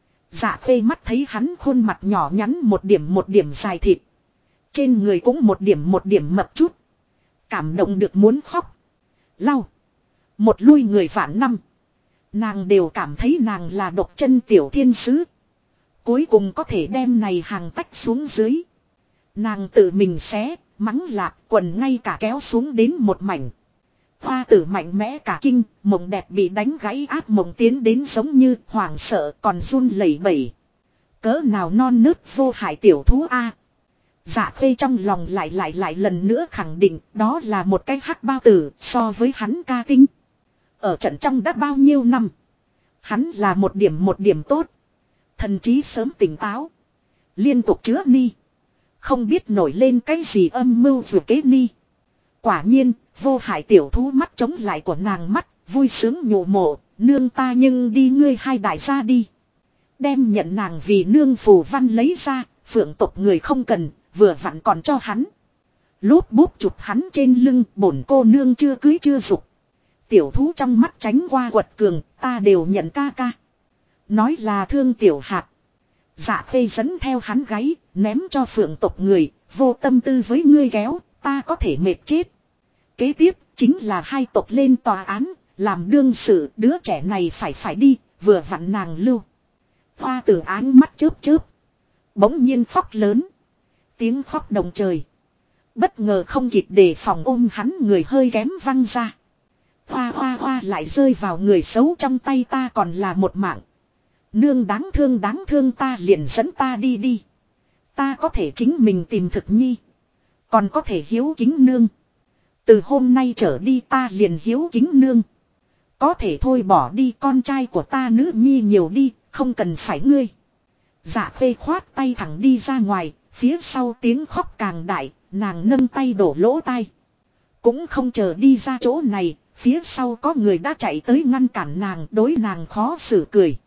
Dạ Khê mắt thấy hắn khuôn mặt nhỏ nhắn một điểm dài thịt. Trên người cũng một điểm mập chút. Cảm động được muốn khóc. Lau. Một lui người vạn năm. Nàng đều cảm thấy nàng là độc chân tiểu thiên sứ. Cuối cùng có thể đem này hàng tách xuống dưới. Nàng tự mình xé, mắng lạc quần ngay cả kéo xuống đến một mảnh. Hoa tử mạnh mẽ cả kinh, mộng đẹp bị đánh gãy áp mộng tiến đến giống như hoảng sợ còn run lẩy bẩy. Cỡ nào non nớt vô hại tiểu thú a. Dạ Khê trong lòng lại lần nữa khẳng định đó là một cái hắc bao tử so với hắn ca tinh. Ở trận trong đã bao nhiêu năm. Hắn là một điểm tốt. Thần trí sớm tỉnh táo. Liên tục chữa ni. Không biết nổi lên cái gì âm mưu vừa kế ni. Quả nhiên, vô hại tiểu thú mắt chống lại của nàng mắt, vui sướng nhủ mộ, nương ta nhưng đi ngươi hai đại gia đi. Đem nhận nàng vì nương phù văn lấy ra, phượng tộc người không cần, vừa vặn còn cho hắn. Lốp bốp chụp hắn trên lưng, bổn cô nương chưa cưới chưa dục. Tiểu thú trong mắt tránh qua quật cường, ta đều nhận ca ca. Nói là thương tiểu hạt. Dạ khê dẫn theo hắn gáy, ném cho phượng tộc người, vô tâm tư với ngươi kéo, ta có thể mệt chết. Kế tiếp, chính là hai tộc lên tòa án, làm đương sự, đứa trẻ này phải đi, vừa vặn nàng lưu. Hoa tử áng mắt chớp chớp. Bỗng nhiên khóc lớn. Tiếng khóc động trời. Bất ngờ không kịp đề phòng ôm hắn người hơi kém văng ra. Hoa lại rơi vào người xấu trong tay ta còn là một mạng. Nương đáng thương ta liền dẫn ta đi. Ta có thể chính mình tìm thực nhi. Còn có thể hiếu kính nương. Từ hôm nay trở đi ta liền hiếu kính nương. Có thể thôi bỏ đi con trai của ta nữ nhi nhiều đi, không cần phải ngươi. Dạ phê khoát tay thẳng đi ra ngoài, phía sau tiếng khóc càng đại, nàng nâng tay đổ lỗ tai. Cũng không chờ đi ra chỗ này, phía sau có người đã chạy tới ngăn cản nàng, đối nàng khó xử cười.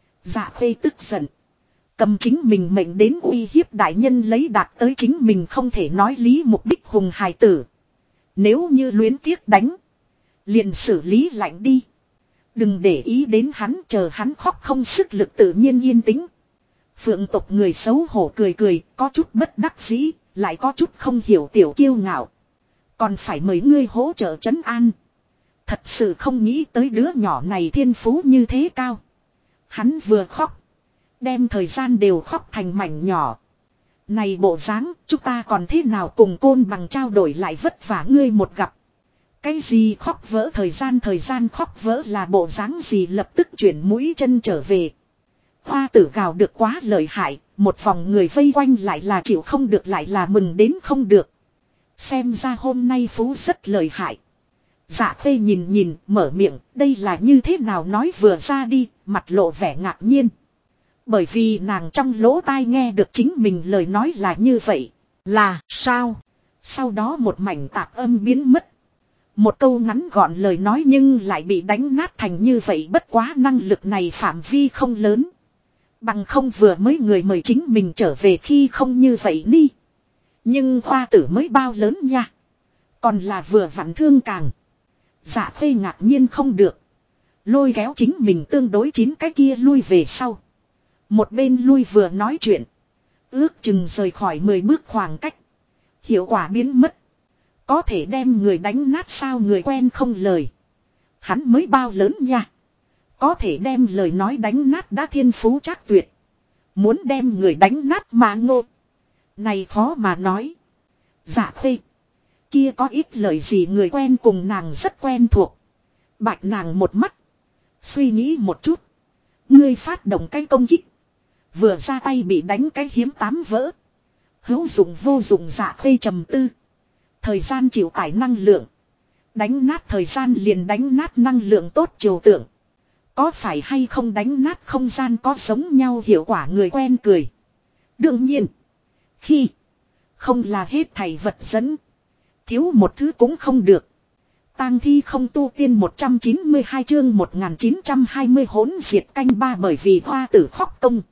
Dạ phê tức giận. Cầm chính mình mệnh đến uy hiếp đại nhân lấy đạt tới chính mình không thể nói lý mục đích hùng hài tử. Nếu như luyến tiếc đánh, liền xử lý lạnh đi. Đừng để ý đến hắn, chờ hắn khóc không sức lực tự nhiên yên tĩnh. Phượng tộc người xấu hổ cười, có chút bất đắc dĩ, lại có chút không hiểu tiểu kiêu ngạo. Còn phải mời ngươi hỗ trợ trấn an. Thật sự không nghĩ tới đứa nhỏ này thiên phú như thế cao. Hắn vừa khóc, đem thời gian đều khóc thành mảnh nhỏ. Này bộ dáng, chúng ta còn thế nào cùng côn bằng trao đổi lại vất vả ngươi một gặp. Cái gì khóc vỡ thời gian khóc vỡ là bộ dáng gì lập tức chuyển mũi chân trở về. Hoa tử gào được quá lợi hại, một vòng người vây quanh lại là chịu không được lại là mừng đến không được. Xem ra hôm nay Phú rất lợi hại. Dạ khê nhìn, mở miệng, đây là như thế nào nói vừa ra đi, mặt lộ vẻ ngạc nhiên. Bởi vì nàng trong lỗ tai nghe được chính mình lời nói là như vậy. Là sao? Sau đó một mảnh tạp âm biến mất. Một câu ngắn gọn lời nói nhưng lại bị đánh nát thành như vậy, bất quá năng lực này phạm vi không lớn. Bằng không vừa mới người mời chính mình trở về khi không như vậy đi. Nhưng hoa tử mới bao lớn nha. Còn là vừa vặn thương càng. Dạ phê ngạc nhiên không được. Lôi kéo chính mình tương đối chín cái kia lui về sau. Một bên lui vừa nói chuyện. Ước chừng rời khỏi 10 bước khoảng cách. Hiệu quả biến mất. Có thể đem người đánh nát sao người quen không lời. Hắn mới bao lớn nha. Có thể đem lời nói đánh nát đã thiên phú chắc tuyệt. Muốn đem người đánh nát mà ngô. Này khó mà nói. Dạ phê. Kia có ít lời gì người quen cùng nàng rất quen thuộc. Bạch nàng một mắt. Suy nghĩ một chút. Ngươi phát động cái công kích. Vừa ra tay bị đánh cái hiếm tám vỡ. Hữu dụng vô dụng dạ phê trầm tư. Thời gian chịu tải năng lượng. Đánh nát thời gian liền đánh nát năng lượng tốt chiều tượng. Có phải hay không đánh nát không gian có giống nhau hiệu quả người quen cười. Đương nhiên. Khi. Không là hết thảy vật dẫn. Thiếu một thứ cũng không được. Tang thi không tu tiên 192 chương 1920 hỗn diệt canh ba bởi vì hoa tử khóc công.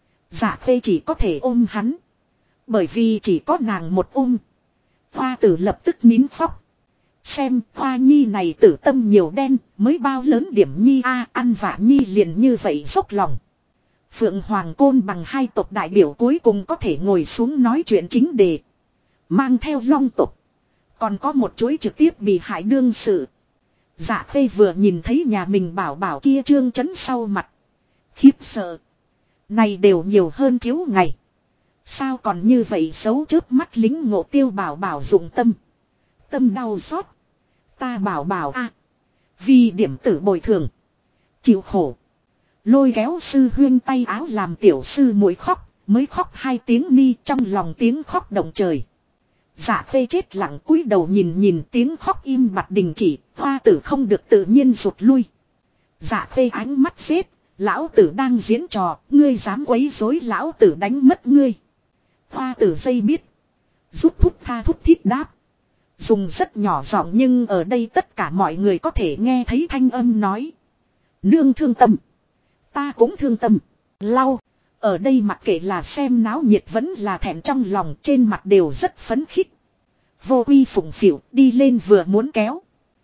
Dạ phê chỉ có thể ôm hắn. Bởi vì chỉ có nàng một ôm. Hoa tử lập tức nín khóc. Xem hoa nhi này tử tâm nhiều đen mới bao lớn điểm nhi ăn vạ nhi liền như vậy dốc lòng. Phượng Hoàng Côn bằng hai tộc đại biểu cuối cùng có thể ngồi xuống nói chuyện chính đề. Mang theo long tộc. Còn có một chuỗi trực tiếp bị hại đương sự. Dạ phê vừa nhìn thấy nhà mình bảo kia trương chấn sau mặt. Khiếp sợ. Này đều nhiều hơn thiếu ngày. Sao còn như vậy xấu chớp mắt lính ngộ tiêu bảo dụng tâm. Tâm đau xót. Ta bảo vì điểm tử bồi thường. Chịu khổ. Lôi kéo sư huyên tay áo làm tiểu sư muội khóc. Mới khóc 2 tiếng ni trong lòng tiếng khóc động trời. Dạ phê chết lặng cúi đầu nhìn tiếng khóc im bặt đình chỉ. Hoa tử không được tự nhiên rụt lui. Dạ phê ánh mắt xếp. Lão tử đang diễn trò. Ngươi dám quấy rối lão tử đánh mất ngươi. Hoa tử dây biết. Rút thút tha thút thít đáp. Dùng rất nhỏ giọng nhưng ở đây tất cả mọi người có thể nghe thấy thanh âm nói. Nương thương tâm. Ta cũng thương tâm. Lau. Ở đây mặc kệ là xem náo nhiệt vẫn là thẹn trong lòng trên mặt đều rất phấn khích. Vô Uy phụng phịu đi lên vừa muốn kéo.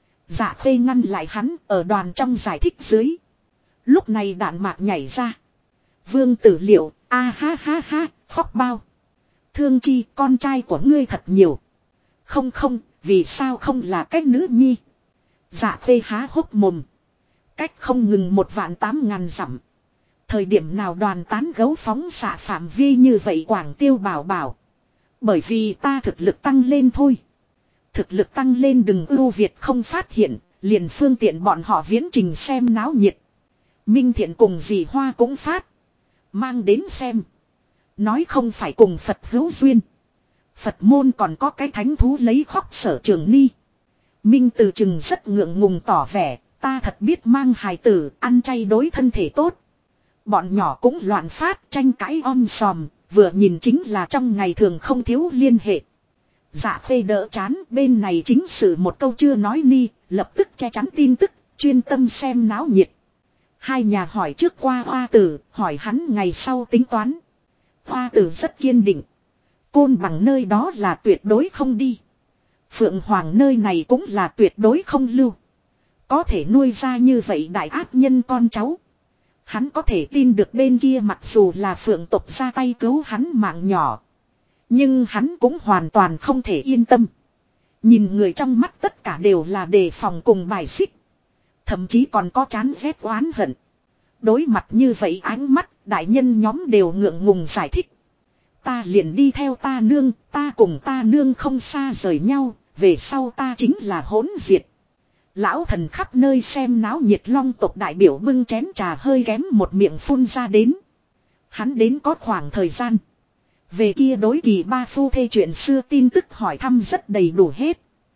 Dạ Khê ngăn lại hắn ở đoàn trong giải thích dưới. Lúc này đạn mạc nhảy ra. Vương Tử Liệu, a ha ha ha, khóc bao. Thương Chi, con trai của ngươi thật nhiều. Không không, vì sao không là cách nữ nhi. Dạ Khê há hốc mồm. Cách không ngừng 1.800.000 dặm. Thời điểm nào đoàn tán gấu phóng xạ phạm vi như vậy Quảng Tiêu bảo. Bởi vì ta thực lực tăng lên thôi. Thực lực tăng lên đừng ưu việt không phát hiện, liền phương tiện bọn họ viễn trình xem náo nhiệt. Minh Thiện cùng dì Hoa cũng phát. Mang đến xem. Nói không phải cùng Phật hữu duyên. Phật môn còn có cái thánh thú lấy khóc Sở Trường Ni. Minh Từ Trừng rất ngượng ngùng tỏ vẻ, ta thật biết mang hài tử, ăn chay đối thân thể tốt. Bọn nhỏ cũng loạn phát tranh cãi om sòm, vừa nhìn chính là trong ngày thường không thiếu liên hệ. Dạ Khê đỡ chán bên này chính sự một câu chưa nói ni, lập tức che chắn tin tức, chuyên tâm xem náo nhiệt. Hai nhà hỏi trước qua Hoa Tử, hỏi hắn ngày sau tính toán. Hoa Tử rất kiên định. Côn Bằng nơi đó là tuyệt đối không đi. Phượng Hoàng nơi này cũng là tuyệt đối không lưu. Có thể nuôi ra như vậy đại ác nhân con cháu. Hắn có thể tin được bên kia mặc dù là Phượng tộc ra tay cứu hắn mạng nhỏ. Nhưng hắn cũng hoàn toàn không thể yên tâm. Nhìn người trong mắt tất cả đều là đề phòng cùng bài xích. Thậm chí còn có chán ghét oán hận. Đối mặt như vậy ánh mắt đại nhân nhóm đều ngượng ngùng giải thích. Ta liền đi theo ta nương, ta cùng ta nương không xa rời nhau, về sau ta chính là hỗn diệt. Lão thần khắp nơi xem náo nhiệt Long tộc đại biểu bưng chén trà hơi kém một miệng phun ra đến. Hắn đến có khoảng thời gian. Về kia đối kỳ ba phu thê chuyện xưa tin tức hỏi thăm rất đầy đủ hết.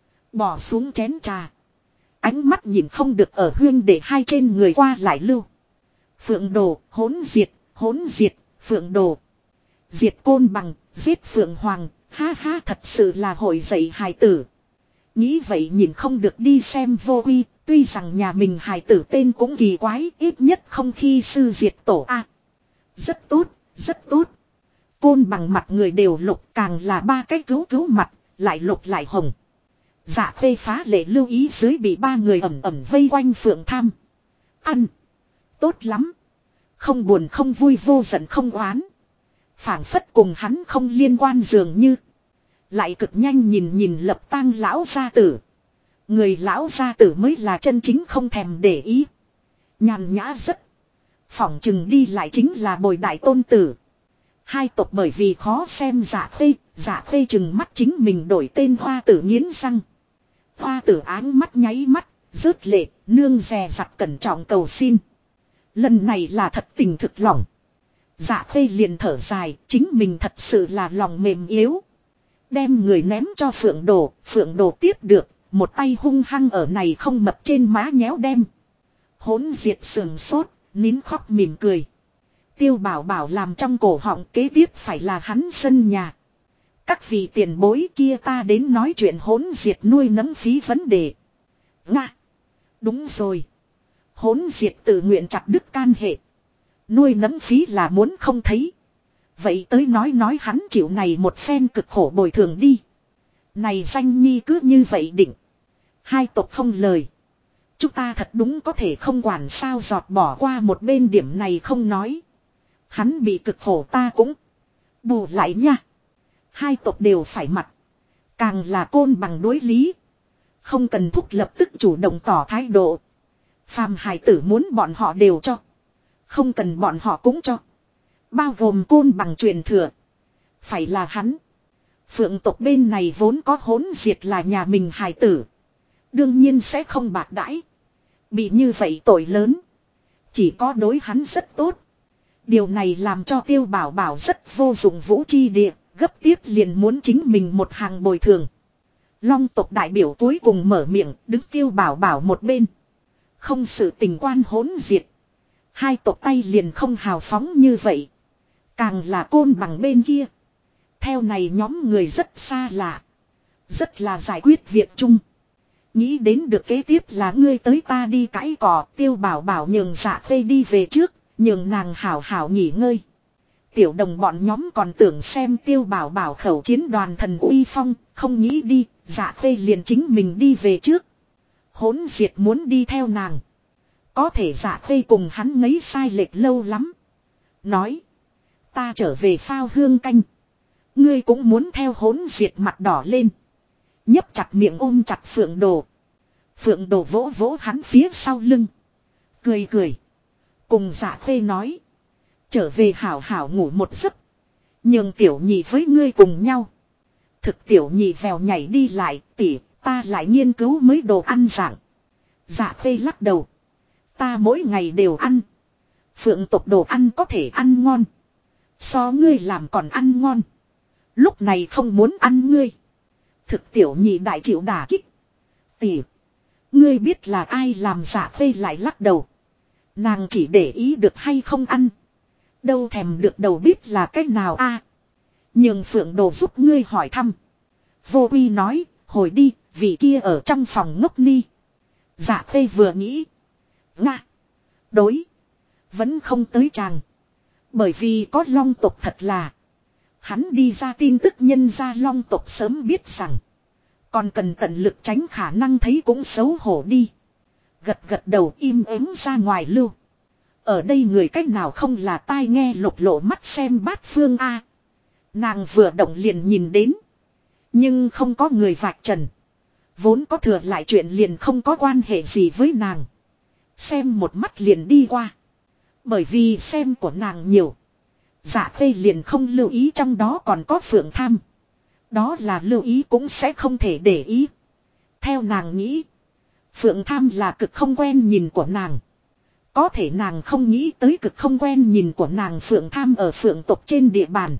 Bỏ xuống chén trà. Ánh mắt nhìn không được ở huyên để hai trên người qua lại lưu. Phượng Đồ, hỗn diệt, Phượng Đồ. Diệt Côn Bằng, giết Phượng Hoàng, ha ha thật sự là hội dạy hài tử. Nghĩ vậy nhìn không được đi xem Vô Uy, tuy rằng nhà mình hài tử tên cũng kỳ quái, ít nhất không khi sư diệt tổ a. Rất tốt, rất tốt. Côn Bằng mặt người đều lục càng là ba cái cứu mặt, lại lục lại hồng. Dạ Khê phá lệ lưu ý dưới bị ba người ẩm ẩm vây quanh Phượng Tham. Ăn. Tốt lắm. Không buồn không vui vô giận không oán. Phảng phất cùng hắn không liên quan dường như. Lại cực nhanh nhìn Lập Tang lão gia tử. Người lão gia tử mới là chân chính không thèm để ý. Nhàn nhã rất. Phỏng chừng đi lại chính là bồi đại tôn tử. Hai tộc bởi vì khó xem Dạ Khê chừng mắt chính mình đổi tên Hoa Tử nghiến răng. Hoa Tử áng mắt nháy mắt, rớt lệ, nương dè dặt cẩn trọng cầu xin. Lần này là thật tình thực lòng. Dạ Khê liền thở dài, chính mình thật sự là lòng mềm yếu. Đem người ném cho Phượng Đồ tiếp được, một tay hung hăng ở này không mập trên má nhéo đem. Hỗn diệt sườn sốt, nín khóc mỉm cười. Tiêu Bảo Bảo làm trong cổ họng kế tiếp phải là hắn sân nhà. Các vị tiền bối kia ta đến nói chuyện hỗn diệt nuôi nấng phí vấn đề. Nga. Đúng rồi. Hỗn diệt tự nguyện chặt đứt can hệ. Nuôi nấng phí là muốn không thấy. Vậy tới nói hắn chịu này một phen cực khổ bồi thường đi. Này danh nhi cứ như vậy định. Hai tộc không lời. Chúng ta thật đúng có thể không quản sao giọt bỏ qua một bên điểm này không nói. Hắn bị cực khổ ta cũng bù lại nha. Hai tộc đều phải mặt. Càng là Côn Bằng đối lý. Không cần thúc lập tức chủ động tỏ thái độ. Phàm hài tử muốn bọn họ đều cho. Không cần bọn họ cũng cho. Bao gồm Côn Bằng truyền thừa. Phải là hắn. Phượng tộc bên này vốn có hỗn diệt là nhà mình hài tử. Đương nhiên sẽ không bạc đãi. Bị như vậy tội lớn. Chỉ có đối hắn rất tốt. Điều này làm cho Tiêu Bảo Bảo rất vô dụng vũ chi địa. Gấp tiếp liền muốn chính mình một hàng bồi thường. Long tộc đại biểu cuối cùng mở miệng đứng Tiêu Bảo Bảo một bên. Không sự tình quan hỗn diệt. Hai tộc tay liền không hào phóng như vậy. Càng là Côn Bằng bên kia. Theo này nhóm người rất xa lạ. Rất là giải quyết việc chung. Nghĩ đến được kế tiếp là ngươi tới ta đi cãi cỏ, Tiêu Bảo Bảo nhường Dạ Khê đi về trước, nhường nàng hảo hảo nghỉ ngơi. Tiểu đồng bọn nhóm còn tưởng xem Tiêu Bảo Bảo khẩu chiến đoàn thần uy phong, không nghĩ đi, Dạ Khê liền chính mình đi về trước. Hỗn diệt muốn đi theo nàng. Có thể Dạ Khê cùng hắn ngấy sai lệch lâu lắm. Nói, ta trở về phao hương canh. Ngươi cũng muốn theo hỗn diệt mặt đỏ lên. Nhấp chặt miệng ôm chặt Phượng Đồ. Phượng Đồ vỗ vỗ hắn phía sau lưng. Cười cười. Cùng Dạ Khê nói. Trở về hảo hảo ngủ một giấc. Nhường tiểu nhị với ngươi cùng nhau. Thực tiểu nhị vèo nhảy đi lại. Tỉ ta lại nghiên cứu mới đồ ăn dạng. Dạ Khê lắc đầu. Ta mỗi ngày đều ăn. Phượng tộc đồ ăn có thể ăn ngon. So ngươi làm còn ăn ngon. Lúc này không muốn ăn ngươi. Thực tiểu nhị đại chịu đả kích. Tỉ. Ngươi biết là ai làm Dạ Khê lại lắc đầu. Nàng chỉ để ý được hay không ăn. Đâu thèm được đầu bếp là cách nào a? Nhường Phượng Đồ giúp ngươi hỏi thăm. Vô Uy nói, hồi đi, vị kia ở trong phòng ngốc ni. Dạ Khê vừa nghĩ. Nga. Đối. Vẫn không tới chàng. Bởi vì có long tộc thật là. Hắn đi ra tin tức nhân ra long tộc sớm biết rằng. Còn cần tận lực tránh khả năng thấy cũng xấu hổ đi. Gật gật đầu im ắng ra ngoài lưu. Ở đây người cách nào không là tai nghe lục lộ mắt xem bát phương a. Nàng vừa động liền nhìn đến. Nhưng không có người vạch trần. Vốn có thừa lại chuyện liền không có quan hệ gì với nàng. Xem một mắt liền đi qua. Bởi vì xem của nàng nhiều. Dạ Khê liền không lưu ý trong đó còn có Phượng Tham. Đó là lưu ý cũng sẽ không thể để ý. Theo nàng nghĩ. Phượng Tham là cực không quen nhìn của nàng. Có thể nàng không nghĩ tới cực không quen nhìn của nàng Phượng Tham ở Phượng tộc trên địa bàn.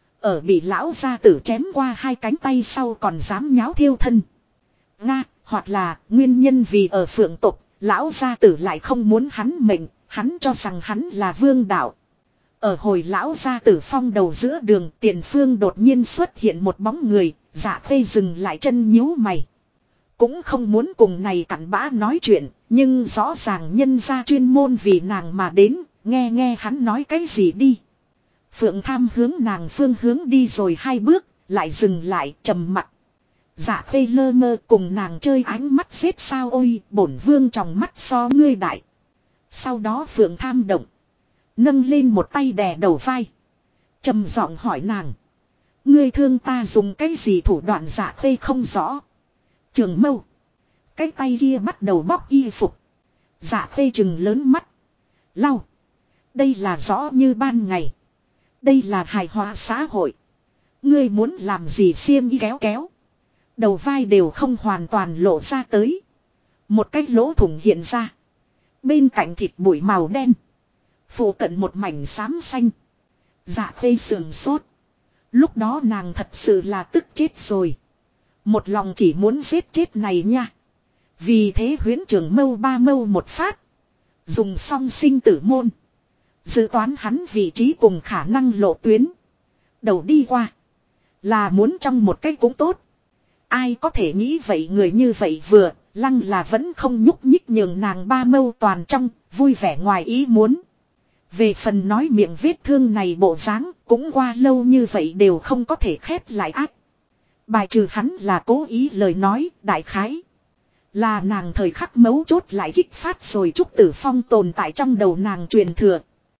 Ở bị lão gia tử chém qua hai cánh tay sau còn dám nháo thiêu thân. Nga, hoặc là nguyên nhân vì ở Phượng tộc, lão gia tử lại không muốn hắn mệnh, hắn cho rằng hắn là vương đạo. Ở hồi lão gia tử phong đầu giữa đường tiền phương đột nhiên xuất hiện một bóng người, Dạ Khê dừng lại chân nhíu mày. Cũng không muốn cùng này cặn bã nói chuyện, nhưng rõ ràng nhân gia chuyên môn vì nàng mà đến, nghe nghe hắn nói cái gì đi. Phượng Tham hướng nàng phương hướng đi rồi hai bước, lại dừng lại trầm mặc. Dạ Khê lơ mơ cùng nàng chơi ánh mắt xếp sao ôi, bổn vương trong mắt so ngươi đại. Sau đó Phượng Tham động. Nâng lên một tay đè đầu vai. Trầm giọng hỏi nàng. Ngươi thương ta dùng cái gì thủ đoạn Dạ Khê không rõ. Trường mâu. Cái tay kia bắt đầu bóc y phục. Dạ Khê trừng lớn mắt. Lau. Đây là rõ như ban ngày. Đây là hài hòa xã hội. Ngươi muốn làm gì xiêm y kéo kéo. Đầu vai đều không hoàn toàn lộ ra tới. Một cái lỗ thủng hiện ra. Bên cạnh thịt bụi màu đen. Phủ cận một mảnh xám xanh. Dạ Khê sườn sốt. Lúc đó nàng thật sự là tức chết rồi. Một lòng chỉ muốn giết chết này nha. Vì thế huyễn trường mâu ba mâu một phát. Dùng song sinh tử môn. Dự toán hắn vị trí cùng khả năng lộ tuyến. Đầu đi qua. Là muốn trong một cách cũng tốt. Ai có thể nghĩ vậy người như vậy vừa. Lăng là vẫn không nhúc nhích nhường nàng ba mâu toàn trong. Vui vẻ ngoài ý muốn. Về phần nói miệng vết thương này bộ dáng cũng qua lâu như vậy đều không có thể khép lại ác. Bài trừ hắn là cố ý lời nói đại khái. Là nàng thời khắc mấu chốt lại kích phát rồi Trúc Tử Phong tồn tại trong đầu nàng truyền thừa.